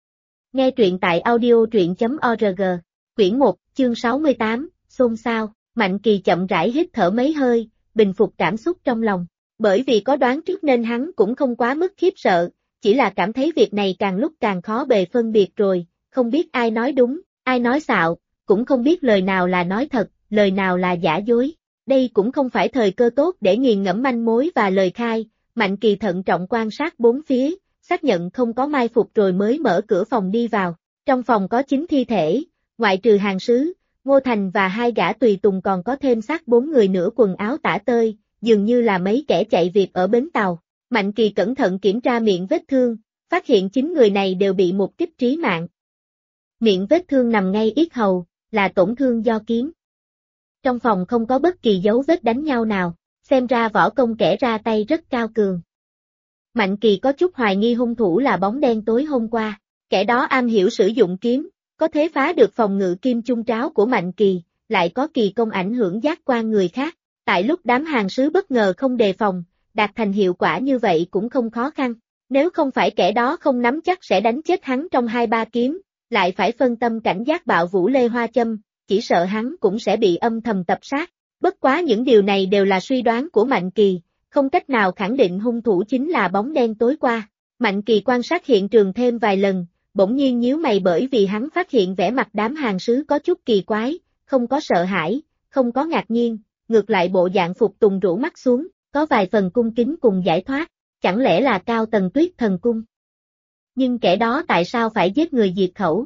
Nghe truyện tại audio.org, quyển 1, chương 68, xôn xao. Mạnh Kỳ chậm rãi hít thở mấy hơi, bình phục cảm xúc trong lòng. Bởi vì có đoán trước nên hắn cũng không quá mức khiếp sợ, chỉ là cảm thấy việc này càng lúc càng khó bề phân biệt rồi, không biết ai nói đúng, ai nói xạo, cũng không biết lời nào là nói thật, lời nào là giả dối. Đây cũng không phải thời cơ tốt để nghiền ngẫm manh mối và lời khai. Mạnh Kỳ thận trọng quan sát bốn phía, xác nhận không có mai phục rồi mới mở cửa phòng đi vào. Trong phòng có 9 thi thể, ngoại trừ Hàn Sứ, Ngô Thành và 2 gã tùy tùng còn có thêm xác 4 người nửa quần áo tả tơi, dường như là mấy kẻ chạy việc ở bến tàu. Mạnh Kỳ cẩn thận kiểm tra miệng vết thương, phát hiện 9 người này đều bị một kích trí mạng. Miệng vết thương nằm ngay yết hầu, là tổn thương do kiếm. Trong phòng không có bất kỳ dấu vết đánh nhau nào, xem ra võ công kẻ ra tay rất cao cường. Mạnh Kỳ có chút hoài nghi hung thủ là bóng đen tối hôm qua, kẻ đó am hiểu sử dụng kiếm, có thể phá được phòng ngự kim chung tráo của Mạnh Kỳ, lại có kỳ công ảnh hưởng giác quan người khác. Tại lúc đám Hàn Sứ bất ngờ không đề phòng, đạt thành hiệu quả như vậy cũng không khó khăn. Nếu không phải kẻ đó không nắm chắc sẽ đánh chết hắn trong 2-3 kiếm, lại phải phân tâm cảnh giác bạo vũ Lê Hoa Châm, chỉ sợ hắn cũng sẽ bị âm thầm tập sát. Bất quá những điều này đều là suy đoán của Mạnh Kỳ, không cách nào khẳng định hung thủ chính là bóng đen tối qua. Mạnh Kỳ quan sát hiện trường thêm vài lần, bỗng nhiên nhíu mày bởi vì hắn phát hiện vẻ mặt đám Hàn Sứ có chút kỳ quái, không có sợ hãi, không có ngạc nhiên, ngược lại bộ dạng phục tùng rũ mắt xuống, có vài phần cung kính cùng giải thoát, chẳng lẽ là Cao Tần Tuyết Thần Cung? Nhưng kẻ đó tại sao phải giết người diệt khẩu?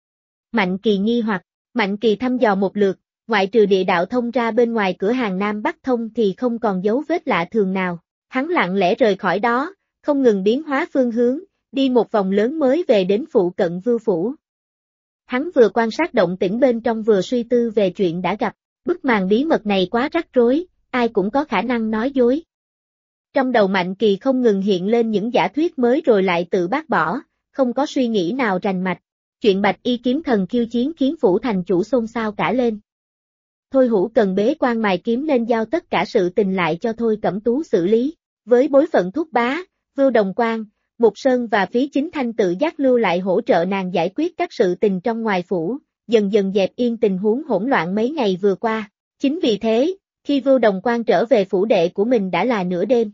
Mạnh Kỳ nghi hoặc, Mạnh Kỳ thăm dò một lượt, ngoại trừ địa đạo thông ra bên ngoài cửa hàng Nam Bắc thông thì không còn dấu vết lạ thường nào. Hắn lặng lẽ rời khỏi đó, không ngừng biến hóa phương hướng, đi một vòng lớn mới về đến phụ cận Vưu Phủ. Hắn vừa quan sát động tĩnh bên trong vừa suy tư về chuyện đã gặp, bức màn bí mật này quá rắc rối, ai cũng có khả năng nói dối. Trong đầu Mạnh Kỳ không ngừng hiện lên những giả thuyết mới rồi lại tự bác bỏ, không có suy nghĩ nào rành mạch. Chuyện Bạch Y kiếm thần khiêu chiến khiến phủ thành chủ xôn xao cả lên. Thôi Hữu cần bế quan mài kiếm nên giao tất cả sự tình lại cho Thôi Cẩm Tú xử lý. Với bối phận thúc bá, Vưu Đồng Quan, Mục Sơn và Phí Chính Thanh tự giác lưu lại hỗ trợ nàng giải quyết các sự tình trong ngoài phủ, dần dần dẹp yên tình huống hỗn loạn mấy ngày vừa qua. Chính vì thế, khi Vưu Đồng Quan trở về phủ đệ của mình đã là nửa đêm.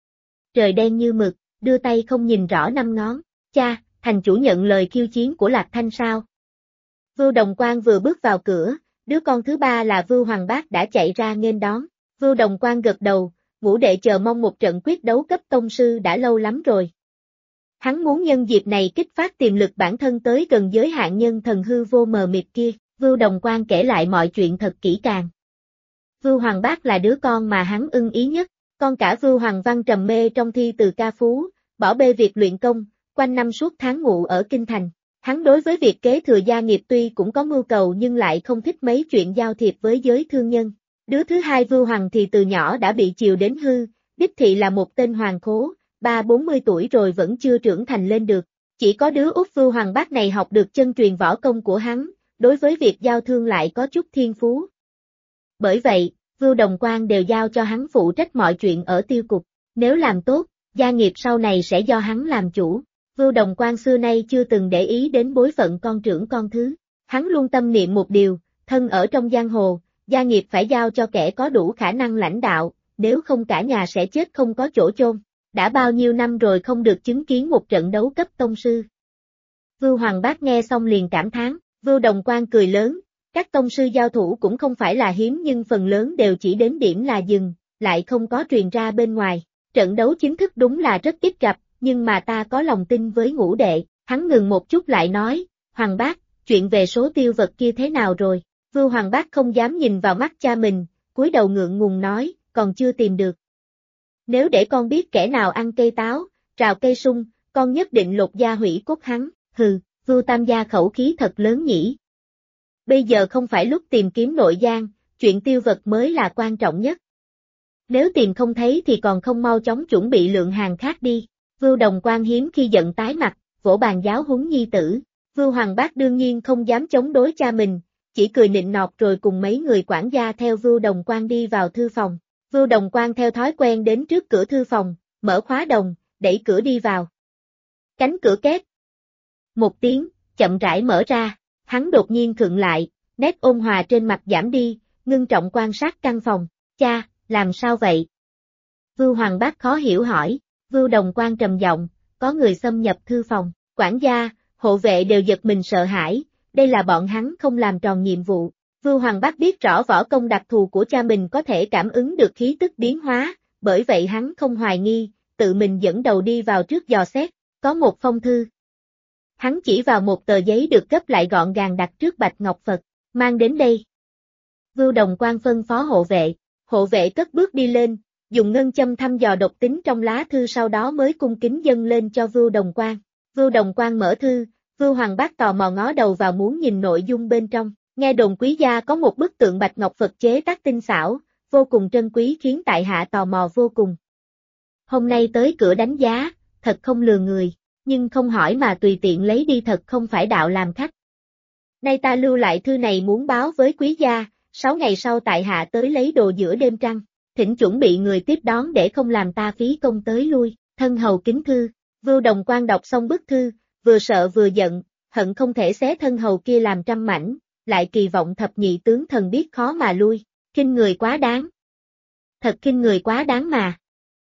Trời đen như mực, đưa tay không nhìn rõ 5 ngón. Cha, thành chủ nhận lời khiêu chiến của Lạc Thanh sao? Vưu Đồng Quan vừa bước vào cửa, đứa con thứ ba là Vưu Hoàng Bác đã chạy ra nghênh đón. Vưu Đồng Quan gật đầu, ngũ đệ chờ mong một trận quyết đấu cấp tông sư đã lâu lắm rồi. Hắn muốn nhân dịp này kích phát tiềm lực bản thân tới gần giới hạn nhân thần hư vô mờ mịt kia. Vưu Đồng Quan kể lại mọi chuyện thật kỹ càng. Vưu Hoàng Bác là đứa con mà hắn ưng ý nhất, con cả Vưu Hoàng Văn trầm mê trong thi từ ca phú, bỏ bê việc luyện công, quanh năm suốt tháng ngụ ở Kinh Thành. Hắn đối với việc kế thừa gia nghiệp tuy cũng có mưu cầu nhưng lại không thích mấy chuyện giao thiệp với giới thương nhân. Đứa thứ hai Vưu Hoàng thì từ nhỏ đã bị chiều đến hư, đích thị là một tên hoàng khố, 30-40 tuổi rồi vẫn chưa trưởng thành lên được. Chỉ có đứa út Vưu Hoàng Bác này học được chân truyền võ công của hắn, đối với việc giao thương lại có chút thiên phú. Bởi vậy, Vưu Đồng Quan đều giao cho hắn phụ trách mọi chuyện ở tiêu cục. Nếu làm tốt, gia nghiệp sau này sẽ do hắn làm chủ. Vưu Đồng Quan xưa nay chưa từng để ý đến bối phận con trưởng con thứ. Hắn luôn tâm niệm một điều, thân ở trong giang hồ, gia nghiệp phải giao cho kẻ có đủ khả năng lãnh đạo, nếu không cả nhà sẽ chết không có chỗ chôn. Đã bao nhiêu năm rồi không được chứng kiến một trận đấu cấp tông sư. Vưu Hoàng Bác nghe xong liền cảm thán, Vưu Đồng Quan cười lớn, các tông sư giao thủ cũng không phải là hiếm nhưng phần lớn đều chỉ đến điểm là dừng, lại không có truyền ra bên ngoài. Trận đấu chính thức đúng là rất ít gặp, nhưng mà ta có lòng tin với Ngũ đệ. Hắn ngừng một chút lại nói, Hoàng Bác, chuyện về số tiêu vật kia thế nào rồi? Vưu Hoàng Bác không dám nhìn vào mắt cha mình, cúi đầu ngượng ngùng nói, còn chưa tìm được. Nếu để con biết kẻ nào ăn cây táo, rào cây sung, con nhất định lột da hủy cốt hắn. Hừ, Vưu Tam gia khẩu khí thật lớn nhỉ. Bây giờ không phải lúc tìm kiếm nội gian, chuyện tiêu vật mới là quan trọng nhất. Nếu tìm không thấy thì còn không mau chóng chuẩn bị lượng hàng khác đi. Vưu Đồng Quan hiếm khi giận tái mặt, vỗ bàn giáo huấn nhi tử. Vưu Hoàng Bác đương nhiên không dám chống đối cha mình, chỉ cười nịnh nọt rồi cùng mấy người quản gia theo Vưu Đồng Quan đi vào thư phòng. Vưu Đồng Quan theo thói quen đến trước cửa thư phòng, mở khóa đồng, đẩy cửa đi vào. Cánh cửa két. Một tiếng, chậm rãi mở ra, hắn đột nhiên khựng lại, nét ôn hòa trên mặt giảm đi, ngưng trọng quan sát căn phòng. Cha, làm sao vậy? Vưu Hoàng Bác khó hiểu hỏi. Vưu Đồng Quan trầm giọng, có người xâm nhập thư phòng. Quản gia, hộ vệ đều giật mình sợ hãi, đây là bọn hắn không làm tròn nhiệm vụ. Vưu Hoàng Bác biết rõ võ công đặc thù của cha mình có thể cảm ứng được khí tức biến hóa, bởi vậy hắn không hoài nghi, tự mình dẫn đầu đi vào trước dò xét, có một phong thư. Hắn chỉ vào một tờ giấy được gấp lại gọn gàng đặt trước Bạch Ngọc Phật, mang đến đây. Vưu Đồng Quan phân phó hộ vệ cất bước đi lên, dùng ngân châm thăm dò độc tính trong lá thư sau đó mới cung kính dâng lên cho Vưu Đồng Quan. Vưu Đồng Quan mở thư, Vưu Hoàng Bác tò mò ngó đầu vào muốn nhìn nội dung bên trong. Nghe đồn quý gia có một bức tượng Bạch Ngọc Phật chế tác tinh xảo, vô cùng trân quý khiến tại hạ tò mò vô cùng. Hôm nay tới cửa đánh giá, thật không lừa người, nhưng không hỏi mà tùy tiện lấy đi thật không phải đạo làm khách. Nay ta lưu lại thư này muốn báo với quý gia, 6 ngày sau tại hạ tới lấy đồ giữa đêm trăng, thỉnh chuẩn bị người tiếp đón để không làm ta phí công tới lui, thân hầu kính thư. Vưu Đồng Quan đọc xong bức thư, vừa sợ vừa giận, hận không thể xé thân hầu kia làm trăm mảnh, lại kỳ vọng thập nhị tướng thần biết khó mà lui, khinh người quá đáng. Thật khinh người quá đáng mà.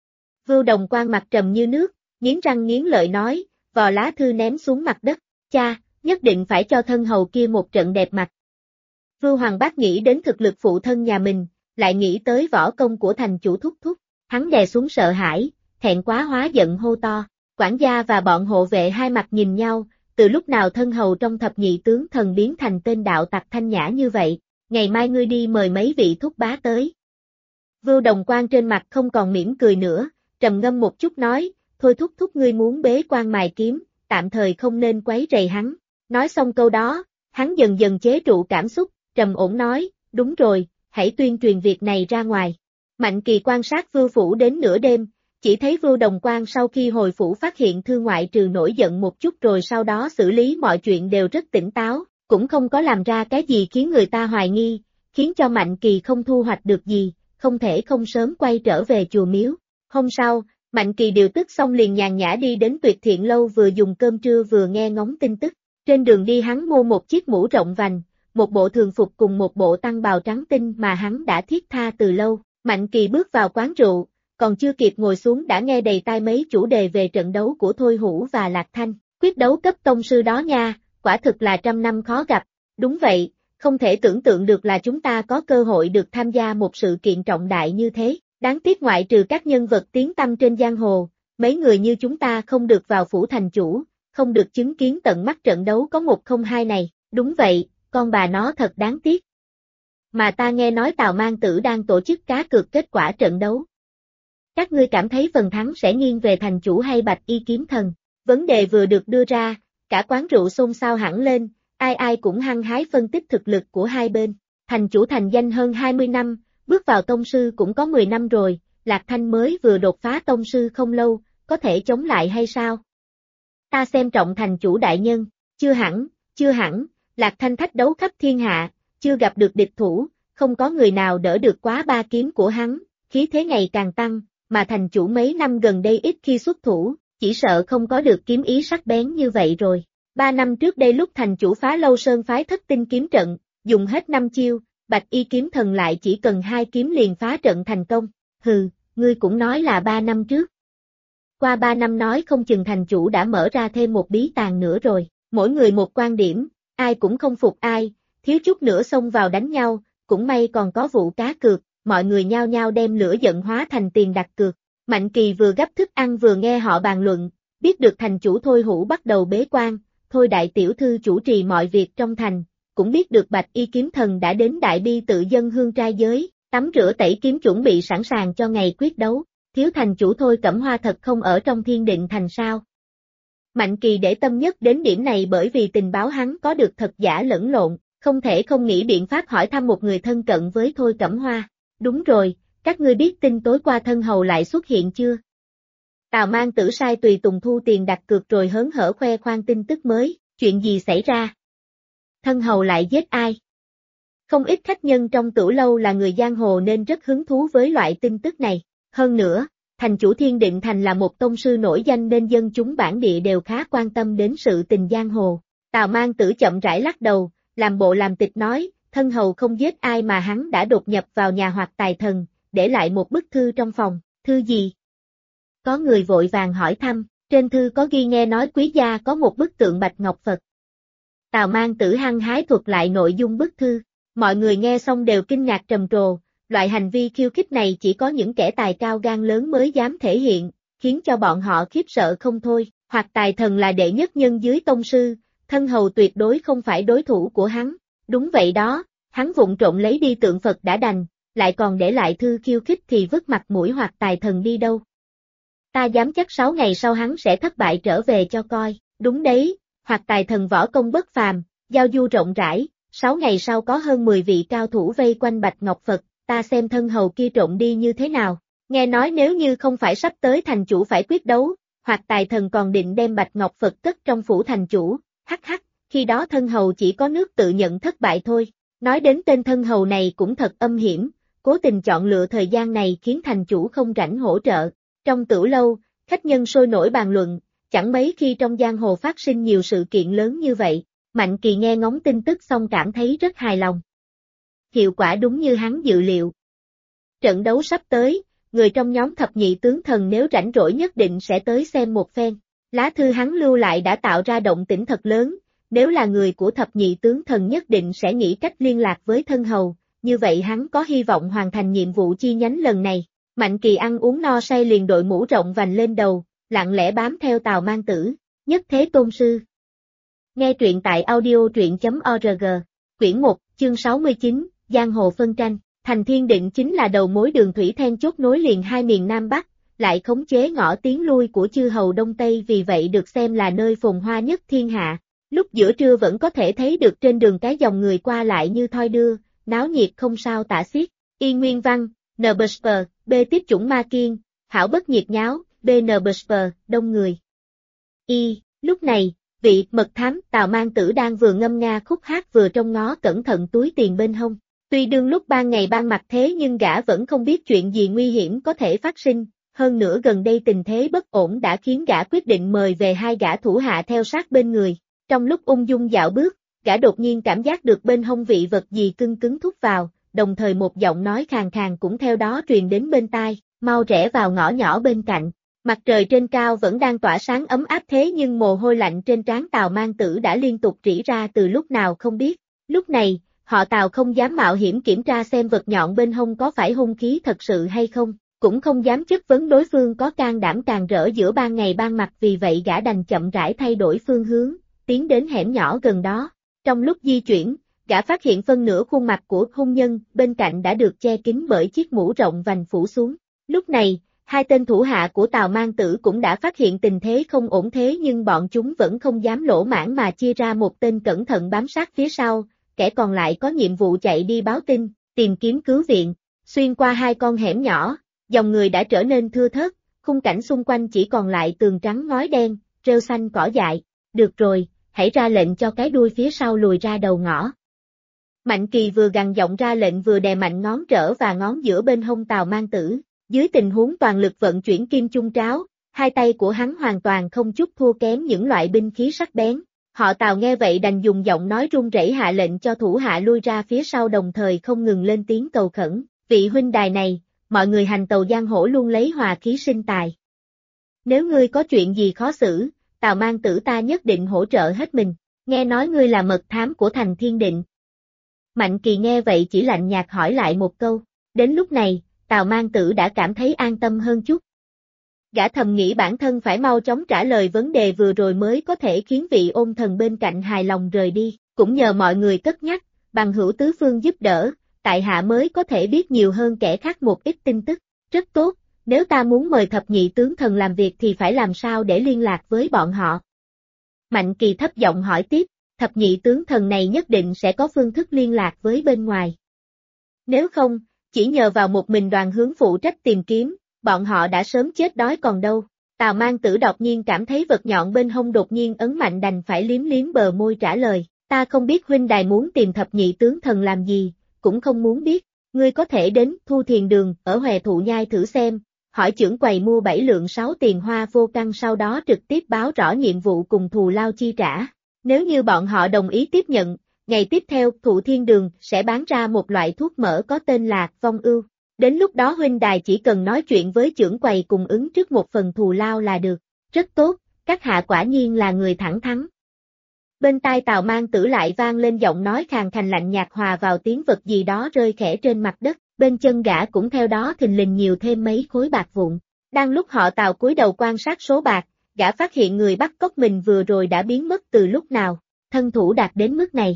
Vưu Đồng Quan mặt trầm như nước, nghiến răng nghiến lợi nói, vò lá thư ném xuống mặt đất, cha, nhất định phải cho thân hầu kia một trận đẹp mặt. Vưu Hoàng Bác nghĩ đến thực lực phụ thân nhà mình, lại nghĩ tới võ công của thành chủ thúc thúc, hắn đè xuống sợ hãi, thẹn quá hóa giận hô to. Quản gia và bọn hộ vệ hai mặt nhìn nhau, từ lúc nào thân hầu trong thập nhị tướng thần biến thành tên đạo tặc thanh nhã như vậy, ngày mai ngươi đi mời mấy vị thúc bá tới. Vưu Đồng Quan trên mặt không còn mỉm cười nữa, trầm ngâm một chút nói, thôi thúc thúc ngươi muốn bế quan mài kiếm, tạm thời không nên quấy rầy hắn. Nói xong câu đó, hắn dần dần chế trụ cảm xúc, trầm ổn nói, đúng rồi, hãy tuyên truyền việc này ra ngoài. Mạnh Kỳ quan sát Vưu phủ đến nửa đêm, chỉ thấy Vưu Đồng Quan sau khi hồi phủ phát hiện thư ngoại trừ nổi giận một chút rồi sau đó xử lý mọi chuyện đều rất tỉnh táo, cũng không có làm ra cái gì khiến người ta hoài nghi, khiến cho Mạnh Kỳ không thu hoạch được gì, không thể không sớm quay trở về chùa miếu. Hôm sau, Mạnh Kỳ điều tức xong liền nhàn nhã đi đến Tuyệt Thiện Lâu vừa dùng cơm trưa vừa nghe ngóng tin tức. Trên đường đi hắn mua một chiếc mũ rộng vành, một bộ thường phục cùng một bộ tăng bào trắng tinh mà hắn đã thiết tha từ lâu. Mạnh Kỳ bước vào quán rượu, còn chưa kịp ngồi xuống đã nghe đầy tai mấy chủ đề về trận đấu của Thôi Hữu và Lạc Thanh. Quyết đấu cấp tông sư đó nha, quả thực là trăm năm khó gặp. Đúng vậy, không thể tưởng tượng được là chúng ta có cơ hội được tham gia một sự kiện trọng đại như thế. Đáng tiếc ngoại trừ các nhân vật tiếng tăm trên giang hồ, mấy người như chúng ta không được vào phủ thành chủ, không được chứng kiến tận mắt trận đấu có 1-0-2 này. Đúng vậy, con bà nó thật đáng tiếc. Mà ta nghe nói Tào Mang Tử đang tổ chức cá cược kết quả trận đấu. Các ngươi cảm thấy phần thắng sẽ nghiêng về thành chủ hay Bạch Y Kiếm Thần? Vấn đề vừa được đưa ra, cả quán rượu xôn xao hẳn lên, ai ai cũng hăng hái phân tích thực lực của hai bên. Thành chủ thành danh hơn 20 năm, bước vào tông sư cũng có 10 năm rồi, Lạc Thanh mới vừa đột phá tông sư không lâu, có thể chống lại hay sao? Ta xem trọng thành chủ đại nhân, chưa hẳn, Lạc Thanh thách đấu khắp thiên hạ, chưa gặp được địch thủ, không có người nào đỡ được quá 3 kiếm của hắn, khí thế ngày càng tăng, mà thành chủ mấy năm gần đây ít khi xuất thủ, chỉ sợ không có được kiếm ý sắc bén như vậy rồi. 3 năm trước đây lúc thành chủ phá Lâu Sơn phái Thất Tinh kiếm trận, dùng hết 5 chiêu, Bạch Y kiếm thần lại chỉ cần 2 kiếm liền phá trận thành công. Hừ, ngươi cũng nói là 3 năm trước. Qua 3 năm nói không chừng thành chủ đã mở ra thêm một bí tàng nữa rồi, mỗi người một quan điểm, ai cũng không phục ai, thiếu chút nữa xông vào đánh nhau, cũng may còn có vụ cá cược, mọi người nhao nhao đem lửa giận hóa thành tiền đặt cược. Mạnh Kỳ vừa gấp thức ăn vừa nghe họ bàn luận, biết được thành chủ Thôi Hữu bắt đầu bế quan, Thôi đại tiểu thư chủ trì mọi việc trong thành, cũng biết được Bạch Y kiếm thần đã đến Đại Bi tự dân hương trai giới, tắm rửa tẩy kiếm chuẩn bị sẵn sàng cho ngày quyết đấu. Thiếu thành chủ Thôi Cẩm Hoa thật không ở trong Thiên Định thành sao? Mạnh Kỳ để tâm nhất đến điểm này bởi vì tình báo hắn có được thật giả lẫn lộn, không thể không nghĩ biện pháp hỏi thăm một người thân cận với Thôi Cẩm Hoa. Đúng rồi, các ngươi biết tin tối qua thân hầu lại xuất hiện chưa? Tào Mang Tử sai tùy tùng thu tiền đặt cược rồi hớn hở khoe khoang tin tức mới, chuyện gì xảy ra? Thân hầu lại giết ai? Không ít khách nhân trong Tửu lâu là người giang hồ nên rất hứng thú với loại tin tức này. Hơn nữa, thành chủ Thiên Định thành là một tông sư nổi danh nên dân chúng bản địa đều khá quan tâm đến sự tình giang hồ. Tào Mang Tử chậm rãi lắc đầu, làm bộ làm tịch nói, thân hầu không giết ai mà hắn đã đột nhập vào nhà Hoặc Tài Thần, để lại một bức thư trong phòng. Thư gì? Có người vội vàng hỏi thăm, trên thư có ghi nghe nói quý gia có một bức tượng Bạch Ngọc Phật. Tào Mang Tử hăng hái thuật lại nội dung bức thư, mọi người nghe xong đều kinh ngạc trầm trồ, loại hành vi khiêu khích này chỉ có những kẻ tài cao gan lớn mới dám thể hiện, khiến cho bọn họ khiếp sợ không thôi. Hoặc Tài Thần là đệ nhất nhân dưới tông sư, thân hầu tuyệt đối không phải đối thủ của hắn. Đúng vậy đó, hắn vụng trộm lấy đi tượng Phật đã đành, lại còn để lại thư khiêu khích thì vứt mặt mũi Hoặc Tài Thần đi đâu. Ta dám chắc 6 ngày sau hắn sẽ thất bại trở về cho coi. Đúng đấy, Hoặc Tài Thần võ công bất phàm, giao du rộng rãi, 6 ngày sau có hơn 10 vị cao thủ vây quanh Bạch Ngọc Phật, ta xem thân hầu kia trộn đi như thế nào. Nghe nói nếu như không phải sắp tới thành chủ phải quyết đấu, Hoặc Tài Thần còn định đem Bạch Ngọc Phật cất trong phủ thành chủ, hắc hắc, khi đó thân hầu chỉ có nước tự nhận thất bại thôi. Nói đến tên thân hầu này cũng thật âm hiểm, cố tình chọn lựa thời gian này khiến thành chủ không rảnh hỗ trợ. Trong Tửu lâu, khách nhân sôi nổi bàn luận, chẳng mấy khi trong giang hồ phát sinh nhiều sự kiện lớn như vậy. Mạnh Kỳ nghe ngóng tin tức xong cảm thấy rất hài lòng. Hiệu quả đúng như hắn dự liệu. Trận đấu sắp tới, người trong nhóm thập nhị tướng thần nếu rảnh rỗi nhất định sẽ tới xem một phen. Lá thư hắn lưu lại đã tạo ra động tĩnh thật lớn, nếu là người của thập nhị tướng thần nhất định sẽ nghĩ cách liên lạc với thân hầu, như vậy hắn có hy vọng hoàn thành nhiệm vụ chi nhánh lần này. Mạnh Kỳ ăn uống no say liền đội mũ rộng vành lên đầu, lặng lẽ bám theo Tào Mang Tử, nhất thế tôn sư. Nghe truyện tại audio.org, quyển 1, chương 69, Giang hồ phân tranh. Thành Thiên Định chính là đầu mối đường thủy then chốt nối liền hai miền Nam Bắc, lại khống chế ngõ tiến lui của chư hầu Đông Tây, vì vậy được xem là nơi phồn hoa nhất thiên hạ. Lúc giữa trưa vẫn có thể thấy được trên đường cái dòng người qua lại như thoi đưa, náo nhiệt không sao tả xiết. Y Nguyên Văn, NBSP, B tiếp chủng ma kiên, hảo bất nhiệt nháo, BNBSP, đông người. Lúc này, vị mật thám Tào Mang Tử đang vừa ngâm nga khúc hát vừa trong ngó cẩn thận túi tiền bên hông. Tuy đương lúc ban ngày ban mặt thế nhưng gã vẫn không biết chuyện gì nguy hiểm có thể phát sinh, hơn nữa gần đây tình thế bất ổn đã khiến gã quyết định mời về 2 gã thủ hạ theo sát bên người. Trong lúc ung dung dạo bước, gã đột nhiên cảm giác được bên hông vị vật gì cưng cứng thúc vào, đồng thời một giọng nói khàn khàn cũng theo đó truyền đến bên tai, mau rẽ vào ngõ nhỏ bên cạnh. Mặt trời trên cao vẫn đang tỏa sáng ấm áp thế nhưng mồ hôi lạnh trên trán Tào Mang Tử đã liên tục rỉ ra từ lúc nào không biết. Lúc này, họ Tào không dám mạo hiểm kiểm tra xem vật nhọn bên hông có phải hung khí thật sự hay không, cũng không dám chất vấn đối phương có can đảm càn rỡ giữa ban ngày ban mặt, vì vậy gã đành chậm rãi thay đổi phương hướng, tiến đến hẻm nhỏ gần đó. Trong lúc di chuyển, gã phát hiện phân nửa khuôn mặt của hung nhân bên cạnh đã được che kín bởi chiếc mũ rộng vành phủ xuống. Lúc này, 2 tên thủ hạ của Tào Mang Tử cũng đã phát hiện tình thế không ổn thế nhưng bọn chúng vẫn không dám lỗ mãng mà chia ra một tên cẩn thận bám sát phía sau, kẻ còn lại có nhiệm vụ chạy đi báo tin, tìm kiếm cứu viện. Xuyên qua 2 con hẻm nhỏ, dòng người đã trở nên thưa thớt, khung cảnh xung quanh chỉ còn lại tường trắng ngói đen, rêu xanh cỏ dại. Được rồi, hãy ra lệnh cho cái đuôi phía sau lùi ra đầu ngõ. Mạnh Kỳ vừa gằn giọng ra lệnh vừa đè mạnh ngón trỏ và ngón giữa bên hông Tào Mang Tử. Dưới tình huống toàn lực vận chuyển kim chung tráo, 2 tay của hắn hoàn toàn không chút thua kém những loại binh khí sắc bén. Họ Tào nghe vậy đành dùng giọng nói run rẩy hạ lệnh cho thủ hạ lui ra phía sau, đồng thời không ngừng lên tiếng cầu khẩn, vị huynh đài này, mọi người hành tàu giang hồ luôn lấy hòa khí sinh tài. Nếu ngươi có chuyện gì khó xử, Tào Mang Tử ta nhất định hỗ trợ hết mình, nghe nói ngươi là mật thám của thành Thiên Định. Mạnh Kỳ nghe vậy chỉ lạnh nhạt hỏi lại một câu, đến lúc này, Tào Mang Tử đã cảm thấy an tâm hơn chút. Gã thầm nghĩ bản thân phải mau chóng trả lời vấn đề vừa rồi mới có thể khiến vị ôn thần bên cạnh hài lòng rời đi, cũng nhờ mọi người cất nhắc, bằng hữu tứ phương giúp đỡ, tại hạ mới có thể biết nhiều hơn kẻ khác một ít tin tức, rất tốt, nếu ta muốn mời thập nhị tướng thần làm việc thì phải làm sao để liên lạc với bọn họ? Mạnh Kỳ thấp giọng hỏi tiếp, thập nhị tướng thần này nhất định sẽ có phương thức liên lạc với bên ngoài. Nếu không, chỉ nhờ vào một mình Đoàn Hướng phụ trách tìm kiếm, bọn họ đã sớm chết đói còn đâu. Tào Mang Tử đột nhiên cảm thấy vật nhọn bên hông đột nhiên ấn mạnh, đành phải liếm liếm bờ môi trả lời, ta không biết huynh đài muốn tìm thập nhị tướng thần làm gì, cũng không muốn biết, ngươi có thể đến Thu Thiền Đường ở Hòe Thụ Nhai thử xem, hỏi trưởng quầy mua 7 lượng 6 tiền hoa vô căn, sau đó trực tiếp báo rõ nhiệm vụ cùng thù lao chi trả. Nếu như bọn họ đồng ý tiếp nhận, ngày tiếp theo Thụ Thiên Đường sẽ bán ra một loại thuốc mỡ có tên là Vong Ưu. Đến lúc đó huynh đài chỉ cần nói chuyện với trưởng quầy cùng ứng trước một phần thù lao là được. Rất tốt, các hạ quả nhiên là người thẳng thắn. Bên tai Tào Mang Tử lại vang lên giọng nói khàn khàn lạnh nhạt hòa vào tiếng vật gì đó rơi khẽ trên mặt đất, bên chân gã cũng theo đó thình lình nhiều thêm mấy khối bạc vụn. Đang lúc họ Tào cúi đầu quan sát số bạc, gã phát hiện người bắt cóc mình vừa rồi đã biến mất từ lúc nào, thân thủ đạt đến mức này.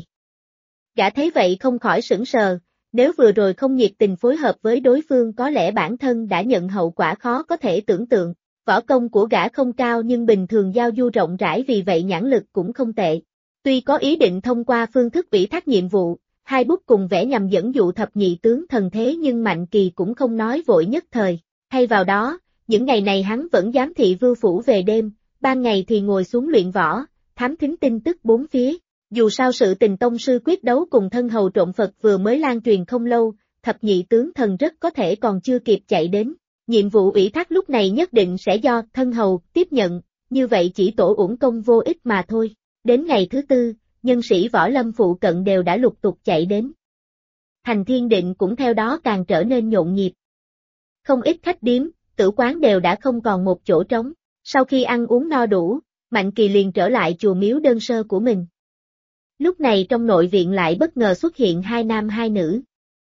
Gã thấy vậy không khỏi sửng sờ, nếu vừa rồi không nhiệt tình phối hợp với đối phương có lẽ bản thân đã nhận hậu quả khó có thể tưởng tượng. Võ công của gã không cao nhưng bình thường giao du rộng rãi, vì vậy nhãn lực cũng không tệ. Tuy có ý định thông qua phương thức ủy thác nhiệm vụ, hai bút cùng vẽ nhằm dẫn dụ thập nhị tướng thần, thế nhưng Mạnh Kỳ cũng không nói vội nhất thời. Thay vào đó, những ngày này hắn vẫn giám thị Vưu Phủ về đêm, ban ngày thì ngồi xuống luyện võ, thám thính tin tức bốn phía. Dù sao sự tình tông sư quyết đấu cùng thân hầu trộm Phật vừa mới lan truyền không lâu, thập nhị tướng thần rất có thể còn chưa kịp chạy đến. Nhiệm vụ ủy thác lúc này nhất định sẽ do thân hầu tiếp nhận, như vậy chỉ tổ uổng công vô ích mà thôi. Đến ngày thứ tư, nhân sĩ võ lâm phụ cận đều đã lục tục chạy đến. Thành Thiên Định cũng theo đó càng trở nên nhộn nhịp. Không ít khách điếm, tử quán đều đã không còn một chỗ trống. Sau khi ăn uống no đủ, Mạnh Kỳ liền trở lại chùa miếu đơn sơ của mình. Lúc này trong nội viện lại bất ngờ xuất hiện hai nam hai nữ.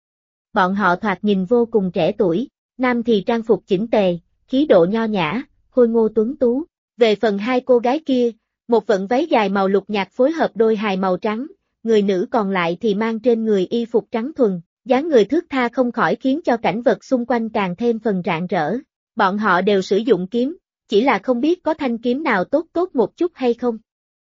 Bọn họ thoạt nhìn vô cùng trẻ tuổi, nam thì trang phục chỉnh tề, khí độ nho nhã, khôi ngô tuấn tú. Về phần hai cô gái kia, một vận váy dài màu lục nhạt phối hợp đôi hài màu trắng, người nữ còn lại thì mang trên người y phục trắng thuần, dáng người thướt tha không khỏi khiến cho cảnh vật xung quanh càng thêm phần rạng rỡ. Bọn họ đều sử dụng kiếm, chỉ là không biết có thanh kiếm nào tốt một chút hay không.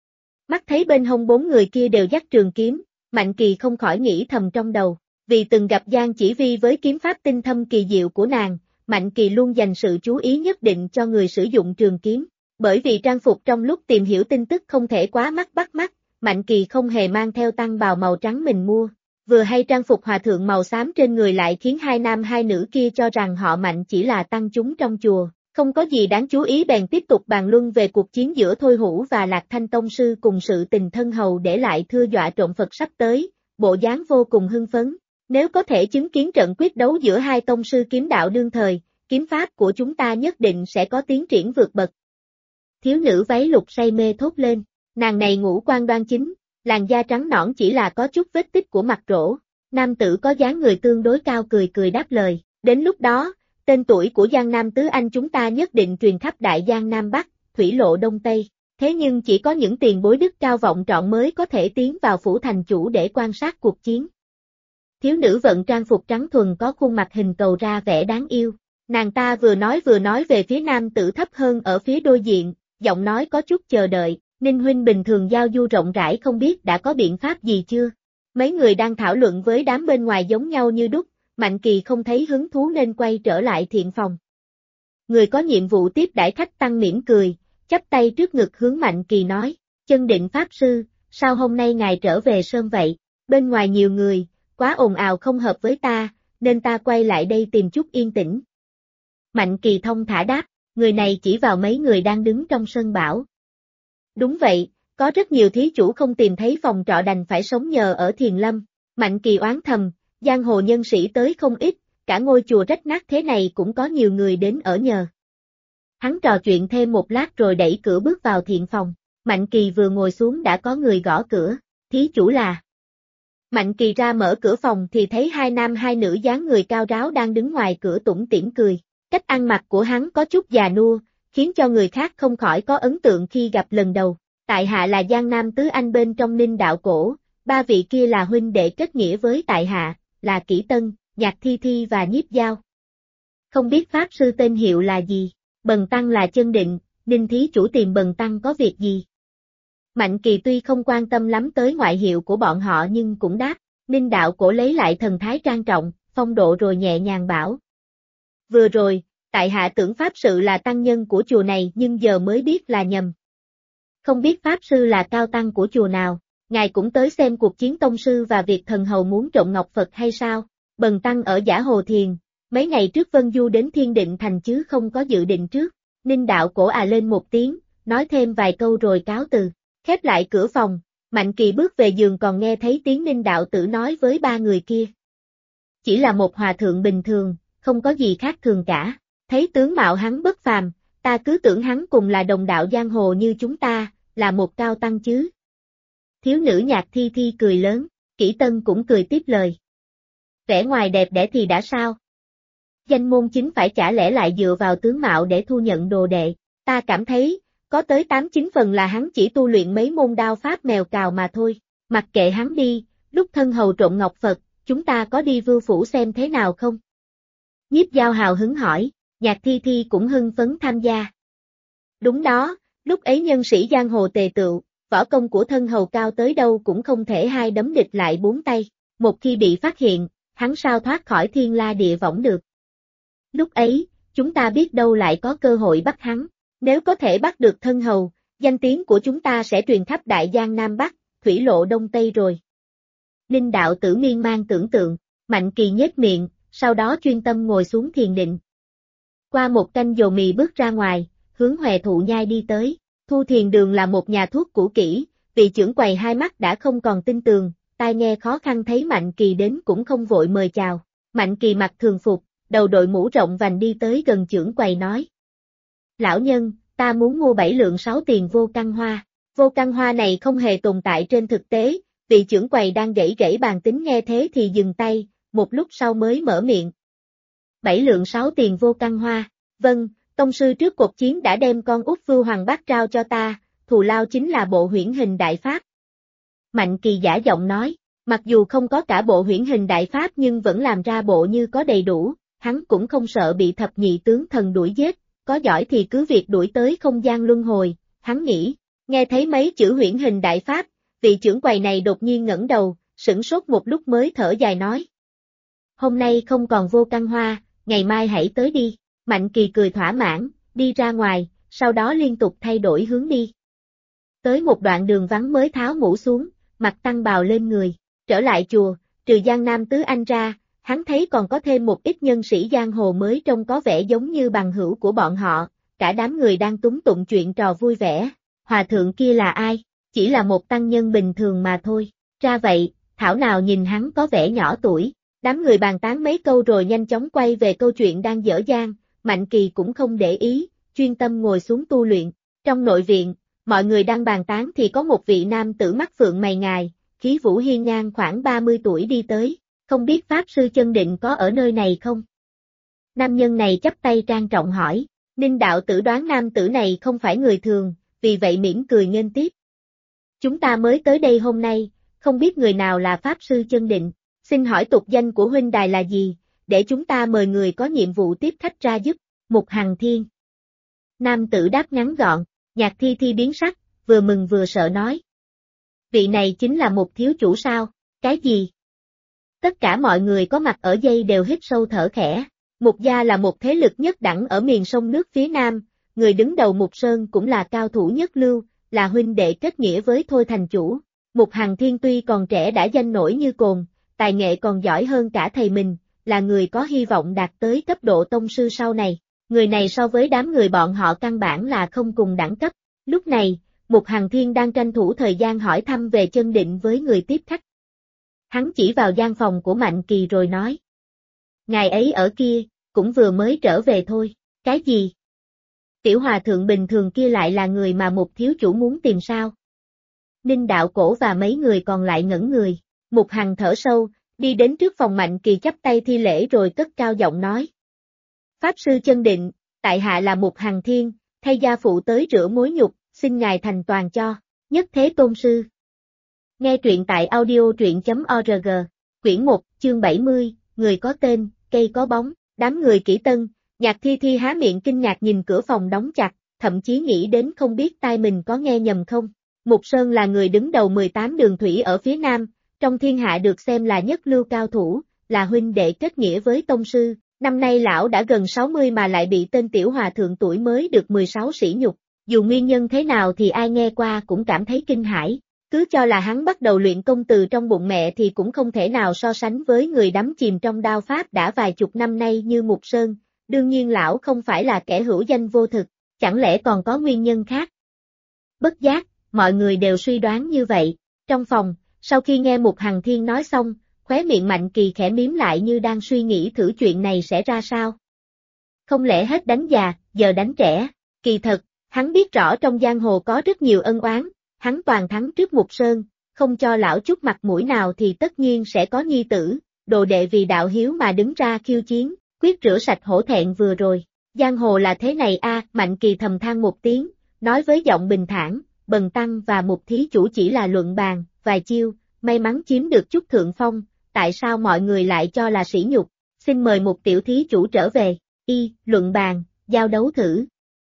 Mắt thấy bên hông bốn người kia đều dắt trường kiếm, Mạnh Kỳ không khỏi nghĩ thầm trong đầu, vì từng gặp Giang Chỉ Vi với kiếm pháp tinh thâm kỳ diệu của nàng, Mạnh Kỳ luôn dành sự chú ý nhất định cho người sử dụng trường kiếm. Bởi vì trang phục trong lúc tìm hiểu tin tức không thể quá bắt mắt, Mạnh Kỳ không hề mang theo tăng bào màu trắng mình mua. Vừa hay trang phục hòa thượng màu xám trên người lại khiến hai nam hai nữ kia cho rằng họ Mạnh chỉ là tăng chúng trong chùa, không có gì đáng chú ý, bèn tiếp tục bàn luận về cuộc chiến giữa Thôi Hữu và Lạc Thanh Tông Sư cùng sự tình thân hầu để lại thưa dọa trộm Phật sắp tới, bộ dáng vô cùng hưng phấn. Nếu có thể chứng kiến trận quyết đấu giữa hai tông sư kiếm đạo đương thời, kiếm pháp của chúng ta nhất định sẽ có tiến triển vượt bậc. Thiếu nữ váy lục say mê thốt lên, nàng này ngũ quan đoan chính, làn da trắng nõn chỉ là có chút vết tích của mặt rỗ. Nam tử có dáng người tương đối cao cười đáp lời, đến lúc đó, tên tuổi của Giang Nam Tứ Anh chúng ta nhất định truyền khắp Đại Giang Nam Bắc, Thủy Lộ Đông Tây. Thế nhưng chỉ có những tiền bối đức cao vọng trọng mới có thể tiến vào phủ thành chủ để quan sát cuộc chiến. Thiếu nữ vận trang phục trắng thuần có khuôn mặt hình cầu ra vẻ đáng yêu. Nàng ta vừa nói về phía nam tử thấp hơn ở phía đối diện, giọng nói có chút chờ đợi, Ninh huynh bình thường giao du rộng rãi không biết đã có biện pháp gì chưa? Mấy người đang thảo luận với đám bên ngoài giống nhau như đúc, Mạnh Kỳ không thấy hứng thú nên quay trở lại thiện phòng. Người có nhiệm vụ tiếp đãi khách tăng mỉm cười, chắp tay trước ngực hướng Mạnh Kỳ nói, Chân Định Pháp Sư, sao hôm nay ngài trở về sớm vậy? Bên ngoài nhiều người, quá ồn ào không hợp với ta, nên ta quay lại đây tìm chút yên tĩnh. Mạnh Kỳ thông thả đáp, người này chỉ vào mấy người đang đứng trong sân bảo. Đúng vậy, Có rất nhiều thí chủ không tìm thấy phòng trọ đành phải sống nhờ ở Thiền Lâm. Mạnh Kỳ oán thầm, giang hồ nhân sĩ tới không ít, cả ngôi chùa rách nát thế này cũng có nhiều người đến ở nhờ. Hắn trò chuyện thêm một lát rồi đẩy cửa bước vào thiện phòng. Mạnh Kỳ vừa ngồi xuống đã có người gõ cửa, thí chủ là. Mạnh Kỳ ra mở cửa phòng thì thấy hai nam hai nữ dáng người cao ráo đang đứng ngoài cửa tủm tỉm cười. Cách ăn mặc của hắn có chút già nua, khiến cho người khác không khỏi có ấn tượng khi gặp lần đầu. Tại hạ là Giang Nam tứ anh bên trong Ninh đạo cổ, ba vị kia là huynh đệ kết nghĩa với tại hạ, là Kỷ Tân, Nhạc Thi Thi và Nhiếp Giao. Không biết pháp sư tên hiệu là gì? Bần tăng là Chân Định, Ninh thí chủ tìm bần tăng có việc gì? Mạnh Kỳ tuy không quan tâm lắm tới ngoại hiệu của bọn họ nhưng cũng đáp, Ninh đạo cổ lấy lại thần thái trang trọng, phong độ rồi nhẹ nhàng bảo. Vừa rồi, tại hạ tưởng pháp sự là tăng nhân của chùa này nhưng giờ mới biết là nhầm. Không biết pháp sư là cao tăng của chùa nào, ngài cũng tới xem cuộc chiến tông sư và việc thần hầu muốn trộm ngọc Phật hay sao? Bần tăng ở Giả Hồ Thiền, mấy ngày trước Vân Du đến Thiên Định Thành chứ không có dự định trước. Ninh đạo cổ lên một tiếng, nói thêm vài câu rồi cáo từ. Khép lại cửa phòng, Mạnh Kỳ bước về giường còn nghe thấy tiếng Ninh đạo tử nói với ba người kia. Chỉ là một hòa thượng bình thường, không có gì khác thường cả. Thấy tướng mạo hắn bất phàm, ta cứ tưởng hắn cùng là đồng đạo giang hồ như chúng ta, là một cao tăng chứ. Thiếu nữ Nhạc Thi Thi cười lớn, Kỷ Tân cũng cười tiếp lời. Vẻ ngoài đẹp đẽ thì đã sao? Danh môn chính phải chả lẽ lại dựa vào tướng mạo để thu nhận đồ đệ, ta cảm thấy, có tới 8-9 phần là hắn chỉ tu luyện mấy môn đao pháp mèo cào mà thôi, mặc kệ hắn đi, lúc thân hầu trộm ngọc Phật, chúng ta có đi Vưu Phủ xem thế nào không? Nhiếp Giao hào hứng hỏi, Nhạc Thi Thi cũng hưng phấn tham gia. Đúng đó, lúc ấy nhân sĩ giang hồ tề tựu, võ công của thân hầu cao tới đâu cũng không thể hai đấm địch lại bốn tay, một khi bị phát hiện, hắn sao thoát khỏi thiên la địa võng được. Lúc ấy, chúng ta biết đâu lại có cơ hội bắt hắn, nếu có thể bắt được thân hầu, danh tiếng của chúng ta sẽ truyền khắp Đại Giang Nam Bắc, thủy lộ Đông Tây rồi. Ninh đạo tử miên man tưởng tượng, Mạnh Kỳ nhếch miệng, sau đó chuyên tâm ngồi xuống thiền định. Qua một canh dầu mì bước ra ngoài, hướng Hòe Thụ Nhai đi tới, Thu Thiền Đường là một nhà thuốc cũ kỹ, vị trưởng quầy hai mắt đã không còn tin tường, tai nghe khó khăn thấy Mạnh Kỳ đến cũng không vội mời chào. Mạnh Kỳ mặc thường phục, đầu đội mũ rộng vành đi tới gần trưởng quầy nói. Lão nhân, ta muốn mua 7 lượng 6 tiền vô căn hoa. Vô căn hoa này không hề tồn tại trên thực tế, vị trưởng quầy đang gãy gãy bàn tính nghe thế thì dừng tay, một lúc sau mới mở miệng. 7 lượng 6 tiền vô căn hoa, vâng, tông sư trước cuộc chiến đã đem con út Vưu Hoàng Bát trao cho ta, thù lao chính là bộ huyễn hình đại pháp. Mạnh Kỳ giả giọng nói, mặc dù không có cả bộ huyễn hình đại pháp nhưng vẫn làm ra bộ như có đầy đủ, hắn cũng không sợ bị thập nhị tướng thần đuổi giết, có giỏi thì cứ việc đuổi tới không gian luân hồi, hắn nghĩ, nghe thấy mấy chữ huyễn hình đại pháp, vị trưởng quầy này đột nhiên ngẩng đầu, sửng sốt một lúc mới thở dài nói. Hôm nay không còn vô căn hoa, ngày mai hãy tới đi. Mạnh Kỳ cười thỏa mãn, đi ra ngoài, sau đó liên tục thay đổi hướng đi. Tới một đoạn đường vắng mới tháo mũ xuống, mặc tăng bào lên người, trở lại chùa, trừ Giang Nam tứ anh ra, hắn thấy còn có thêm một ít nhân sĩ giang hồ mới trông có vẻ giống như bằng hữu của bọn họ, cả đám người đang túng tụng chuyện trò vui vẻ. Hòa thượng kia là ai? Chỉ là một tăng nhân bình thường mà thôi. Ra vậy, thảo nào nhìn hắn có vẻ nhỏ tuổi. Đám người bàn tán mấy câu rồi nhanh chóng quay về câu chuyện đang dở dang, Mạnh Kỳ cũng không để ý, chuyên tâm ngồi xuống tu luyện. Trong nội viện, mọi người đang bàn tán thì có một vị nam tử mắt phượng mày ngài, khí vũ hiên ngang khoảng 30 tuổi đi tới, không biết Pháp Sư Chân Định có ở nơi này không? Nam nhân này chắp tay trang trọng hỏi, Ninh đạo tử đoán nam tử này không phải người thường, vì vậy mỉm cười nghênh tiếp. Chúng ta mới tới đây hôm nay, không biết người nào là Pháp Sư Chân Định, xin hỏi tục danh của huynh đài là gì, để chúng ta mời người có nhiệm vụ tiếp khách ra giúp. Mục Hằng Thiên. Nam tử đáp ngắn gọn, Nhạc Thi Thi biến sắc, vừa mừng vừa sợ nói. Vị này chính là Mục thiếu chủ sao? Cái gì? Tất cả mọi người có mặt ở đây đều hít sâu thở khẽ. Mục gia là một thế lực nhất đẳng ở miền sông nước phía Nam, người đứng đầu Mục Sơn cũng là cao thủ nhất lưu, là huynh đệ kết nghĩa với Thôi thành chủ. Mục Hằng Thiên tuy còn trẻ đã danh nổi như cồn, tài nghệ còn giỏi hơn cả thầy mình, là người có hy vọng đạt tới cấp độ tông sư sau này. Người này so với đám người bọn họ căn bản là không cùng đẳng cấp. Lúc này, Mục Hằng Thiên đang tranh thủ thời gian hỏi thăm về chân định với người tiếp khách. Hắn chỉ vào gian phòng của Mạnh Kỳ rồi nói. Ngài ấy ở kia, cũng vừa mới trở về thôi. Cái gì? Tiểu hòa thượng bình thường kia lại là người mà Mục thiếu chủ muốn tìm sao? Ninh Đạo Cổ và mấy người còn lại ngẩn người. Mục Hằng thở sâu, đi đến trước phòng Mạnh Kỳ chắp tay thi lễ rồi cất cao giọng nói. Pháp sư chân định, tại hạ là Mục Hằng Thiên, thay gia phụ tới rửa mối nhục, xin ngài thành toàn cho, nhất thế tôn sư. Nghe truyện tại audio.org, quyển 1, chương 70, người có tên, cây có bóng, đám người Kỷ Tân, Nhạc Thi Thi há miệng kinh ngạc nhìn cửa phòng đóng chặt, thậm chí nghĩ đến không biết tai mình có nghe nhầm không. Mục Sơn là người đứng đầu 18 đường thủy ở phía Nam, trong thiên hạ được xem là nhất lưu cao thủ, là huynh đệ kết nghĩa với tông sư, năm nay lão đã gần 60 mà lại bị tên tiểu hòa thượng tuổi mới được 16 sỉ nhục, dù nguyên nhân thế nào thì ai nghe qua cũng cảm thấy kinh hãi, cứ cho là hắn bắt đầu luyện công từ trong bụng mẹ thì cũng không thể nào so sánh với người đắm chìm trong đao pháp đã vài chục năm nay như Mục Sơn, đương nhiên lão không phải là kẻ hữu danh vô thực, chẳng lẽ còn có nguyên nhân khác. Bất giác, mọi người đều suy đoán như vậy, trong phòng, sau khi nghe Mục Hằng Thiên nói xong, khóe miệng Mạnh Kỳ khẽ mím lại như đang suy nghĩ thử chuyện này sẽ ra sao. Không lẽ hết đánh già, giờ đánh trẻ, kỳ thật, hắn biết rõ trong giang hồ có rất nhiều ân oán, hắn toàn thắng trước Mục Sơn, không cho lão chút mặt mũi nào thì tất nhiên sẽ có nhi tử, đồ đệ vì đạo hiếu mà đứng ra khiêu chiến, quyết rửa sạch hổ thẹn vừa rồi. Giang hồ là thế này a, Mạnh Kỳ thầm than một tiếng, nói với giọng bình thản, Bần Tăng và Mục thí chủ chỉ là luận bàn, vài chiêu, may mắn chiếm được chút thượng phong, tại sao mọi người lại cho là sỉ nhục, xin mời Mục tiểu thí chủ trở về, luận bàn, giao đấu thử.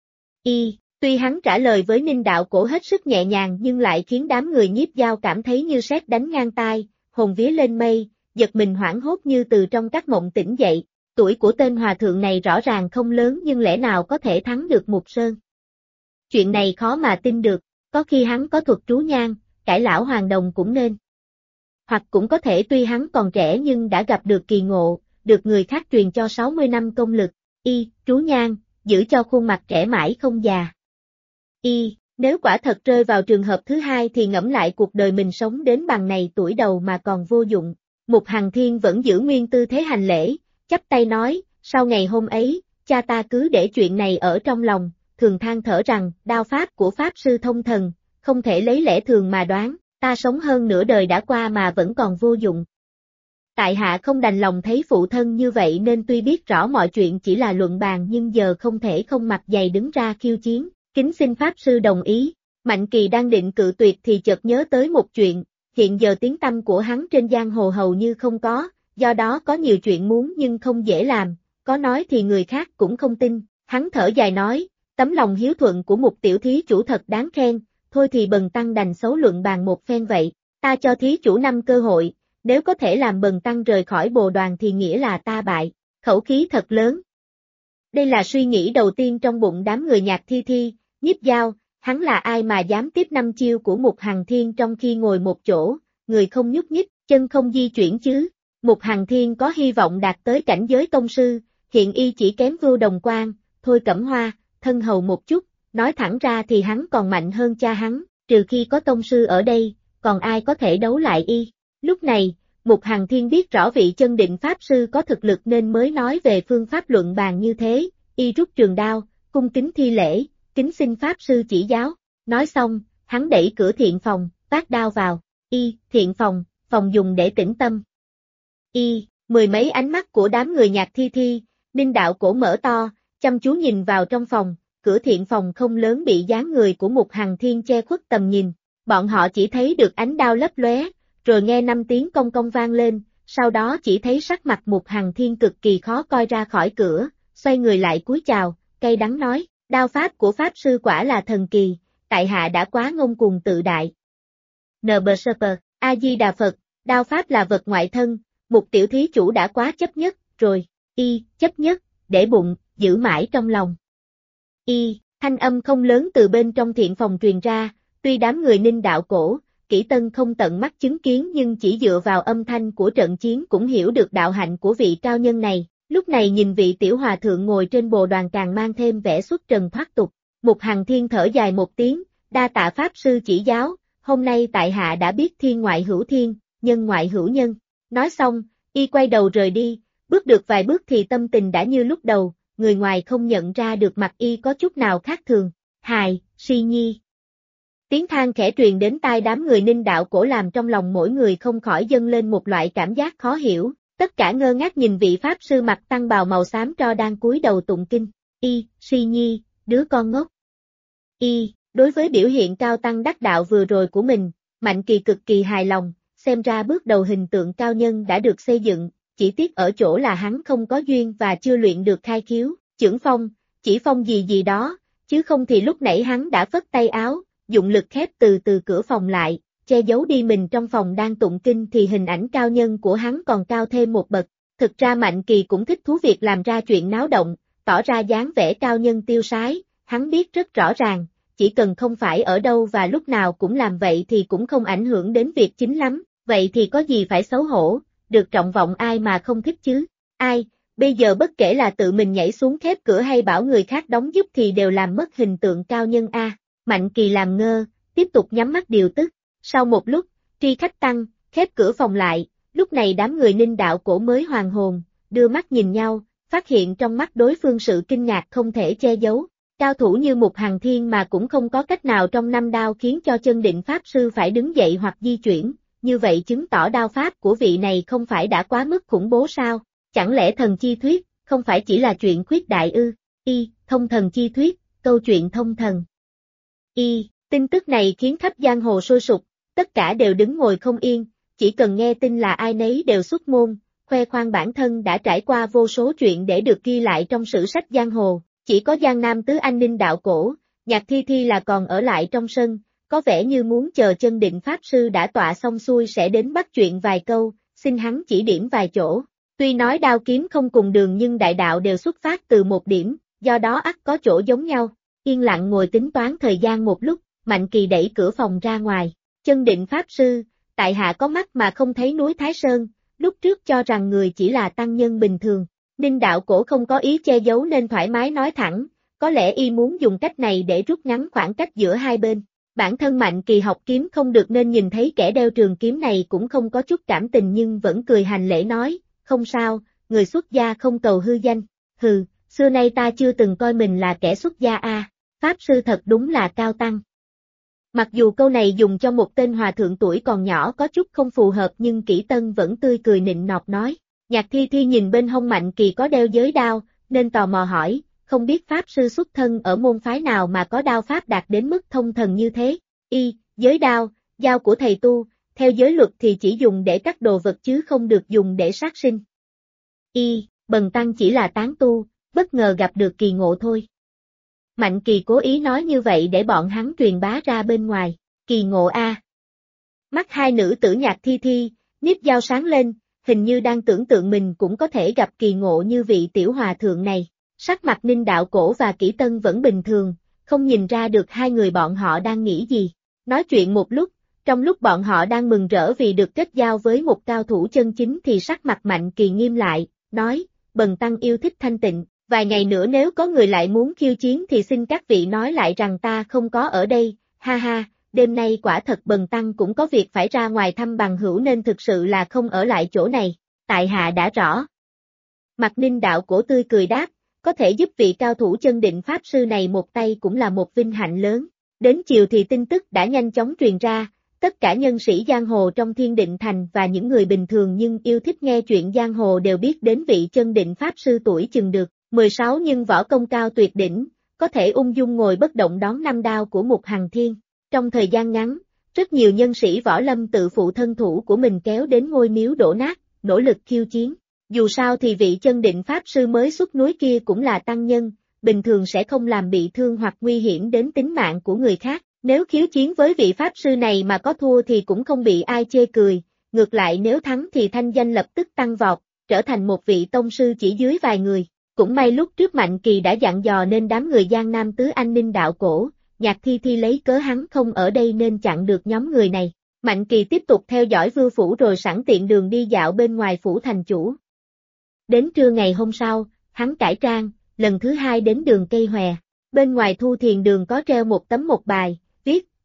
Tuy hắn trả lời với Ninh Đạo Cổ hết sức nhẹ nhàng nhưng lại khiến đám người Nhiếp Dao cảm thấy như sét đánh ngang tai, hồn vía lên mây, giật mình hoảng hốt như từ trong các mộng tỉnh dậy, tuổi của tên hòa thượng này rõ ràng không lớn nhưng lẽ nào có thể thắng được Mục Sơn. Chuyện này khó mà tin được, có khi hắn có thuật trú nhang, cải lão hoàng đồng cũng nên. Hoặc cũng có thể tuy hắn còn trẻ nhưng đã gặp được kỳ ngộ, được người khác truyền cho 60 năm công lực, trú nhang, giữ cho khuôn mặt trẻ mãi không già. Nếu quả thật rơi vào trường hợp thứ hai thì ngẫm lại cuộc đời mình sống đến bằng này tuổi đầu mà còn vô dụng. Mục Hằng Thiên vẫn giữ nguyên tư thế hành lễ, chắp tay nói, sau ngày hôm ấy, cha ta cứ để chuyện này ở trong lòng, thường than thở rằng, đao pháp của Pháp Sư thông thần, không thể lấy lẽ thường mà đoán, ta sống hơn nửa đời đã qua mà vẫn còn vô dụng. Tại hạ không đành lòng thấy phụ thân như vậy nên tuy biết rõ mọi chuyện chỉ là luận bàn nhưng giờ không thể không mặt dày đứng ra khiêu chiến, kính xin Pháp Sư đồng ý. Mạnh Kỳ đang định cự tuyệt thì chợt nhớ tới một chuyện, hiện giờ tiếng tăm của hắn trên giang hồ hầu như không có, do đó có nhiều chuyện muốn nhưng không dễ làm, có nói thì người khác cũng không tin, hắn thở dài nói, tấm lòng hiếu thuận của Mục tiểu thí chủ thật đáng khen, thôi thì Bần Tăng đành xấu luận bàn một phen vậy, ta cho thí chủ 5 cơ hội, nếu có thể làm Bần Tăng rời khỏi bồ đoàn thì nghĩa là ta bại, khẩu khí thật lớn. Đây là suy nghĩ đầu tiên trong bụng đám người Nhạc Thi Thi, Nhiếp Dao, hắn là ai mà dám tiếp 5 chiêu của Mục Hằng Thiên trong khi ngồi một chỗ, người không nhúc nhích, chân không di chuyển chứ. Mục Hằng Thiên có hy vọng đạt tới cảnh giới tông sư, hiện y chỉ kém Vưu Đồng Quan, Thôi Cẩm Hoa, thân hầu một chút, nói thẳng ra thì hắn còn mạnh hơn cha hắn, trừ khi có tông sư ở đây, còn ai có thể đấu lại y. Lúc này, Mục Hằng Thiên biết rõ vị chân định Pháp Sư có thực lực nên mới nói về phương pháp luận bàn như thế, y rút trường đao, cung kính thi lễ, kính xin Pháp Sư chỉ giáo, nói xong, hắn đẩy cửa thiện phòng, vác đao vào, thiện phòng, phòng dùng để tĩnh tâm. Mười mấy ánh mắt của đám người Nhạc Thi Thi, Ninh Đạo Cổ mở to, chăm chú nhìn vào trong phòng, cửa thiện phòng không lớn bị dáng người của Mục Hằng Thiên che khuất tầm nhìn, bọn họ chỉ thấy được ánh đao lấp lóe, rồi nghe 5 tiếng cong cong vang lên, sau đó chỉ thấy sắc mặt Mục Hằng Thiên cực kỳ khó coi ra khỏi cửa, xoay người lại cúi chào, cay đắng nói, đao pháp của Pháp Sư quả là thần kỳ, tại hạ đã quá ngông cuồng tự đại. NBSP, A-di-đà Phật, đao pháp là vật ngoại thân, Mục tiểu thí chủ đã quá chấp nhất, rồi, chấp nhất, để bụng, giữ mãi trong lòng. Thanh âm không lớn từ bên trong thiện phòng truyền ra, tuy đám người Ninh Đạo Cổ, Kỷ Tân không tận mắt chứng kiến nhưng chỉ dựa vào âm thanh của trận chiến cũng hiểu được đạo hạnh của vị cao nhân này, lúc này nhìn vị tiểu hòa thượng ngồi trên bồ đoàn càng mang thêm vẻ xuất trần thoát tục, Mục Hằng Thiên thở dài một tiếng, đa tạ Pháp Sư chỉ giáo, hôm nay tại hạ đã biết thiên ngoại hữu thiên, nhân ngoại hữu nhân. Nói xong, y quay đầu rời đi, bước được vài bước thì tâm tình đã như lúc đầu, người ngoài không nhận ra được mặt y có chút nào khác thường. Hài, si nhi. Tiếng than khẽ truyền đến tai đám người Ninh Đạo Cổ làm trong lòng mỗi người không khỏi dâng lên một loại cảm giác khó hiểu, tất cả ngơ ngác nhìn vị Pháp Sư mặc tăng bào màu xám tro đang cúi đầu tụng kinh. Si nhi, đứa con ngốc. Đối với biểu hiện cao tăng đắc đạo vừa rồi của mình, Mạnh Kỳ cực kỳ hài lòng, xem ra bước đầu hình tượng cao nhân đã được xây dựng, chỉ tiếc ở chỗ là hắn không có duyên và chưa luyện được khai khiếu, chưởng phong, chỉ phong gì gì đó, chứ không thì lúc nãy hắn đã phất tay áo, dụng lực khép từ từ cửa phòng lại, che giấu đi mình trong phòng đang tụng kinh thì hình ảnh cao nhân của hắn còn cao thêm một bậc. Thực ra Mạnh Kỳ cũng thích thú việc làm ra chuyện náo động, tỏ ra dáng vẻ cao nhân tiêu sái, hắn biết rất rõ ràng, chỉ cần không phải ở đâu và lúc nào cũng làm vậy thì cũng không ảnh hưởng đến việc chính lắm, vậy thì có gì phải xấu hổ, được trọng vọng ai mà không thích chứ, ai, bây giờ bất kể là tự mình nhảy xuống khép cửa hay bảo người khác đóng giúp thì đều làm mất hình tượng cao nhân a. Mạnh Kỳ làm ngơ, tiếp tục nhắm mắt điều tức, sau một lúc, tri khách tăng, khép cửa phòng lại, lúc này đám người Ninh Đạo Cổ mới hoàn hồn, đưa mắt nhìn nhau, phát hiện trong mắt đối phương sự kinh ngạc không thể che giấu. Cao thủ như Mục Hằng Thiên mà cũng không có cách nào trong năm đao khiến cho chân định Pháp Sư phải đứng dậy hoặc di chuyển, như vậy chứng tỏ đao pháp của vị này không phải đã quá mức khủng bố sao, chẳng lẽ thần chi thuyết, không phải chỉ là chuyện khuyết đại ư, thông thần chi thuyết, câu chuyện thông thần. Tin tức này khiến khắp giang hồ sôi sục, tất cả đều đứng ngồi không yên, chỉ cần nghe tin là ai nấy đều xuất môn, khoe khoang bản thân đã trải qua vô số chuyện để được ghi lại trong sử sách giang hồ. Chỉ có Giang Nam Tứ Anh Ninh Đạo Cổ, Nhạc Thi Thi là còn ở lại trong sân, có vẻ như muốn chờ chân định Pháp Sư đã tọa xong xuôi sẽ đến bắt chuyện vài câu, xin hắn chỉ điểm vài chỗ. Tuy nói đao kiếm không cùng đường nhưng đại đạo đều xuất phát từ một điểm, do đó ắt có chỗ giống nhau. Yên lặng ngồi tính toán thời gian một lúc, Mạnh Kỳ đẩy cửa phòng ra ngoài. Chân định Pháp Sư, tại hạ có mắt mà không thấy núi Thái Sơn, lúc trước cho rằng người chỉ là tăng nhân bình thường. Ninh Đạo Cổ không có ý che giấu nên thoải mái nói thẳng, có lẽ y muốn dùng cách này để rút ngắn khoảng cách giữa hai bên. Bản thân Mạnh Kỳ học kiếm không được nên nhìn thấy kẻ đeo trường kiếm này cũng không có chút cảm tình nhưng vẫn cười hành lễ nói, không sao, người xuất gia không cầu hư danh, hừ, xưa nay ta chưa từng coi mình là kẻ xuất gia a. Pháp Sư thật đúng là cao tăng. Mặc dù câu này dùng cho một tên hòa thượng tuổi còn nhỏ có chút không phù hợp nhưng Kỷ Tân vẫn tươi cười nịnh nọt nói. Nhạc Thi Thi nhìn bên hông Mạnh Kỳ có đeo giới đao, nên tò mò hỏi, không biết Pháp Sư xuất thân ở môn phái nào mà có đao pháp đạt đến mức thông thần như thế. Giới đao, dao của thầy tu, theo giới luật thì chỉ dùng để cắt đồ vật chứ không được dùng để sát sinh. Bần tăng chỉ là tán tu, bất ngờ gặp được kỳ ngộ thôi. Mạnh Kỳ cố ý nói như vậy để bọn hắn truyền bá ra bên ngoài, kỳ ngộ a. Mắt hai nữ tử Nhạc Thi Thi, Niếp Dao sáng lên, hình như đang tưởng tượng mình cũng có thể gặp kỳ ngộ như vị tiểu hòa thượng này. Sắc mặt Ninh Đạo Cổ và Kỷ Tân vẫn bình thường, không nhìn ra được hai người bọn họ đang nghĩ gì. Nói chuyện một lúc, trong lúc bọn họ đang mừng rỡ vì được kết giao với một cao thủ chân chính thì sắc mặt Mạnh Kỳ nghiêm lại, nói, bần tăng yêu thích thanh tịnh, vài ngày nữa nếu có người lại muốn khiêu chiến thì xin các vị nói lại rằng ta không có ở đây, ha ha. Đêm nay quả thật bần tăng cũng có việc phải ra ngoài thăm bằng hữu nên thực sự là không ở lại chỗ này, tại hạ đã rõ. Mặt Ninh Đạo Cổ tươi cười đáp, có thể giúp vị cao thủ chân định Pháp Sư này một tay cũng là một vinh hạnh lớn. Đến chiều thì tin tức đã nhanh chóng truyền ra, tất cả nhân sĩ giang hồ trong Thiên Định Thành và những người bình thường nhưng yêu thích nghe chuyện giang hồ đều biết đến vị chân định Pháp Sư tuổi chừng được 16 nhưng võ công cao tuyệt đỉnh, có thể ung dung ngồi bất động đón năm đao của Mục Hằng Thiên. Trong thời gian ngắn, rất nhiều nhân sĩ võ lâm tự phụ thân thủ của mình kéo đến ngôi miếu đổ nát, nỗ lực khiêu chiến. Dù sao thì vị chân định Pháp Sư mới xuất núi kia cũng là tăng nhân, bình thường sẽ không làm bị thương hoặc nguy hiểm đến tính mạng của người khác. Nếu khiếu chiến với vị Pháp Sư này mà có thua thì cũng không bị ai chê cười, ngược lại nếu thắng thì thanh danh lập tức tăng vọt, trở thành một vị tông sư chỉ dưới vài người. Cũng may lúc trước Mạnh Kỳ đã dặn dò nên đám người Giang Nam Tứ Anh Ninh Đạo Cổ, Nhạc Thi Thi lấy cớ hắn không ở đây nên chặn được nhóm người này. Mạnh Kỳ tiếp tục theo dõi Vưu Phủ rồi sẵn tiện đường đi dạo bên ngoài phủ thành chủ. Đến trưa ngày hôm sau, hắn cải trang, lần thứ hai đến đường Cây Hòe. Bên ngoài Thu Thiền đường có treo một tấm một bài, viết,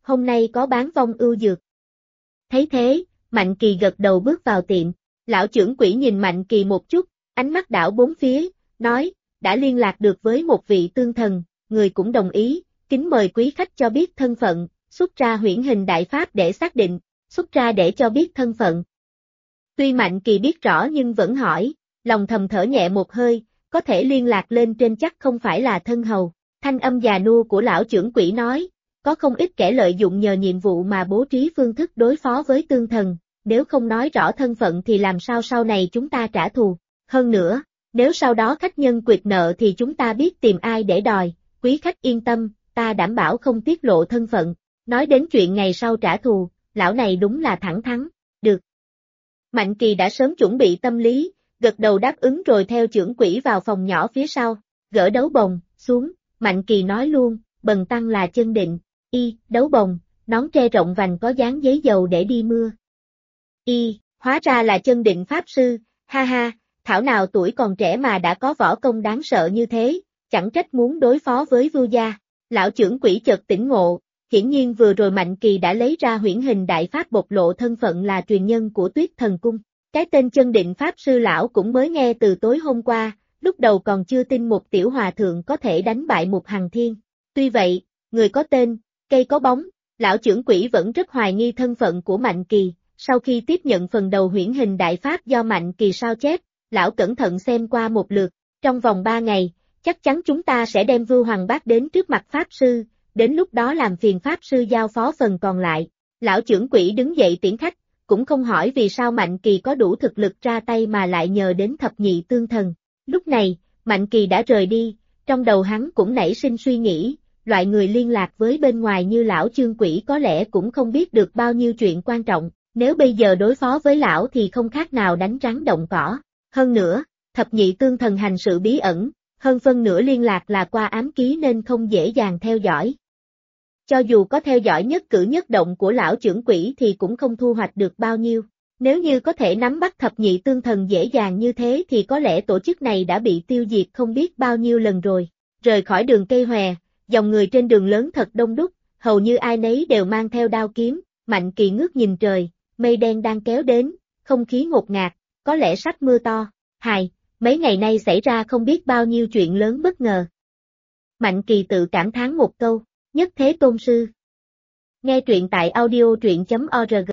hôm nay có bán vong ưu dược. Thấy thế, Mạnh Kỳ gật đầu bước vào tiệm, lão trưởng quỹ nhìn Mạnh Kỳ một chút, ánh mắt đảo bốn phía, nói, đã liên lạc được với một vị tương thần, người cũng đồng ý, kính mời quý khách cho biết thân phận, xuất ra huyễn hình đại pháp để xác định, xuất ra để cho biết thân phận. Tuy Mạnh Kỳ biết rõ nhưng vẫn hỏi, lòng thầm thở nhẹ một hơi, có thể liên lạc lên trên chắc không phải là thân hầu. Thanh âm già nua của lão trưởng quỹ nói, có không ít kẻ lợi dụng nhờ nhiệm vụ mà bố trí phương thức đối phó với tương thần, nếu không nói rõ thân phận thì làm sao sau này chúng ta trả thù. Hơn nữa, nếu sau đó khách nhân quyệt nợ thì chúng ta biết tìm ai để đòi, quý khách yên tâm, ta đảm bảo không tiết lộ thân phận. Nói đến chuyện ngày sau trả thù, lão này đúng là thẳng thắn, được. Mạnh Kỳ đã sớm chuẩn bị tâm lý, gật đầu đáp ứng rồi theo trưởng quỹ vào phòng nhỏ phía sau, gỡ đấu bồng, xuống, Mạnh Kỳ nói luôn, bần tăng là Chân Định, đấu bồng, nón tre rộng vành có dán giấy dầu để đi mưa. Hóa ra là Chân Định Pháp Sư, ha ha, thảo nào tuổi còn trẻ mà đã có võ công đáng sợ như thế, chẳng trách muốn đối phó với vưu gia. Lão trưởng quỹ chợt tỉnh ngộ, hiển nhiên vừa rồi Mạnh Kỳ đã lấy ra huyễn hình đại pháp bộc lộ thân phận là truyền nhân của Tuyết Thần Cung. Cái tên Chân Định Pháp Sư lão cũng mới nghe từ tối hôm qua, lúc đầu còn chưa tin một tiểu hòa thượng có thể đánh bại một hằng thiên. Tuy vậy, người có tên, cây có bóng, lão trưởng quỹ vẫn rất hoài nghi thân phận của Mạnh Kỳ. Sau khi tiếp nhận phần đầu huyễn hình đại pháp do Mạnh Kỳ sao chép, lão cẩn thận xem qua một lượt, trong vòng 3 ngày, chắc chắn chúng ta sẽ đem Vưu Hoàng Bác đến trước mặt Pháp Sư, đến lúc đó làm phiền Pháp Sư giao phó phần còn lại. Lão trưởng quỹ đứng dậy tiễn khách, cũng không hỏi vì sao Mạnh Kỳ có đủ thực lực ra tay mà lại nhờ đến thập nhị tương thần. Lúc này, Mạnh Kỳ đã rời đi, trong đầu hắn cũng nảy sinh suy nghĩ, loại người liên lạc với bên ngoài như lão Chương Quỹ có lẽ cũng không biết được bao nhiêu chuyện quan trọng, nếu bây giờ đối phó với lão thì không khác nào đánh rắn động cỏ. Hơn nữa, thập nhị tương thần hành sự bí ẩn, hơn phân nửa liên lạc là qua ám ký nên không dễ dàng theo dõi. Cho dù có theo dõi nhất cử nhất động của lão trưởng quỹ thì cũng không thu hoạch được bao nhiêu. Nếu như có thể nắm bắt thập nhị tương thần dễ dàng như thế thì có lẽ tổ chức này đã bị tiêu diệt không biết bao nhiêu lần rồi. Rời khỏi đường cây hòe, dòng người trên đường lớn thật đông đúc, hầu như ai nấy đều mang theo đao kiếm. Mạnh Kỳ ngước nhìn trời, mây đen đang kéo đến, không khí ngột ngạt, có lẽ sắp mưa to. Mấy ngày nay xảy ra không biết bao nhiêu chuyện lớn bất ngờ. Mạnh Kỳ tự cảm thán một câu, nhất thế tôn sư. Nghe truyện tại audio truyện.org